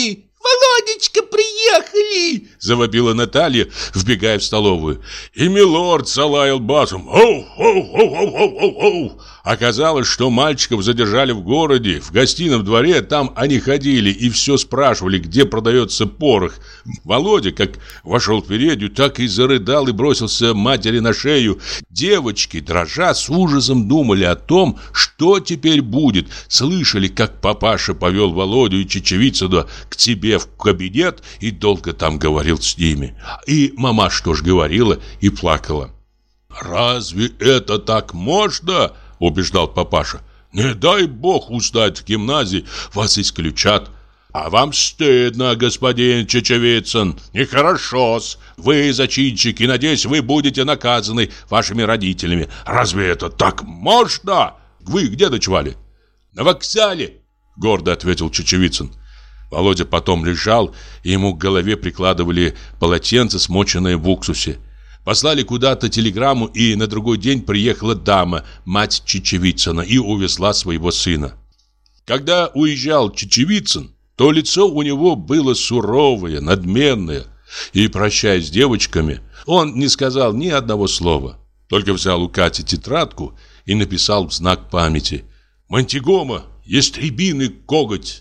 Володечка, приехали!» Завопила Наталья, вбегая в столовую. И милорд залаял басом: «Оу-оу-оу-оу-оу-оу!» Оказалось, что мальчиков задержали в городе, в гостином дворе. Там они ходили и все спрашивали, где продается порох. Володя, как вошел в переднюю, так и зарыдал и бросился матери на шею. Девочки, дрожа, с ужасом думали о том, что теперь будет. Слышали, как папаша повел Володю и Чечевицына к себе в кабинет и долго там говорил с ними. И мамаша тоже говорила и плакала. «Разве это так можно?» — убеждал папаша. «Не дай бог узнать в гимназии, вас исключат». «А вам стыдно, господин Чечевицын, нехорошо-с. Вы зачинщики, надеюсь, вы будете наказаны вашими родителями. Разве это так можно? Вы где ночевали?» «На вокзале», — гордо ответил Чечевицын. Володя потом лежал, и ему к голове прикладывали полотенце, смоченное в уксусе. Послали куда-то телеграмму, и на другой день приехала дама, мать Чечевицына, и увезла своего сына. Когда уезжал Чечевицын, то лицо у него было суровое, надменное, и, прощаясь с девочками, он не сказал ни одного слова, только взял у Кати тетрадку и написал в знак памяти: «Монтигомо, ястребиный коготь».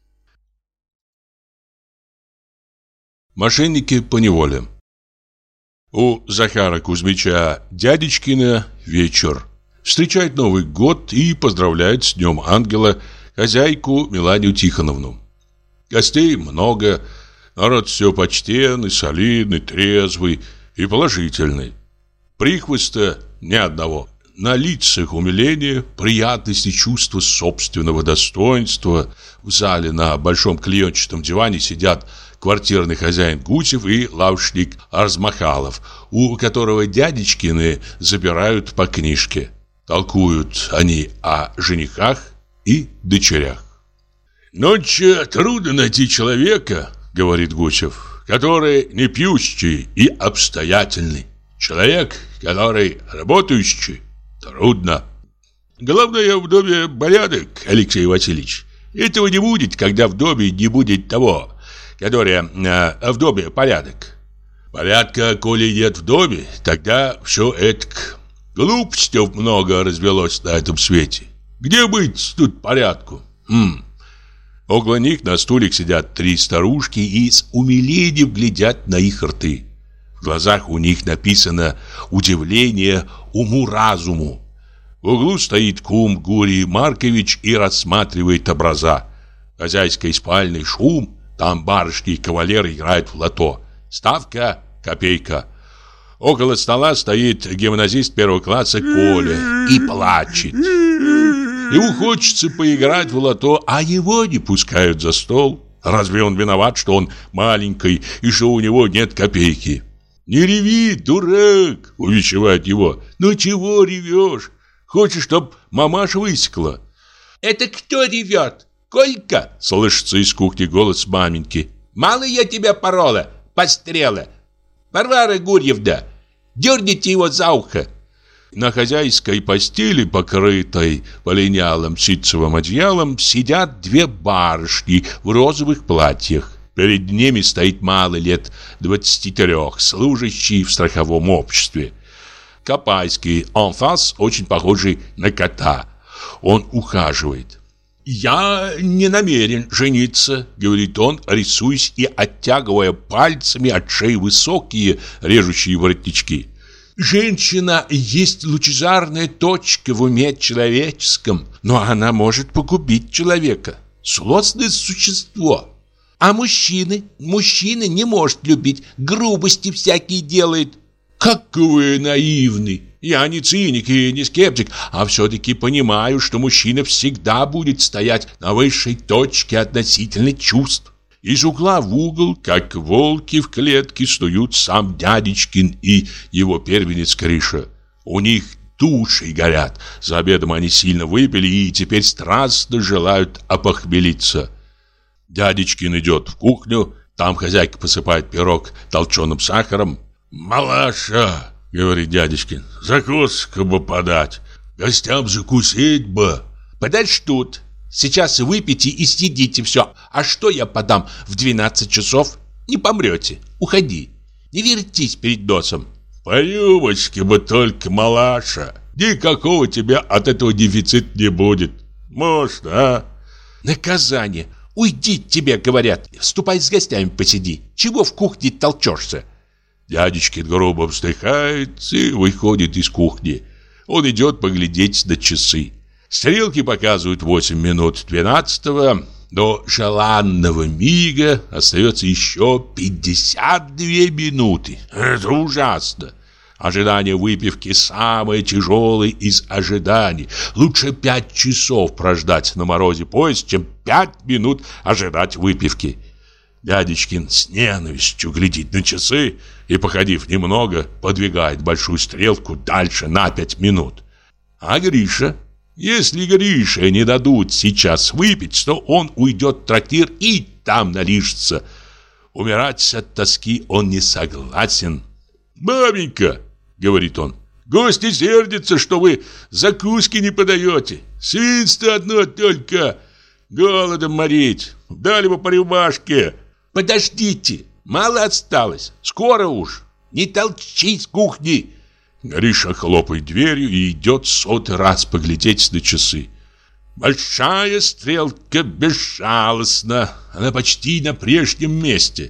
Мошенники поневоле. У Захара Кузьмича Дядечкина вечер. Встречает Новый год и поздравляет с Днем Ангела хозяйку Меланию Тихоновну. Гостей много, народ все почтенный, солидный, трезвый и положительный. Прихвоста ни одного. На лицах умиление, приятность и чувство собственного достоинства. В зале на большом клеенчатом диване сидят квартирный хозяин Гусев и лавочник Размахалов, у которого Дядечкины забирают по книжке. Толкуют они о женихах и дочерях. «Ночью трудно найти человека, — говорит Гусев, — который не пьющий и обстоятельный. Человек, который работающий, трудно. Главное в доме порядок, Алексей Васильевич. Этого не будет, когда в доме не будет того, который в доме порядок. Порядка, коли нет в доме, тогда все это глупостей много развелось на этом свете. Где быть тут порядку? Около них на стульях сидят три старушки и с умилением глядят на их рты. В глазах у них написано удивление уму-разуму. В углу стоит кум Гурий Маркович и рассматривает образа. В хозяйской спальне шум, там барышни и кавалеры играют в лото. Ставка — копейка. Около стола стоит гимназист первого класса Коля и плачет. Ему хочется поиграть в лото, а его не пускают за стол. Разве он виноват, что он маленький и что у него нет копейки? «Не реви, дурак!» — увещевает его. «Ну чего ревешь? Хочешь, чтоб мамаша высекла?» «Это кто ревет? Колька?» — слышится из кухни голос маменьки. «Мало я тебя порола, пострела! Варвара Гурьевна, дерните его за ухо!» На хозяйской постели, покрытой полинялым ситцевым одеялом, сидят две барышни в розовых платьях. Перед ними стоит малый лет 23, служащий в страховом обществе. Копайский анфас, очень похожий на кота. Он ухаживает. «Я не намерен жениться», — говорит он, рисуясь и оттягивая пальцами от шеи высокие режущие воротнички. «Женщина есть лучезарная точка в уме человеческом, но она может погубить человека. Злостное существо. А мужчины не может любить, грубости всякие делает». «Как вы наивны! Я не циник и не скептик, а все-таки понимаю, что мужчина всегда будет стоять на высшей точке относительно чувств». Из угла в угол, как волки в клетке, снуют сам Дядечкин и его первенец Гриша. У них души горят. За обедом они сильно выпили и теперь страстно желают опохмелиться. Дядечкин идет в кухню, там хозяйка посыпает пирог толченым сахаром. «Малаша, — говорит Дядечкин, — закуску бы подать, гостям закусить бы». «Подальше тут. Сейчас выпейте и съедите все. А что я подам в 12 часов? Не помрете. Уходи. Не вертись перед носом. По рюмочке бы только, малаша. Никакого тебя от этого дефицита не будет. Можно, а? Наказание. Уйди, тебе говорят. Ступай с гостями посиди. Чего в кухне толчешься? Дядечкин грубо вздыхает и выходит из кухни. Он идет поглядеть на часы. Стрелки показывают 8 минут 12-го. До желанного мига остается еще 52 минуты. Это ужасно. Ожидание выпивки самое тяжелое из ожиданий. Лучше 5 часов прождать на морозе поезд, чем 5 минут ожидать выпивки. Дядечкин с ненавистью глядит на часы и, походив немного, подвигает большую стрелку дальше на 5 минут. А Гриша? Если Грише не дадут сейчас выпить, то он уйдет в трактир и там налижется. Умирать от тоски он не согласен. «Маменька», — говорит он, — «гости сердятся, что вы закуски не подаете. Свинство одно только. Голодом морить. Дали бы по рюмашке». Подождите, мало осталось. Скоро уж. Не толчись с кухни. Гриша хлопает дверью и идет 100-й раз поглядеть на часы. Большая стрелка безжалостна. Она почти на прежнем месте.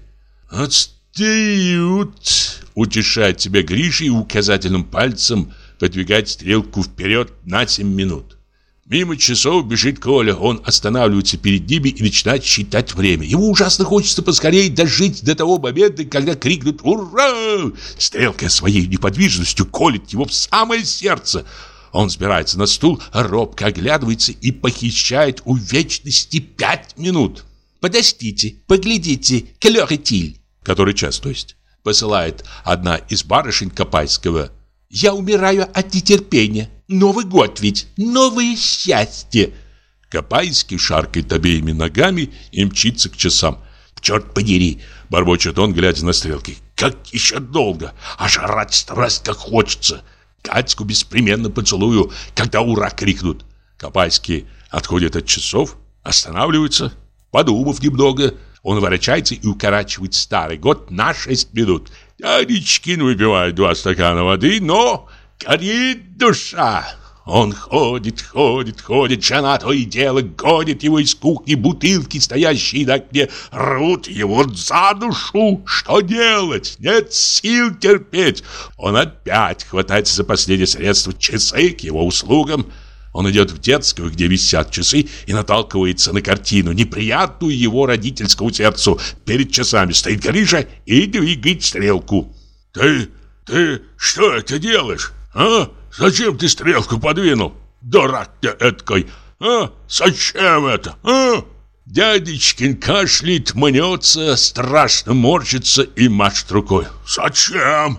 «Отстают!» — утешает себя Гриша и указательным пальцем подвигает стрелку вперед на 7 минут. Мимо часов бежит Коля. Он останавливается перед ними и начинает считать время. Ему ужасно хочется поскорее дожить до того момента, когда крикнут «Ура!». Стрелка своей неподвижностью колет его в самое сердце. Он взбирается на стул, робко оглядывается и похищает у вечности 5 минут. «Подождите, поглядите, келёр-этиль». Который час, то есть? Посылает одна из барышень Копайского. «Я умираю от нетерпения. Новый год ведь, новое счастье!» Копайский шаркает обеими ногами и мчится к часам. «Черт подери!» — бормочет он, глядя на стрелки. «Как еще долго! А жрать страсть как хочется! Катьку беспременно поцелую, когда ура крикнут!» Копайский отходит от часов, останавливается. Подумав немного, он ворочается и укорачивает старый год на 6 минут. Дядечкин выпивает 2 стакана воды, но горит душа. Он ходит. Жена то и дело гонит его из кухни. Бутылки, стоящие на окне, рвут его за душу. Что делать? Нет сил терпеть. Он опять хватается за последнее средство. Часы к его услугам. Он идет в детскую, где висят часы, и наталкивается на картину, неприятную его родительскому сердцу. Перед часами стоит Гриша и двигает стрелку. «Ты что это делаешь, а? Зачем ты стрелку подвинул? Дурак ты эткой, а? Зачем это, а?» Дядечкин кашляет, мнется, страшно морщится и машет рукой. «Зачем?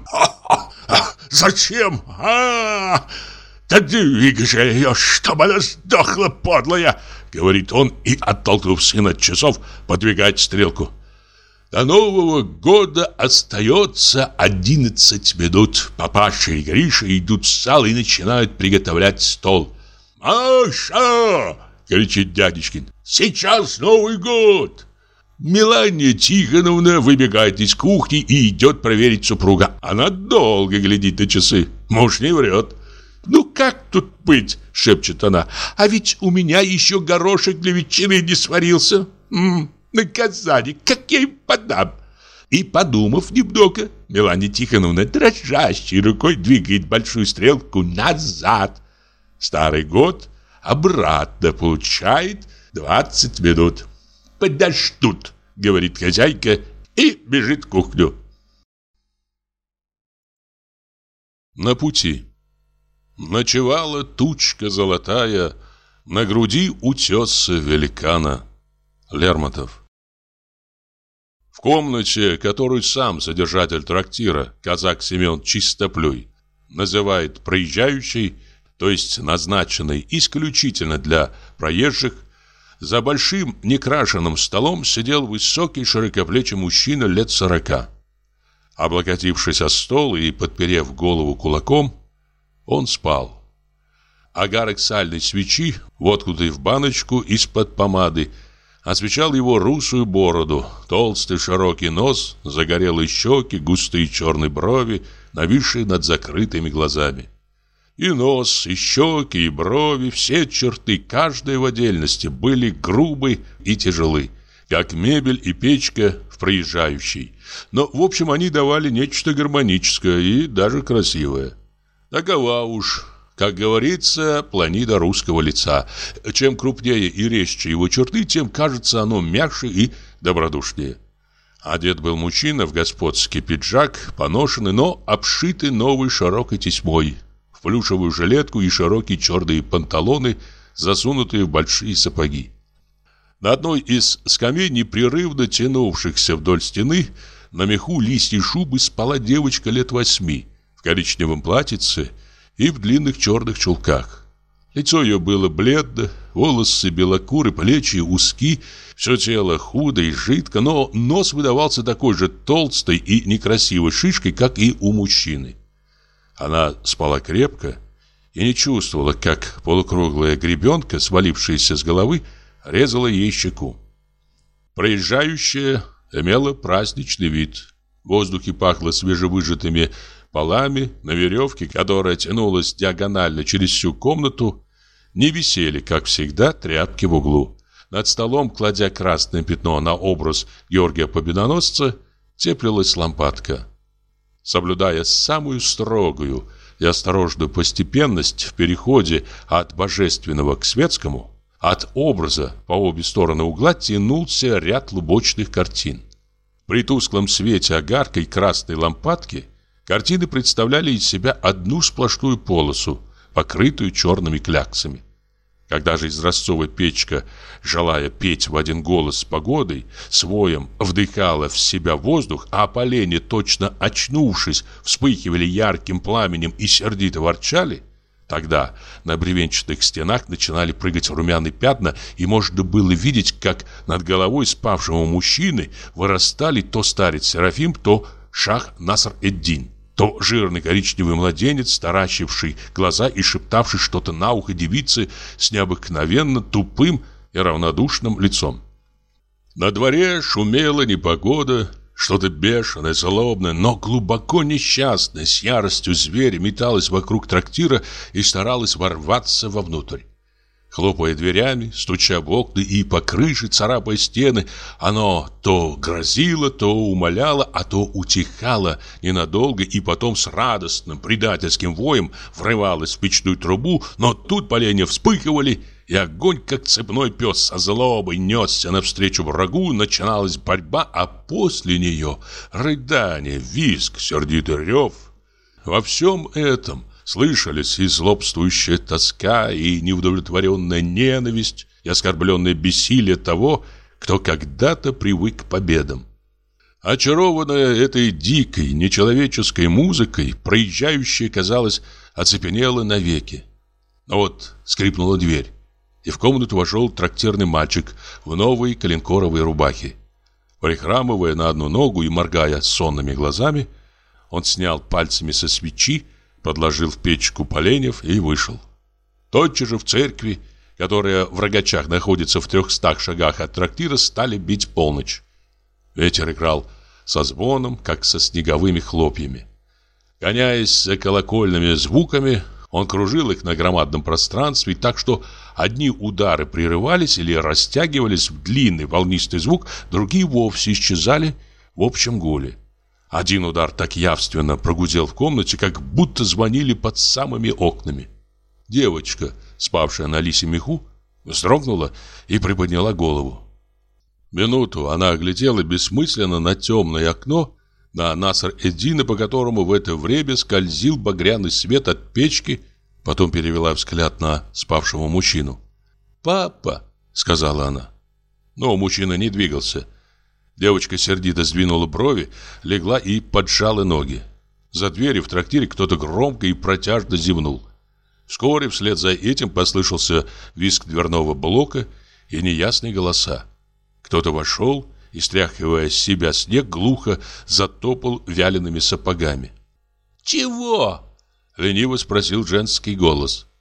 Зачем? Да двигай же ее, чтобы она сдохла, подлая!» Говорит он и, оттолкнув сына от часов, подвигает стрелку. До Нового года остается 11 минут. Папаша и Гриша идут в зал и начинают приготовлять стол. «Маша!» — кричит дядечкин. «Сейчас Новый год!» Мелания Тихоновна выбегает из кухни и идет проверить супруга. Она долго глядит на часы. Муж не врет. «Ну как тут быть?» — шепчет она. «А ведь у меня еще горошек для ветчины не сварился. Наказание, как я им подам?» И, подумав немного, Мелания Тихоновна дрожащей рукой двигает большую стрелку назад. Старый год обратно получает 20 минут. «Подождут», — говорит хозяйка и бежит в кухню. На пути. Ночевала тучка золотая на груди утеса великана. Лермонтов. В комнате, которую сам содержатель трактира, казак Семен Чистоплюй, называет проезжающей, то есть назначенной исключительно для проезжих, за большим некрашенным столом сидел высокий широкоплечий мужчина лет 40. Облокотившись о стол и подперев голову кулаком, он спал. Огарок сальной свечи, воткнутый в баночку из-под помады, освещал его русую бороду, толстый широкий нос, загорелые щеки, густые черные брови, нависшие над закрытыми глазами. И нос, и щеки, и брови, все черты, каждая в отдельности, были грубы и тяжелы, как мебель и печка в проезжающей. Но, в общем, они давали нечто гармоническое и даже красивое. Такова уж, как говорится, планида русского лица. Чем крупнее и резче его черты, тем кажется оно мягче и добродушнее. Одет был мужчина в господский пиджак, поношенный, но обшитый новой широкой тесьмой, в плюшевую жилетку и широкие черные панталоны, засунутые в большие сапоги. На одной из скамей, непрерывно тянувшихся вдоль стены, на меху листья шубы спала девочка лет 8 в коричневом платьице и в длинных черных чулках. Лицо ее было бледно, волосы белокуры, плечи узки, все тело худо и жидко, но нос выдавался такой же толстой и некрасивой шишкой, как и у мужчины. Она спала крепко и не чувствовала, как полукруглая гребенка, свалившаяся с головы, резала ей щеку. Проезжающая имела праздничный вид. В воздухе пахло свежевыжатыми полами. На веревке, которая тянулась диагонально через всю комнату, не висели, как всегда, тряпки в углу. Над столом, кладя красное пятно на образ Георгия Победоносца, теплилась лампадка. Соблюдая самую строгую и осторожную постепенность в переходе от божественного к светскому, от образа по обе стороны угла тянулся ряд лубочных картин. При тусклом свете огарка и красной лампадки картины представляли из себя одну сплошную полосу, покрытую черными кляксами. Когда же изразцовая печка, желая петь в один голос с погодой, с воем вдыхала в себя воздух, а поленья, точно очнувшись, вспыхивали ярким пламенем и сердито ворчали, тогда на бревенчатых стенах начинали прыгать румяные пятна, и можно было видеть, как над головой спавшего мужчины вырастали то старец Серафим, то Шах Наср-эд-Дин, то жирный коричневый младенец, таращивший глаза и шептавший что-то на ухо девице с необыкновенно тупым и равнодушным лицом. На дворе шумела непогода, что-то бешеное, злобное, но глубоко несчастное, с яростью зверя металось вокруг трактира и старалось ворваться вовнутрь. Хлопая дверями, стуча в окна и по крыше, царапая стены, оно то грозило, то умоляло, а то утихало ненадолго и потом с радостным предательским воем врывалось в печную трубу, но тут поленья вспыхивали, и огонь, как цепной пес со злобой, несся навстречу врагу, начиналась борьба, а после нее рыдание, визг, сердитый рев. Во всем этом слышались и злобствующая тоска, и неудовлетворенная ненависть, и оскорбленное бессилие того, кто когда-то привык к победам. Очарованная этой дикой, нечеловеческой музыкой, проезжающая, казалось, оцепенела навеки. Но вот скрипнула дверь, и в комнату вошел трактирный мальчик в новой коленкоровой рубахе. Прихрамывая на одну ногу и моргая сонными глазами, он снял пальцами со свечи, подложил в печку поленьев и вышел. Тотчас же в церкви, которая в Рогачах находится в 300 шагах от трактира, стали бить полночь. Ветер играл со звоном, как со снеговыми хлопьями. Гоняясь за колокольными звуками, он кружил их на громадном пространстве, так что одни удары прерывались или растягивались в длинный волнистый звук, другие вовсе исчезали в общем гуле. Один удар так явственно прогудел в комнате, как будто звонили под самыми окнами. Девочка, спавшая на лисьем меху, вздрогнула и приподняла голову. Минуту она оглядела бессмысленно на темное окно, на Наср-эд-Дина, по которому в это время скользил багряный свет от печки, потом перевела взгляд на спавшего мужчину. «Папа!» — сказала она. Но мужчина не двигался. Девочка сердито сдвинула брови, легла и поджала ноги. За дверью в трактире кто-то громко и протяжно зевнул. Вскоре вслед за этим послышался визг дверного блока и неясные голоса. Кто-то вошел и, стряхивая с себя снег, глухо затопал вялеными сапогами. «Чего?» — лениво спросил женский голос.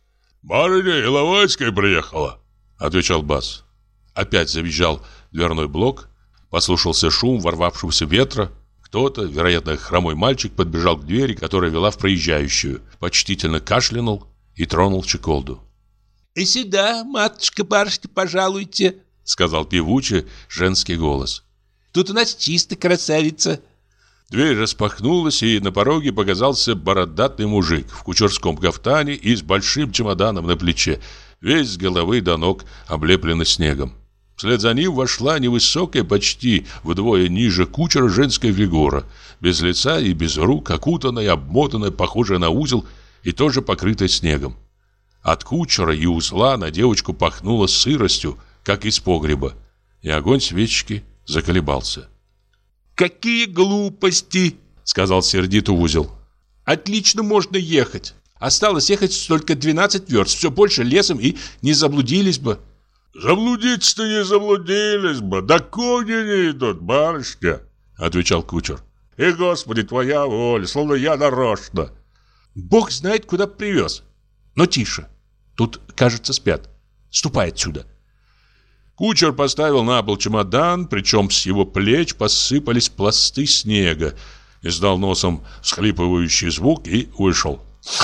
«Барыня Иловайская приехала», — отвечал бас. Опять завизжал дверной блок, послушался шум ворвавшегося ветра. Кто-то, вероятно, хромой мальчик, подбежал к двери, которая вела в проезжающую, почтительно кашлянул и тронул щеколду. «И сюда, матушка-барышня, пожалуйте», — сказал певучий женский голос. «Тут у нас чисто, красавица». Дверь распахнулась, и на пороге показался бородатый мужик в кучерском кафтане и с большим чемоданом на плече, весь с головы до ног облепленный снегом. Вслед за ним вошла невысокая, почти вдвое ниже кучера женская фигура, без лица и без рук, окутанная, обмотанная, похожая на узел и тоже покрытая снегом. От кучера и узла на девочку пахнуло сыростью, как из погреба, и огонь свечки заколебался. «Какие глупости!» — сказал сердито узел. «Отлично можно ехать. Осталось ехать только 12 верст. Все больше лесом и не заблудились бы». «Заблудиться-то не заблудились бы, да кони не идут, барышня», — отвечал кучер. «И, Господи, твоя воля, словно я нарочно». «Бог знает, куда привез. Но тише. Тут, кажется, спят. Ступай отсюда». Кучер поставил на пол чемодан, причем с его плеч посыпались пласты снега, издал носом всхлипывающий звук и вышел.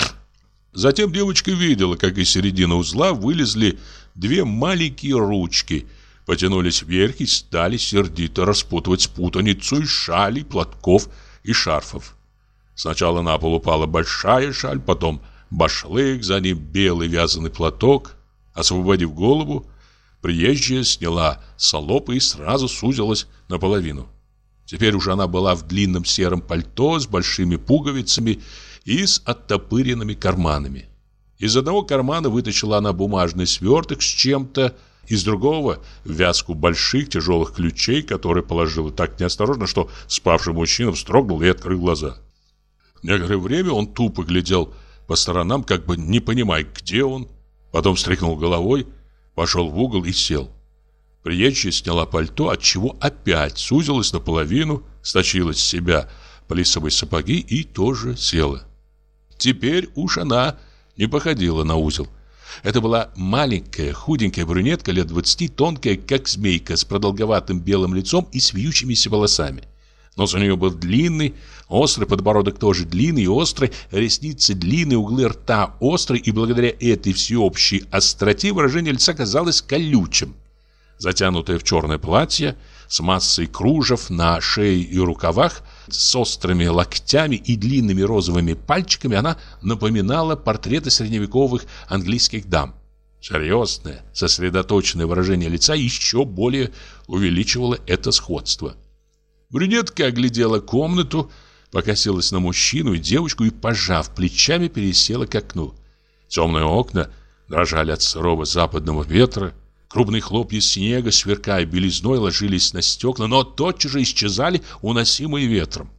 Затем девочка видела, как из середины узла вылезли две маленькие ручки, потянулись вверх и стали сердито распутывать путаницу из шалей, платков и шарфов. Сначала на пол упала большая шаль, потом башлык, за ним белый вязаный платок. Освободив голову, приезжая сняла салопы и сразу сузилась наполовину. Теперь уже она была в длинном сером пальто с большими пуговицами и с оттопыренными карманами. Из одного кармана вытащила она бумажный сверток с чем-то, из другого — вязку больших тяжелых ключей, которые положила так неосторожно, что спавший мужчина вздрогнул и открыл глаза. Некоторое время он тупо глядел по сторонам, как бы не понимая, где он. Потом встряхнул головой, пошел в угол и сел. Приезжая сняла пальто, отчего опять сузилась наполовину, стащила с себя плисовые сапоги и тоже села. Теперь уж она не походила на узел. Это была маленькая, худенькая брюнетка лет 20, тонкая, как змейка, с продолговатым белым лицом и с вьющимися волосами. Нос у нее был длинный, острый, подбородок тоже длинный и острый, ресницы длинные, углы рта острые, и благодаря этой всеобщей остроте выражение лица казалось колючим. Затянутая в черное платье, с массой кружев на шее и рукавах, с острыми локтями и длинными розовыми пальчиками, она напоминала портреты средневековых английских дам. Серьезное, сосредоточенное выражение лица еще более увеличивало это сходство. Брюнетка оглядела комнату, покосилась на мужчину и девочку и, пожав плечами, пересела к окну. Темные окна дрожали от сырого западного ветра. Крупные хлопья снега, сверкая белизной, ложились на стекла, но тотчас же исчезали, уносимые ветром.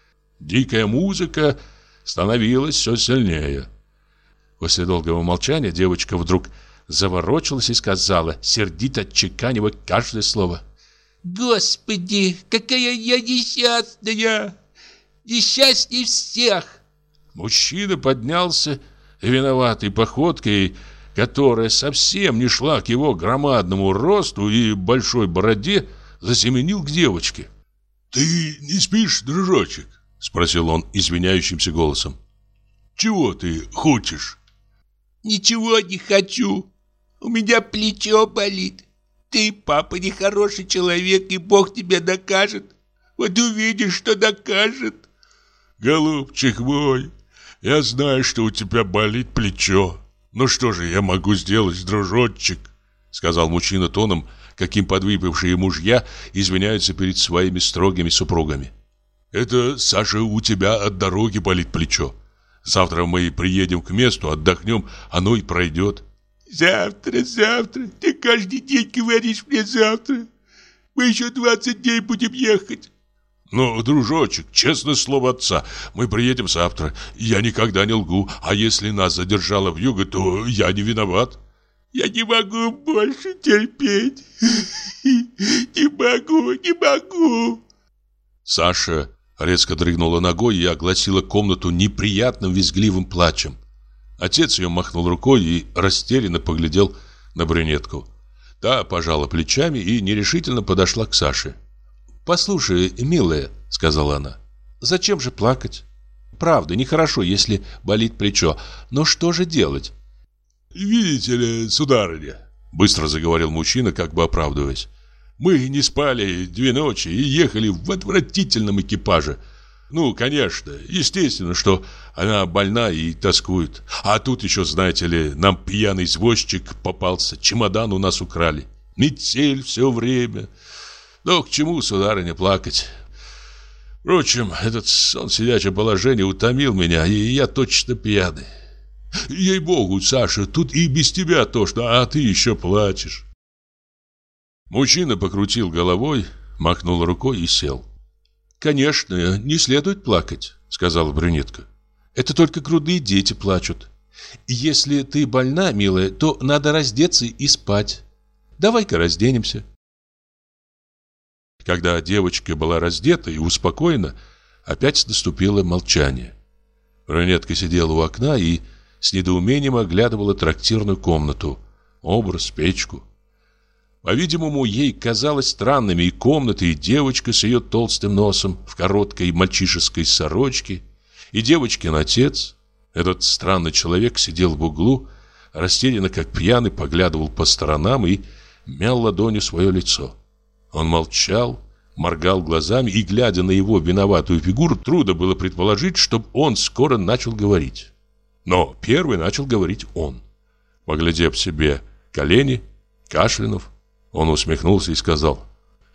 Дикая музыка становилась все сильнее. После долгого молчания девочка вдруг заворочилась и сказала, сердито отчеканивая каждое слово: «Господи, какая я несчастная! Несчастней всех!» Мужчина поднялся виноватой походкой, которая совсем не шла к его громадному росту и большой бороде, засеменил к девочке. «Ты не спишь, дружочек?» — спросил он извиняющимся голосом. «Чего ты хочешь?» «Ничего не хочу. У меня плечо болит. Ты, папа, нехороший человек, и Бог тебя накажет. Вот увидишь, что накажет». «Голубчик мой, я знаю, что у тебя болит плечо. Ну что же я могу сделать, дружочек?» Сказал мужчина тоном, каким подвыпившие мужья извиняются перед своими строгими супругами. «Это, Саша, у тебя от дороги болит плечо. Завтра мы приедем к месту, отдохнем, оно и пройдет». «Завтра, завтра. Ты каждый день говоришь мне завтра. Мы еще 20 дней будем ехать». «Ну, дружочек, честное слово отца, мы приедем завтра. Я никогда не лгу, а если нас задержала вьюга, то я не виноват». «Я не могу больше терпеть. Не могу, не могу». Саша резко дрыгнула ногой и огласила комнату неприятным визгливым плачем. Отец ее махнул рукой и растерянно поглядел на брюнетку. Та пожала плечами и нерешительно подошла к Саше. «Послушай, милая», — сказала она, — «зачем же плакать? Правда, нехорошо, если болит плечо, но что же делать?» «Видите ли, сударыня», — быстро заговорил мужчина, как бы оправдываясь, «мы не спали 2 ночи и ехали в отвратительном экипаже. Ну, конечно, естественно, что она больна и тоскует. А тут еще, знаете ли, нам пьяный извозчик попался, чемодан у нас украли. Метель все время. Но к чему, сударыня, плакать? Впрочем, этот сон сидячее положение утомил меня, и я точно пьяный. Ей-богу, Саша, тут и без тебя тошно, а ты еще плачешь». Мужчина покрутил головой, махнул рукой и сел. «Конечно, не следует плакать», — сказала брюнетка. «Это только грудные дети плачут. Если ты больна, милая, то надо раздеться и спать. Давай-ка разденемся». Когда девочка была раздета и успокоена, опять наступило молчание. Брюнетка сидела у окна и с недоумением оглядывала трактирную комнату, образ, печку. По-видимому, ей казалось странными и комната, и девочка с ее толстым носом в короткой мальчишеской сорочке, и девочкин отец. Этот странный человек сидел в углу, растерянно, как пьяный, поглядывал по сторонам и мял ладонью свое лицо. Он молчал, моргал глазами, и, глядя на его виноватую фигуру, трудно было предположить, чтобы он скоро начал говорить. Но первый начал говорить он. Поглядев себе колени, кашлянув, он усмехнулся и сказал: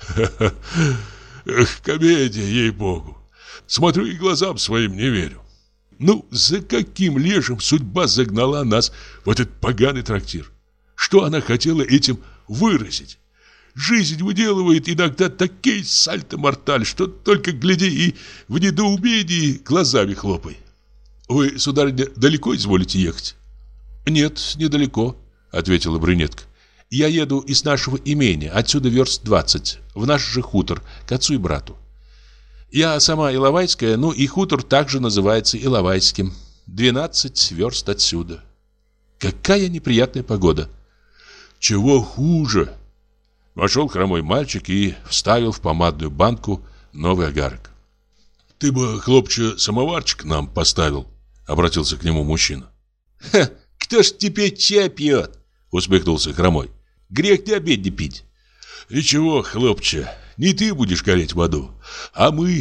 Эх, комедия, ей-богу. Смотрю и глазам своим не верю. Ну, за каким лешим судьба загнала нас в этот поганый трактир? Что она хотела этим выразить? Жизнь выделывает иногда такие сальто-морталь, что только гляди и в недоумении глазами хлопай. Вы, сударыня, далеко изволите ехать? Нет, недалеко, ответила брюнетка. Я еду из нашего имения, отсюда верст 20, в наш же хутор, к отцу и брату. Я сама Иловайская, ну и хутор также называется Иловайским. 12 верст отсюда. Какая неприятная погода. Чего хуже? Вошел хромой мальчик и вставил в помадную банку новый огарок. Ты бы, хлопче, самоварчик нам поставил, обратился к нему мужчина. Ха, кто ж теперь чай пьет? Усмехнулся хромой. Грех не обедни пить. Ничего, хлопче, не ты будешь гореть в аду, а мы.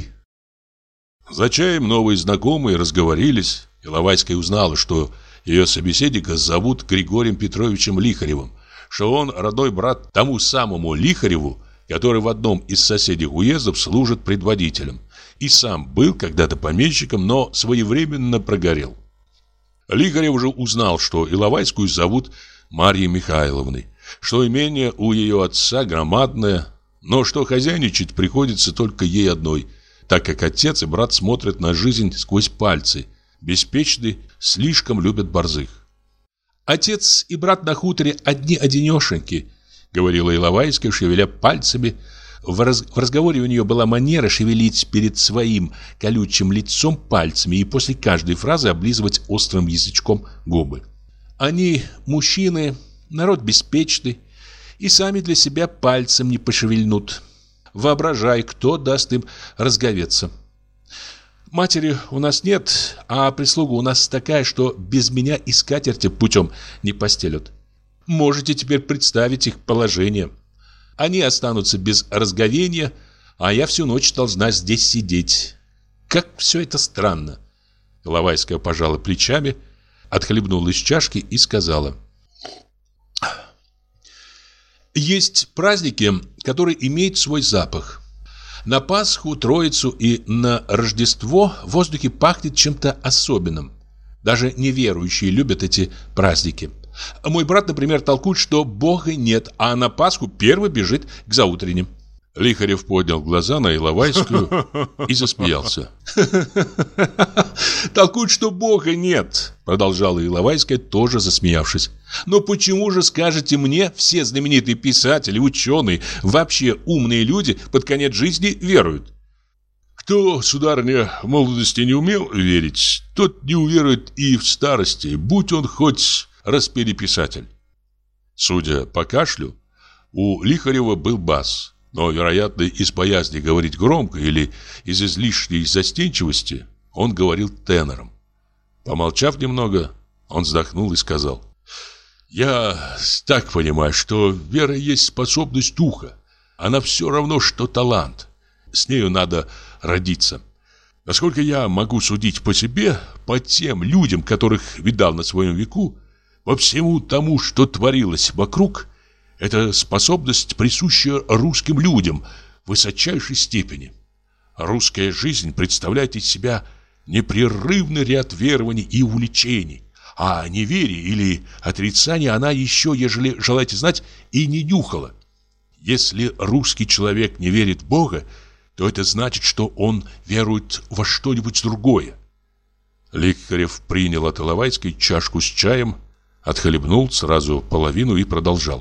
За чаем новые знакомые разговорились. Иловайская узнала, что ее собеседника зовут Григорием Петровичем Лихаревым, что он родной брат тому самому Лихареву, который в одном из соседних уездов служит предводителем, и сам был когда-то помещиком, но своевременно прогорел. Лихарев уже узнал, что Иловайскую зовут Марьей Михайловной, что имение у ее отца громадное, но что хозяйничать приходится только ей одной, так как отец и брат смотрят на жизнь сквозь пальцы, беспечны, слишком любят борзых. «Отец и брат на хуторе одни-одинешеньки», — говорила Иловайская, шевеля пальцами. В разговоре у нее была манера шевелить перед своим колючим лицом пальцами и после каждой фразы облизывать острым язычком губы. «Они мужчины, народ беспечный, и сами для себя пальцем не пошевельнут. Воображай, кто даст им разговеться. Матери у нас нет, а прислуга у нас такая, что без меня и скатерти путем не постелют. Можете теперь представить их положение. Они останутся без разговения, а я всю ночь должна здесь сидеть. Как все это странно». Иловайская пожала плечами, отхлебнула из чашки и сказала: «Есть праздники, которые имеют свой запах. На Пасху, Троицу и на Рождество в воздухе пахнет чем-то особенным. Даже неверующие любят эти праздники. Мой брат, например, толкует, что Бога нет, а на Пасху первый бежит к заутренним». Лихарев поднял глаза на Иловайскую и засмеялся. «Толкует, что Бога нет», — продолжала Иловайская, тоже засмеявшись. «Но почему же, скажете мне, все знаменитые писатели, ученые, вообще умные люди под конец жизни веруют?» Кто, сударыня, в молодости не умел верить, тот не уверует и в старости, будь он хоть распереписатель. Судя по кашлю, у Лихарева был бас, но, вероятно, из боязни говорить громко или из излишней застенчивости он говорил тенором. Помолчав немного, он вздохнул и сказал: «Я так понимаю, что вера есть способность духа. Она все равно, что талант. С нею надо родиться. Насколько я могу судить по себе, по тем людям, которых видал на своем веку, по всему тому, что творилось вокруг, эта способность присуща русским людям в высочайшей степени. Русская жизнь представляет из себя непрерывный ряд верований и увлечений, а о неверии или отрицании она еще, ежели желаете знать, и не нюхала. Если русский человек не верит в Бога, то это значит, что он верует во что-нибудь другое». Лихарев принял от Иловайской чашку с чаем, отхлебнул сразу половину и продолжал: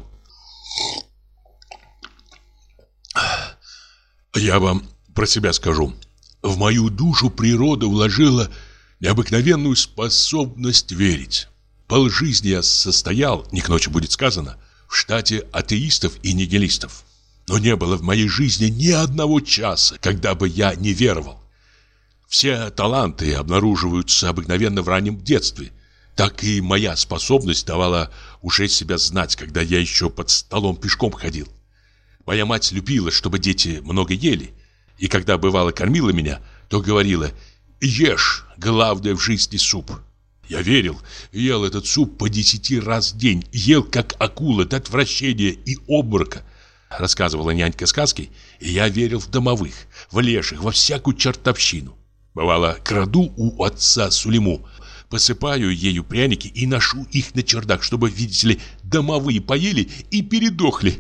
«Я вам про себя скажу. В мою душу природа вложила необыкновенную способность верить. Полжизни я состоял, не к ночи будет сказано, в штате атеистов и нигилистов. Но не было в моей жизни ни одного часа, когда бы я не веровал. Все таланты обнаруживаются обыкновенно в раннем детстве. Так и моя способность давала уже себя знать, когда я еще под столом пешком ходил. Моя мать любила, чтобы дети много ели, и когда бывало кормила меня, то говорила: «Ешь, главное в жизни суп». Я верил, ел этот суп по 10 раз в день, ел как акула до отвращения и обморока. Рассказывала нянька сказки, и я верил в домовых, в леших, во всякую чертовщину. Бывало, краду у отца Сулиму, посыпаю ею пряники и ношу их на чердак, чтобы, видите ли, домовые поели и передохли.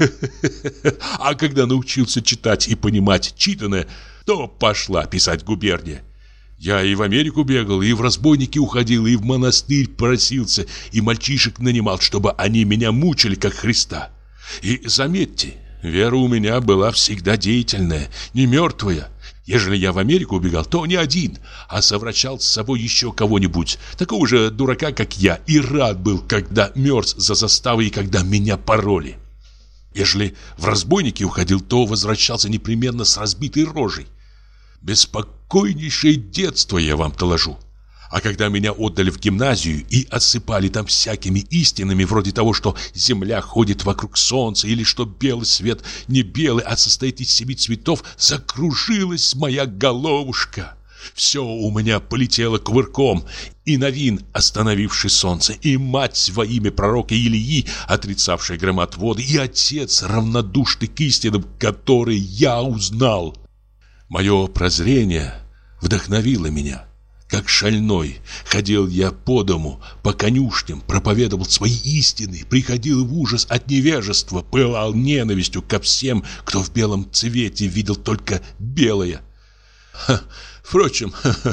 А когда научился читать и понимать читанное, то пошла писать губерния. Я и в Америку бегал, и в разбойники уходил, и в монастырь просился, и мальчишек нанимал, чтобы они меня мучили, как Христа. И заметьте, вера у меня была всегда деятельная, не мертвая. Ежели я в Америку убегал, то не один, а совращал с собой еще кого-нибудь, такого же дурака, как я, и рад был, когда мерз за заставой и когда меня пороли. Ежели в разбойники уходил, то возвращался непременно с разбитой рожей. Беспокойнейшее детство я вам доложу. А когда меня отдали в гимназию и осыпали там всякими истинами, вроде того, что земля ходит вокруг солнца, или что белый свет не белый, а состоит из 7 цветов, закружилась моя головушка. Все у меня полетело кувырком, и Новин, остановивший солнце, и мать во имя пророка Илии, отрицавшая громотводы, и отец, равнодушный к истинам, который я узнал. Мое прозрение вдохновило меня. Как шальной ходил я по дому, по конюшням, проповедовал свои истины, приходил в ужас от невежества, пылал ненавистью ко всем, кто в белом цвете видел только белое. Впрочем,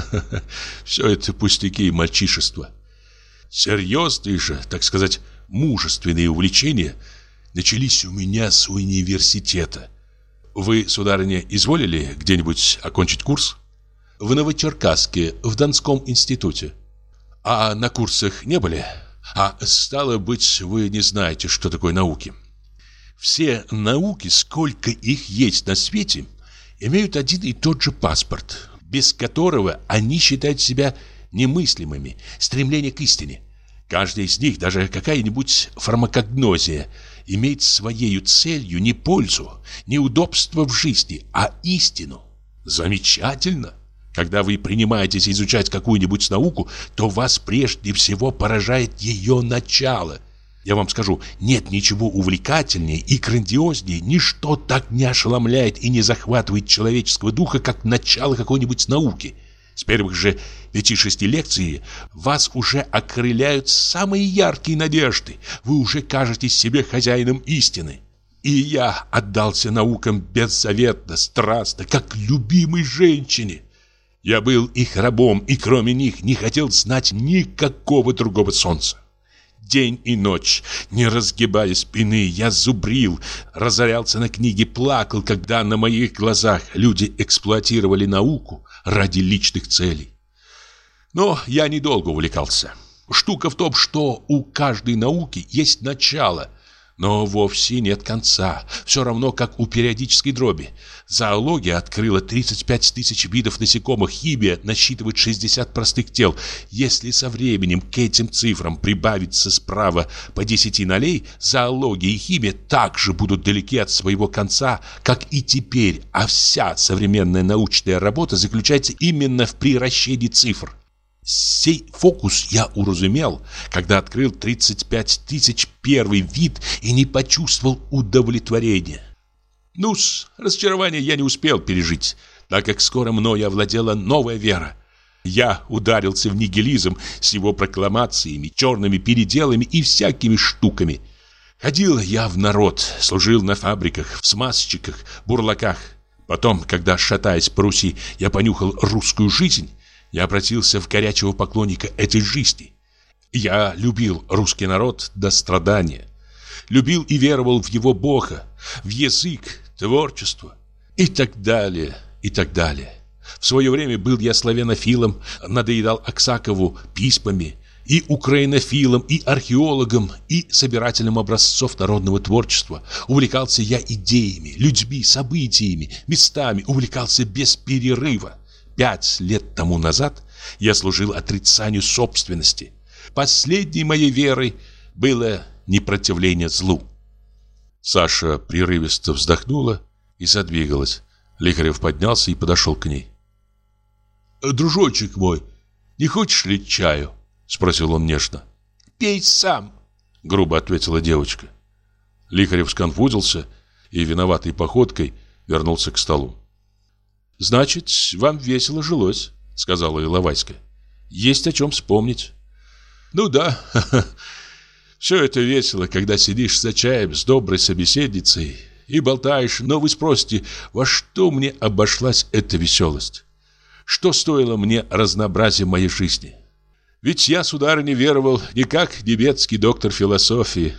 все это пустяки и мальчишество. Серьезные же, так сказать, мужественные увлечения начались у меня с университета. Вы, сударыня, изволили где-нибудь окончить курс? В Новочеркасске, в Донском институте. А на курсах не были? А стало быть, вы не знаете, что такое науки. Все науки, сколько их есть на свете, имеют один и тот же паспорт, без которого они считают себя немыслимыми, стремление к истине. Каждая из них, даже какая-нибудь фармакогнозия, имеет своею целью не пользу, не удобство в жизни, а истину. Замечательно! Когда вы принимаетесь изучать какую-нибудь науку, то вас прежде всего поражает ее начало. Я вам скажу, нет ничего увлекательнее и грандиознее, ничто так не ошеломляет и не захватывает человеческого духа, как начало какой-нибудь науки. С первых же 5-6 лекций вас уже окрыляют самые яркие надежды. Вы уже кажетесь себе хозяином истины. И я отдался наукам беззаветно, страстно, как любимой женщине. Я был их рабом, и кроме них не хотел знать никакого другого солнца. День и ночь, не разгибая спины, я зубрил, разорялся на книги, плакал, когда на моих глазах люди эксплуатировали науку ради личных целей. Но я недолго увлекался. Штука в том, что у каждой науки есть начало, но вовсе нет конца. Все равно, как у периодической дроби. Зоология открыла 35 тысяч видов насекомых, химия насчитывает 60 простых тел. Если со временем к этим цифрам прибавится справа по 10 нолей, зоология и химия также будут далеки от своего конца, как и теперь, а вся современная научная работа заключается именно в приращении цифр. Сей фокус я уразумел, когда открыл 35 тысяч первый вид и не почувствовал удовлетворения. Ну-с, разочарование я не успел пережить, так как скоро мною овладела новая вера. Я ударился в нигилизм с его прокламациями, черными переделами и всякими штуками. Ходил я в народ, служил на фабриках, в смазчиках, бурлаках. Потом, когда, шатаясь по Руси, я понюхал русскую жизнь, я обратился в горячего поклонника этой жизни. Я любил русский народ до страдания. Любил и веровал в его Бога, в язык, творчество и так далее, и так далее. В свое время был я славянофилом, надоедал Аксакову письмами, и украинофилом, и археологом, и собирателем образцов народного творчества. Увлекался я идеями, людьми, событиями, местами, увлекался без перерыва. 5 лет тому назад я служил отрицанию собственности. Последней моей верой было непротивление злу. Саша прерывисто вздохнула и задвигалась. Лихарев поднялся и подошел к ней. «Дружочек мой, не хочешь ли чаю?» — спросил он нежно. «Пей сам», — грубо ответила девочка. Лихарев сконфузился и виноватой походкой вернулся к столу. «Значит, вам весело жилось», — сказала Иловайская. «Есть о чем вспомнить». «Ну да, все это весело, когда сидишь за чаем с доброй собеседницей и болтаешь, но вы спросите, во что мне обошлась эта веселость? Что стоило мне разнообразие моей жизни? Ведь я, сударыня, веровал не как немецкий доктор философии.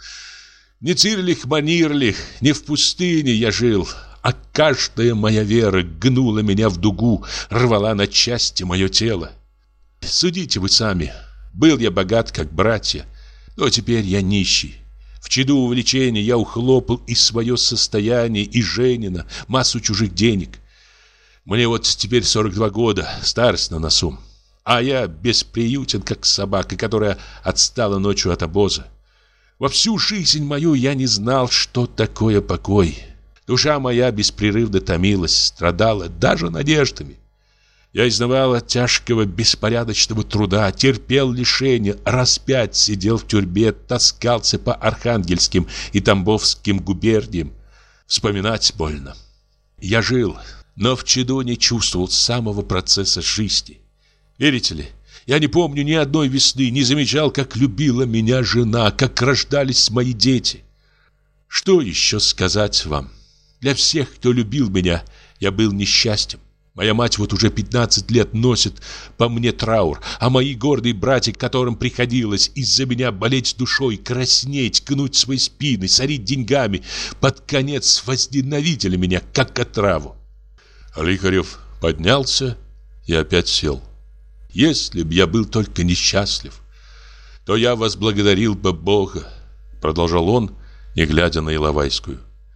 Не Цирлих-Манирлих, не в пустыне я жил, а каждая моя вера гнула меня в дугу, рвала на части мое тело. Судите вы сами, был я богат, как братья, но теперь я нищий. В чаду увлечения я ухлопал и свое состояние, и Женина, массу чужих денег. Мне вот теперь 42 года, старость на носу, а я бесприютен, как собака, которая отстала ночью от обоза. Во всю жизнь мою я не знал, что такое покой. Душа моя беспрерывно томилась, страдала даже надеждами. Я изнывал от тяжкого беспорядочного труда, терпел лишения, раз 5 сидел в тюрьме, таскался по Архангельским и Тамбовским губерниям. Вспоминать больно. Я жил, но в чаду не чувствовал самого процесса жизни. Верите ли, я не помню ни одной весны, не замечал, как любила меня жена, как рождались мои дети. Что еще сказать вам? Для всех, кто любил меня, я был несчастьем. Моя мать вот уже 15 лет носит по мне траур, а мои гордые братья, которым приходилось из-за меня болеть душой, краснеть, гнуть свои спины, сорить деньгами, под конец возненавидели меня, как отраву. Лихарев поднялся и опять сел. Если б я был только несчастлив, то я возблагодарил бы Бога, продолжал он, не глядя на Иловайскую.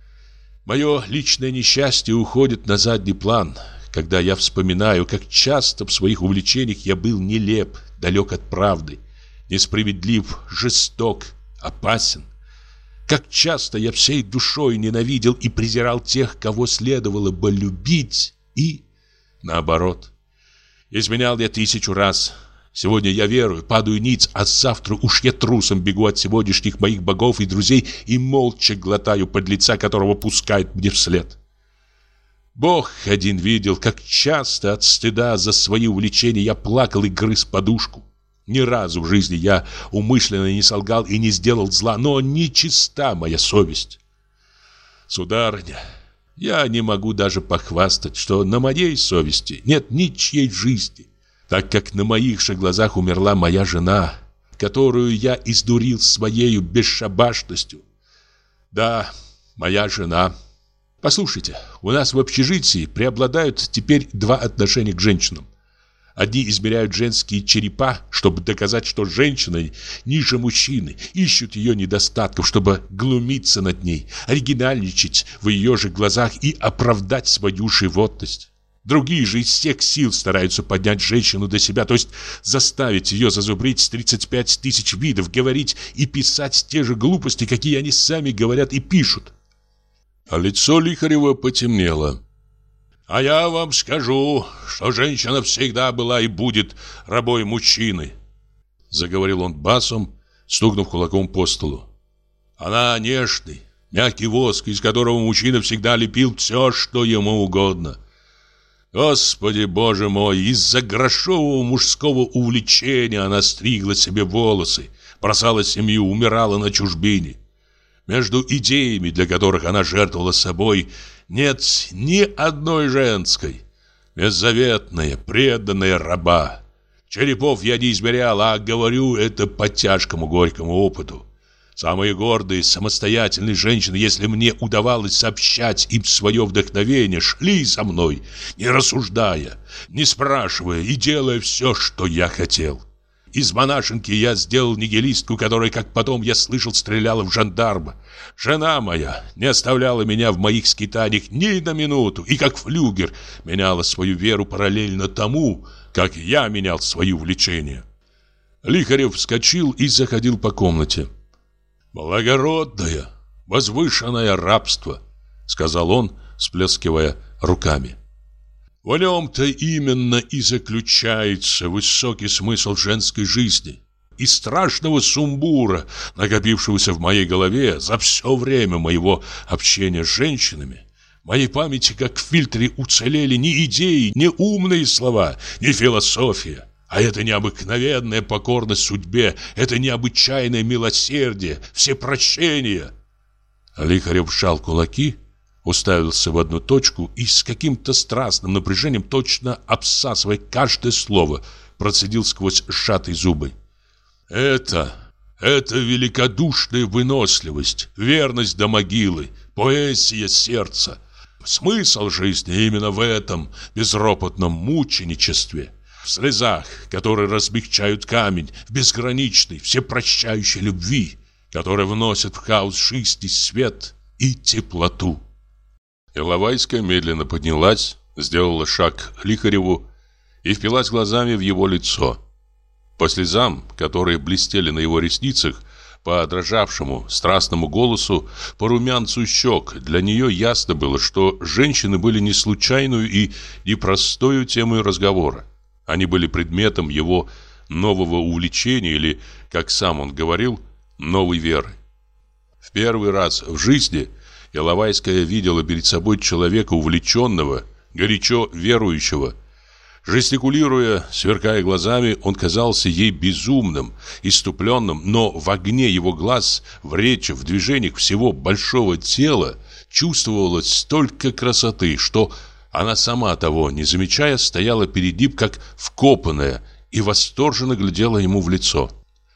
Мое личное несчастье уходит на задний план, когда я вспоминаю, как часто в своих увлечениях я был нелеп, далек от правды, несправедлив, жесток, опасен. Как часто я всей душой ненавидел и презирал тех, кого следовало бы любить, и наоборот. Изменял я 1000 раз. Сегодня я верую, падаю ниц, а завтра уж я трусом бегу от сегодняшних моих богов и друзей и молча глотаю подлеца, которого пускают мне вслед. Бог один видел, как часто от стыда за свои увлечения я плакал и грыз подушку. Ни разу в жизни я умышленно не солгал и не сделал зла, но нечиста моя совесть. Сударыня, я не могу даже похвастать, что на моей совести нет ничьей жизни, так как на моих же глазах умерла моя жена. которую я издурил своею бесшабашностью. Да, моя жена. Послушайте, у нас в общежитии преобладают теперь два отношения к женщинам. Одни измеряют женские черепа, чтобы доказать, что женщина ниже мужчины, ищут ее недостатков, чтобы глумиться над ней, оригинальничать в ее же глазах и оправдать свою животность. Другие же из всех сил стараются поднять женщину до себя, то есть заставить ее зазубрить 35 тысяч видов, говорить и писать те же глупости, какие они сами говорят и пишут. А лицо Лихарева потемнело. А я вам скажу, что женщина всегда была и будет рабой мужчины, заговорил он басом, стукнув кулаком по столу. Она нежный, мягкий воск, из которого мужчина всегда лепил все, что ему угодно. Господи, Боже мой, из-за грошового мужского увлечения она стригла себе волосы, бросала семью, умирала на чужбине. Между идеями, для которых она жертвовала собой, нет ни одной женской. Беззаветная, преданная раба. Черепов я не измерял, а говорю это по тяжкому горькому опыту. Самые гордые, самостоятельные женщины, если мне удавалось сообщать им свое вдохновение, шли за мной, не рассуждая, не спрашивая и делая все, что я хотел. Из монашенки я сделал нигилистку, которая, как потом я слышал, стреляла в жандарма. Жена моя не оставляла меня в моих скитаниях ни на минуту, и как флюгер меняла свою веру параллельно тому, как я менял свои увлечения. Лихарев вскочил и заходил по комнате. «Благородное, возвышенное рабство», — сказал он, всплескивая руками. В нем-то именно и заключается высокий смысл женской жизни и страшного сумбура, накопившегося в моей голове за все время моего общения с женщинами. В моей памяти, как в фильтре, уцелели ни идеи, ни умные слова, ни философия. А это необыкновенная покорность судьбе, это необычайное милосердие, всепрощение. Лихарев сжал кулаки, уставился в одну точку и с каким-то страстным напряжением, точно обсасывая каждое слово, процедил сквозь сжатые зубы. Это великодушная выносливость, верность до могилы, поэзия сердца. Смысл жизни именно в этом безропотном мученичестве, в слезах, которые размягчают камень, в безграничной, всепрощающей любви, которая вносит в хаос жизни свет и теплоту. Иловайская медленно поднялась, сделала шаг к Лихареву и впилась глазами в его лицо. По слезам, которые блестели на его ресницах, по дрожавшему страстному голосу, по румянцу щек, для нее ясно было, что женщины были не случайную и непростою темой разговора. Они были предметом его нового увлечения или, как сам он говорил, новой веры. В первый раз в жизни Иловайская видела перед собой человека увлеченного, горячо верующего. Жестикулируя, сверкая глазами, он казался ей безумным, исступленным, но в огне его глаз, в речи, в движениях всего большого тела чувствовалось столько красоты, что она сама, того не замечая, стояла перед ним как вкопанная и восторженно глядела ему в лицо.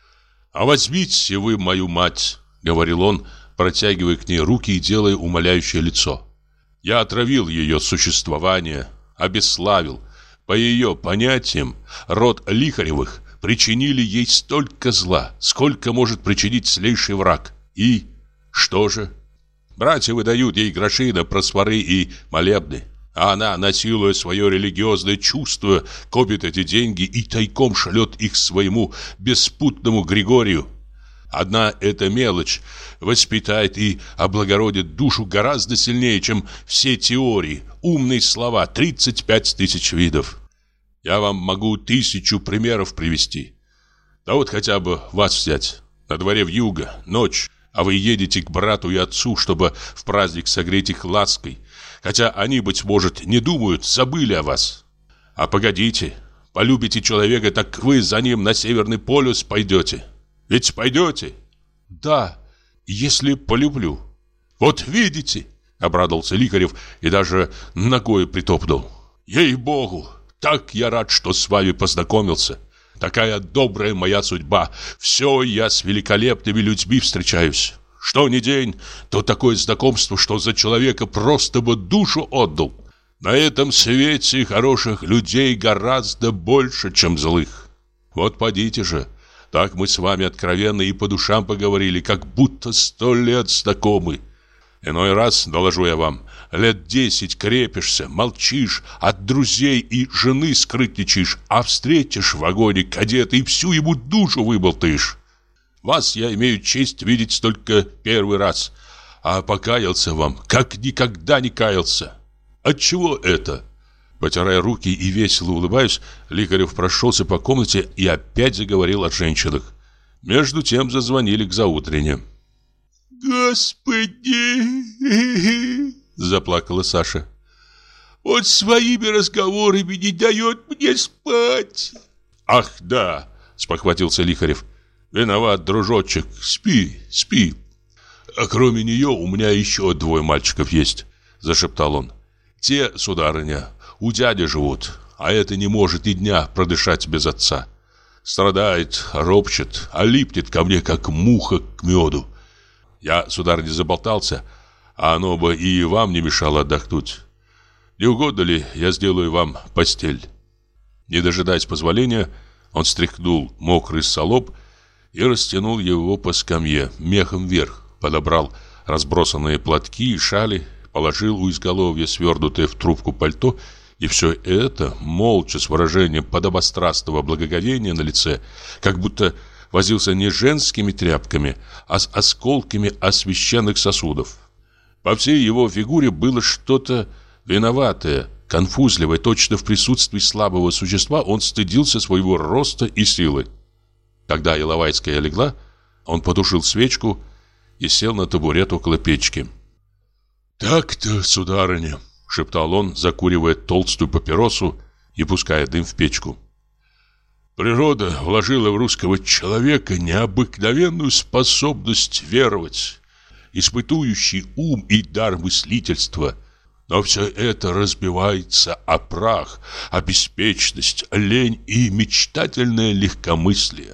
«А возьмите вы мою мать», — говорил он, протягивая к ней руки и делая умоляющее лицо. «Я отравил ее существование, обесславил. По ее понятиям, род Лихаревых причинили ей столько зла, сколько может причинить злейший враг. И что же? Братья выдают ей гроши на просфоры и молебны, а она, насилуя свое религиозное чувство, копит эти деньги и тайком шлет их своему беспутному Григорию. Одна эта мелочь воспитает и облагородит душу гораздо сильнее, чем все теории, умные слова, 35 тысяч видов. Я вам могу 1000 примеров привести. Да вот хотя бы вас взять. На дворе вьюга, ночь, а вы едете к брату и отцу, чтобы в праздник согреть их лаской, хотя они, быть может, не думают, забыли о вас. А погодите, полюбите человека, так вы за ним на Северный полюс пойдете. Ведь пойдете? Да, если полюблю. Вот видите, обрадовался Лихарев и даже ногой притопнул. Ей-богу, так я рад, что с вами познакомился. Такая добрая моя судьба. Все я с великолепными людьми встречаюсь. Что ни день, то такое знакомство, что за человека просто бы душу отдал. На этом свете хороших людей гораздо больше, чем злых. Вот подите же. Так мы с вами откровенно и по душам поговорили, как будто 100 лет знакомы. Иной раз, доложу я вам, лет 10 крепишься, молчишь, от друзей и жены скрытничаешь, а встретишь в вагоне кадета и всю ему душу выболтаешь. Вас я имею честь видеть только первый раз, а покаялся вам, как никогда не каялся. Отчего это? Потирая руки и весело улыбаясь, Лихарев прошелся по комнате и опять заговорил о женщинах. Между тем зазвонили к заутрене. «Господи!» — заплакала Саша. «Он своими разговорами не дает мне спать!» «Ах, да!» — спохватился Лихарев. «Виноват, дружочек. Спи, спи. А кроме нее у меня еще 2 мальчиков есть», — зашептал он. «Те, сударыня, у дяди живут, а это не может и дня продышать без отца. Страдает, ропщет, а липнет ко мне, как муха к меду. Я, сударыня, заболтался, а оно бы и вам не мешало отдохнуть. Не угодно ли, я сделаю вам постель?» Не дожидаясь позволения, он стряхнул мокрый салоп и растянул его по скамье, мехом вверх, подобрал разбросанные платки и шали, положил у изголовья свернутое в трубку пальто, и все это, молча, с выражением подобострастного благоговения на лице, как будто возился не женскими тряпками, а с осколками освященных сосудов. По всей его фигуре было что-то виноватое, конфузливое, точно в присутствии слабого существа он стыдился своего роста и силы. Когда Иловайская легла, он потушил свечку и сел на табурет около печки. «Так-то, сударыня», — шептал он, закуривая толстую папиросу и пуская дым в печку. «Природа вложила в русского человека необыкновенную способность веровать, испытующий ум и дар мыслительства. Но все это разбивается о прах, о беспечность, лень и мечтательное легкомыслие.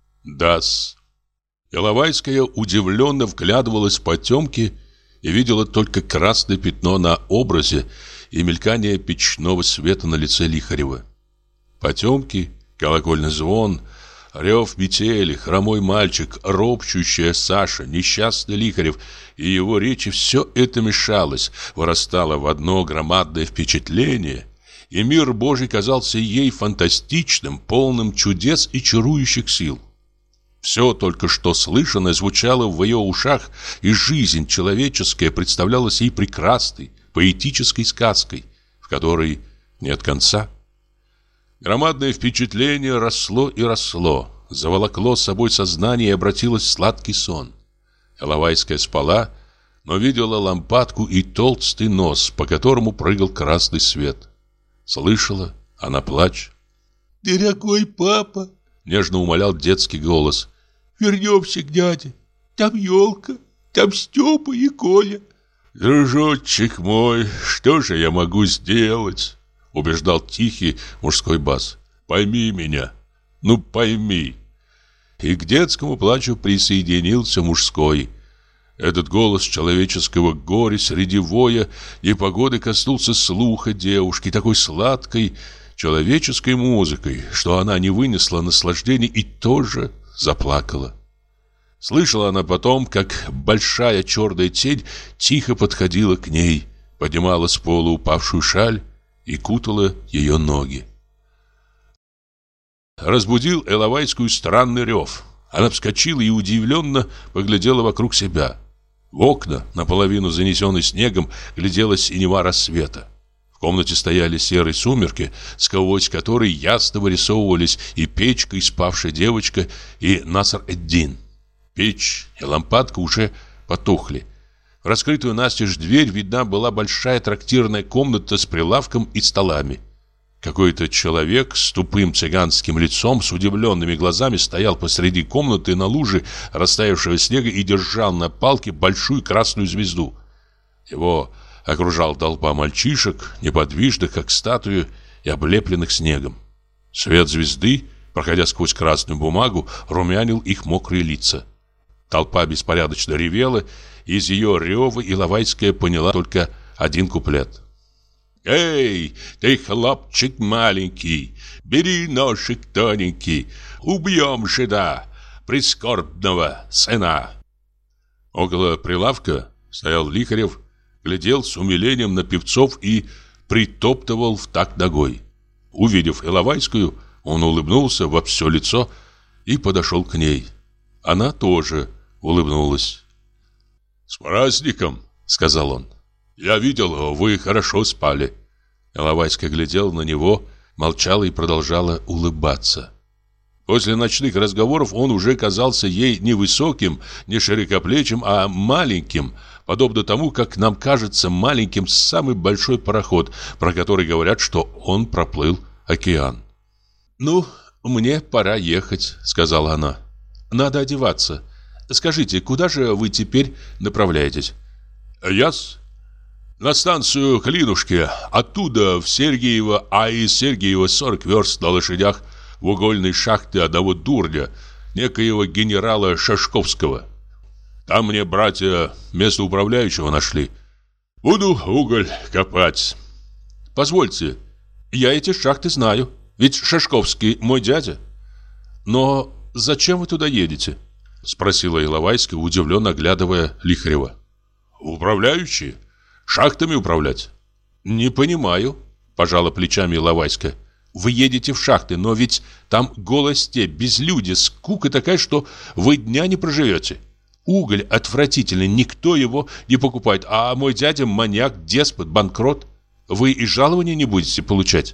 Да-с». Иловайская удивленно вглядывалась в потемки и видела только красное пятно на образе и мелькание печного света на лице Лихарева. Потемки, колокольный звон, рев метели, хромой мальчик, ропщущая Саша, несчастный Лихарев и его речи — все это мешалось, вырастало в одно громадное впечатление, и мир Божий казался ей фантастичным, полным чудес и чарующих сил. Все только что слышанное звучало в ее ушах, и жизнь человеческая представлялась ей прекрасной, поэтической сказкой, в которой нет конца. Громадное впечатление росло и росло, заволокло с собой сознание и обратилось в сладкий сон. Иловайская спала, но видела лампадку и толстый нос, по которому прыгал красный свет. Слышала она плач. «Дорогой папа», — нежно умолял детский голос, — «вернемся к дяде. Там елка, там Степа и Коля». «Дружочек мой, что же я могу сделать?» — убеждал тихий мужской бас. «Пойми меня, ну пойми». И к детскому плачу присоединился мужской. Этот голос человеческого горя среди воя непогоды коснулся слуха девушки такой сладкой человеческой музыкой, что она не вынесла наслаждения и тоже заплакала. Слышала она потом, как большая черная тень тихо подходила к ней, поднимала с пола упавшую шаль и кутала ее ноги. Разбудил Иловайскую странный рев. Она вскочила и удивленно поглядела вокруг себя. В окна, наполовину занесенные снегом, глядела синева рассвета. В комнате стояли серые сумерки, сквозь которые ясно вырисовывались и печка, и спавшая девочка, и Наср-эд-Дин. Печь и лампадка уже потухли. В раскрытую настежь дверь видна была большая трактирная комната с прилавком и столами. Какой-то человек с тупым цыганским лицом, с удивленными глазами, стоял посреди комнаты на луже растаявшего снега и держал на палке большую красную звезду. Его окружала толпа мальчишек, неподвижных, как статуи, и облепленных снегом. Свет звезды проходя сквозь красную бумагу, румянил их мокрые лица. Толпа беспорядочно ревела, и из ее рева Иловайская поняла только один куплет. «Эй, ты, хлопчик маленький, бери ножик тоненький, убьем жида, прискорбного сына!» Около прилавка стоял Лихарев, глядел с умилением на певцов и притоптывал в такт ногой. Увидев Иловайскую, он улыбнулся во все лицо и подошел к ней. Она тоже улыбнулась. «С праздником!» — сказал он. «Я видел, вы хорошо спали». Иловайская глядела на него, молчала и продолжала улыбаться. После ночных разговоров он уже казался ей не высоким, не широкоплечим, а маленьким, подобно тому, как нам кажется маленьким самый большой пароход, про который говорят, что он проплыл океан. «Ну, мне пора ехать», — сказала она. «Надо одеваться. Скажите, куда же вы теперь направляетесь?» «Я-с? На станцию Клинушки, оттуда в Сергиево, а из Сергиева 40 верст на лошадях в угольной шахты одного дурня, некоего генерала Шашковского. Там мне братья место управляющего нашли. Буду уголь копать». «Позвольте, я эти шахты знаю, ведь Шашковский мой дядя». «Но зачем вы туда едете?» — спросила Иловайская, удивленно оглядывая Лихарева. «Управляющие? Шахтами управлять?» «Не понимаю», — пожала плечами Иловайская. «Вы едете в шахты, но ведь там голая степь, безлюдье, скука такая, что вы дня не проживете. Уголь отвратительный, никто его не покупает, а мой дядя маньяк, деспот, банкрот. Вы и жалования не будете получать».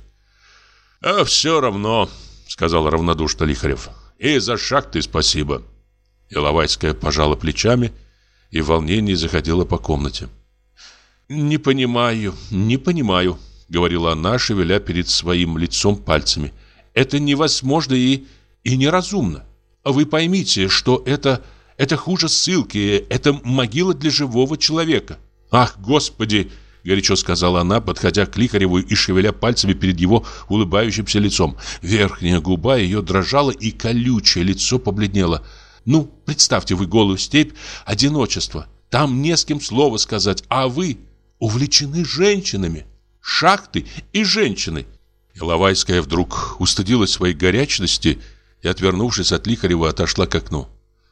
«А все равно», — сказал равнодушно Лихарев. «И за шахты спасибо». Иловайская пожала плечами и в волнении заходила по комнате. «Не понимаю, — говорила она, шевеля перед своим лицом пальцами. «Это невозможно и неразумно. Вы поймите, что это хуже ссылки, это могила для живого человека». «Ах, Господи!» — горячо сказала она, подходя к Лихареву и шевеля пальцами перед его улыбающимся лицом. Верхняя губа ее дрожала, и колючее лицо побледнело. «Ну, представьте вы голую степь, одиночество. Там не с кем слова сказать, а вы увлечены женщинами. Шахты и женщины». Иловайская вдруг устыдилась своей горячности и, отвернувшись от Лихарева, отошла к окну.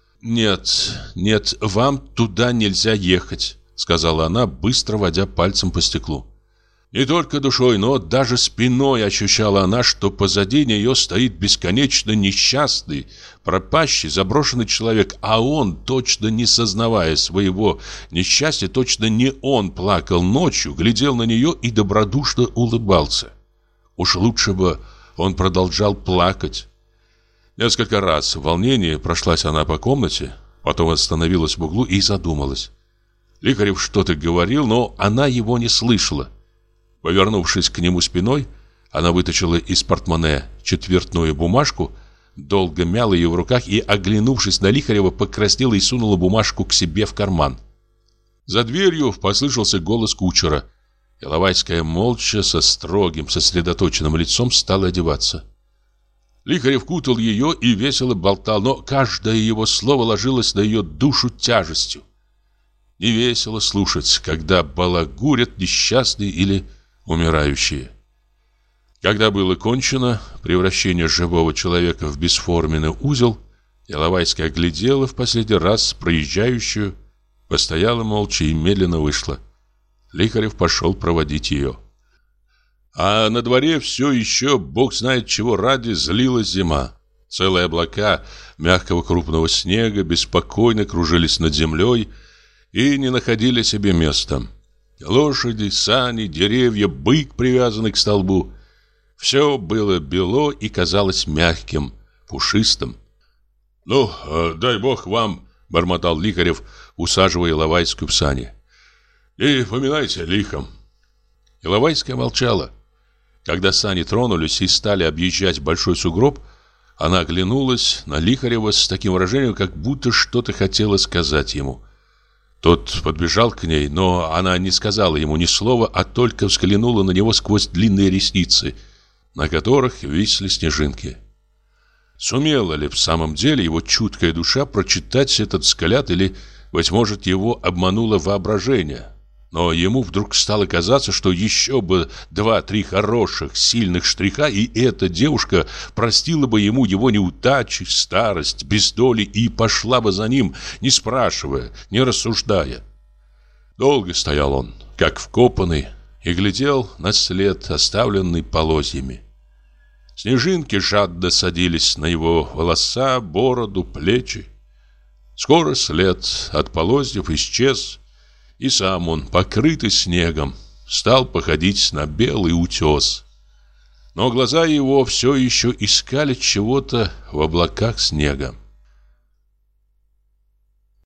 «Нет, вам туда нельзя ехать», — сказала она, быстро водя пальцем по стеклу. Не только душой, но даже спиной ощущала она, что позади нее стоит бесконечно несчастный, пропащий, заброшенный человек, а он, точно не сознавая своего несчастья, точно не он плакал ночью, глядел на нее и добродушно улыбался. Уж лучше бы он продолжал плакать. Несколько раз в волнении прошлась она по комнате, потом остановилась в углу и задумалась. Лихарев что-то говорил, но она его не слышала. Повернувшись к нему спиной, она вытащила из портмоне четвертную бумажку, долго мяла ее в руках и, оглянувшись на Лихарева, покраснела и сунула бумажку к себе в карман. За дверью послышался голос кучера. Иловайская молча, со строгим, сосредоточенным лицом стала одеваться. Лихарев кутал ее и весело болтал, но каждое его слово ложилось на ее душу тяжестью. Не весело слушать, когда балагурят несчастные или умирающие. Когда было кончено превращение живого человека в бесформенный узел, Иловайская оглядела в последний раз проезжающую, постояла молча и медленно вышла. Лихарев пошел проводить ее. А на дворе все еще, бог знает чего ради, злилась зима. Целые облака мягкого крупного снега беспокойно кружились над землей и не находили себе места. Лошади, сани, деревья, бык, привязанный к столбу — все было бело и казалось мягким, пушистым. «Ну, дай бог вам», — бормотал Лихарев, усаживая Иловайскую в сани. «И поминайте лихом». Иловайская молчала. Когда сани тронулись и стали объезжать большой сугроб, она оглянулась на Лихарева с таким выражением, как будто что-то хотела сказать ему. Тот подбежал к ней, но она не сказала ему ни слова, а только взглянула на него сквозь длинные ресницы, на которых висли снежинки. Сумела ли в самом деле его чуткая душа прочитать этот взгляд, или, быть может, его обмануло воображение? Но ему вдруг стало казаться, что еще бы 2-3 хороших, сильных штриха, и эта девушка простила бы ему его неудачи, старость, бездоли и пошла бы за ним, не спрашивая, не рассуждая. Долго стоял он, как вкопанный, и глядел на след, оставленный полозьями. Снежинки жадно садились на его волоса, бороду, плечи. Скоро след от полозьев исчез, и сам он, покрытый снегом, стал походить на белый утес. Но глаза его все еще искали чего-то в облаках снега.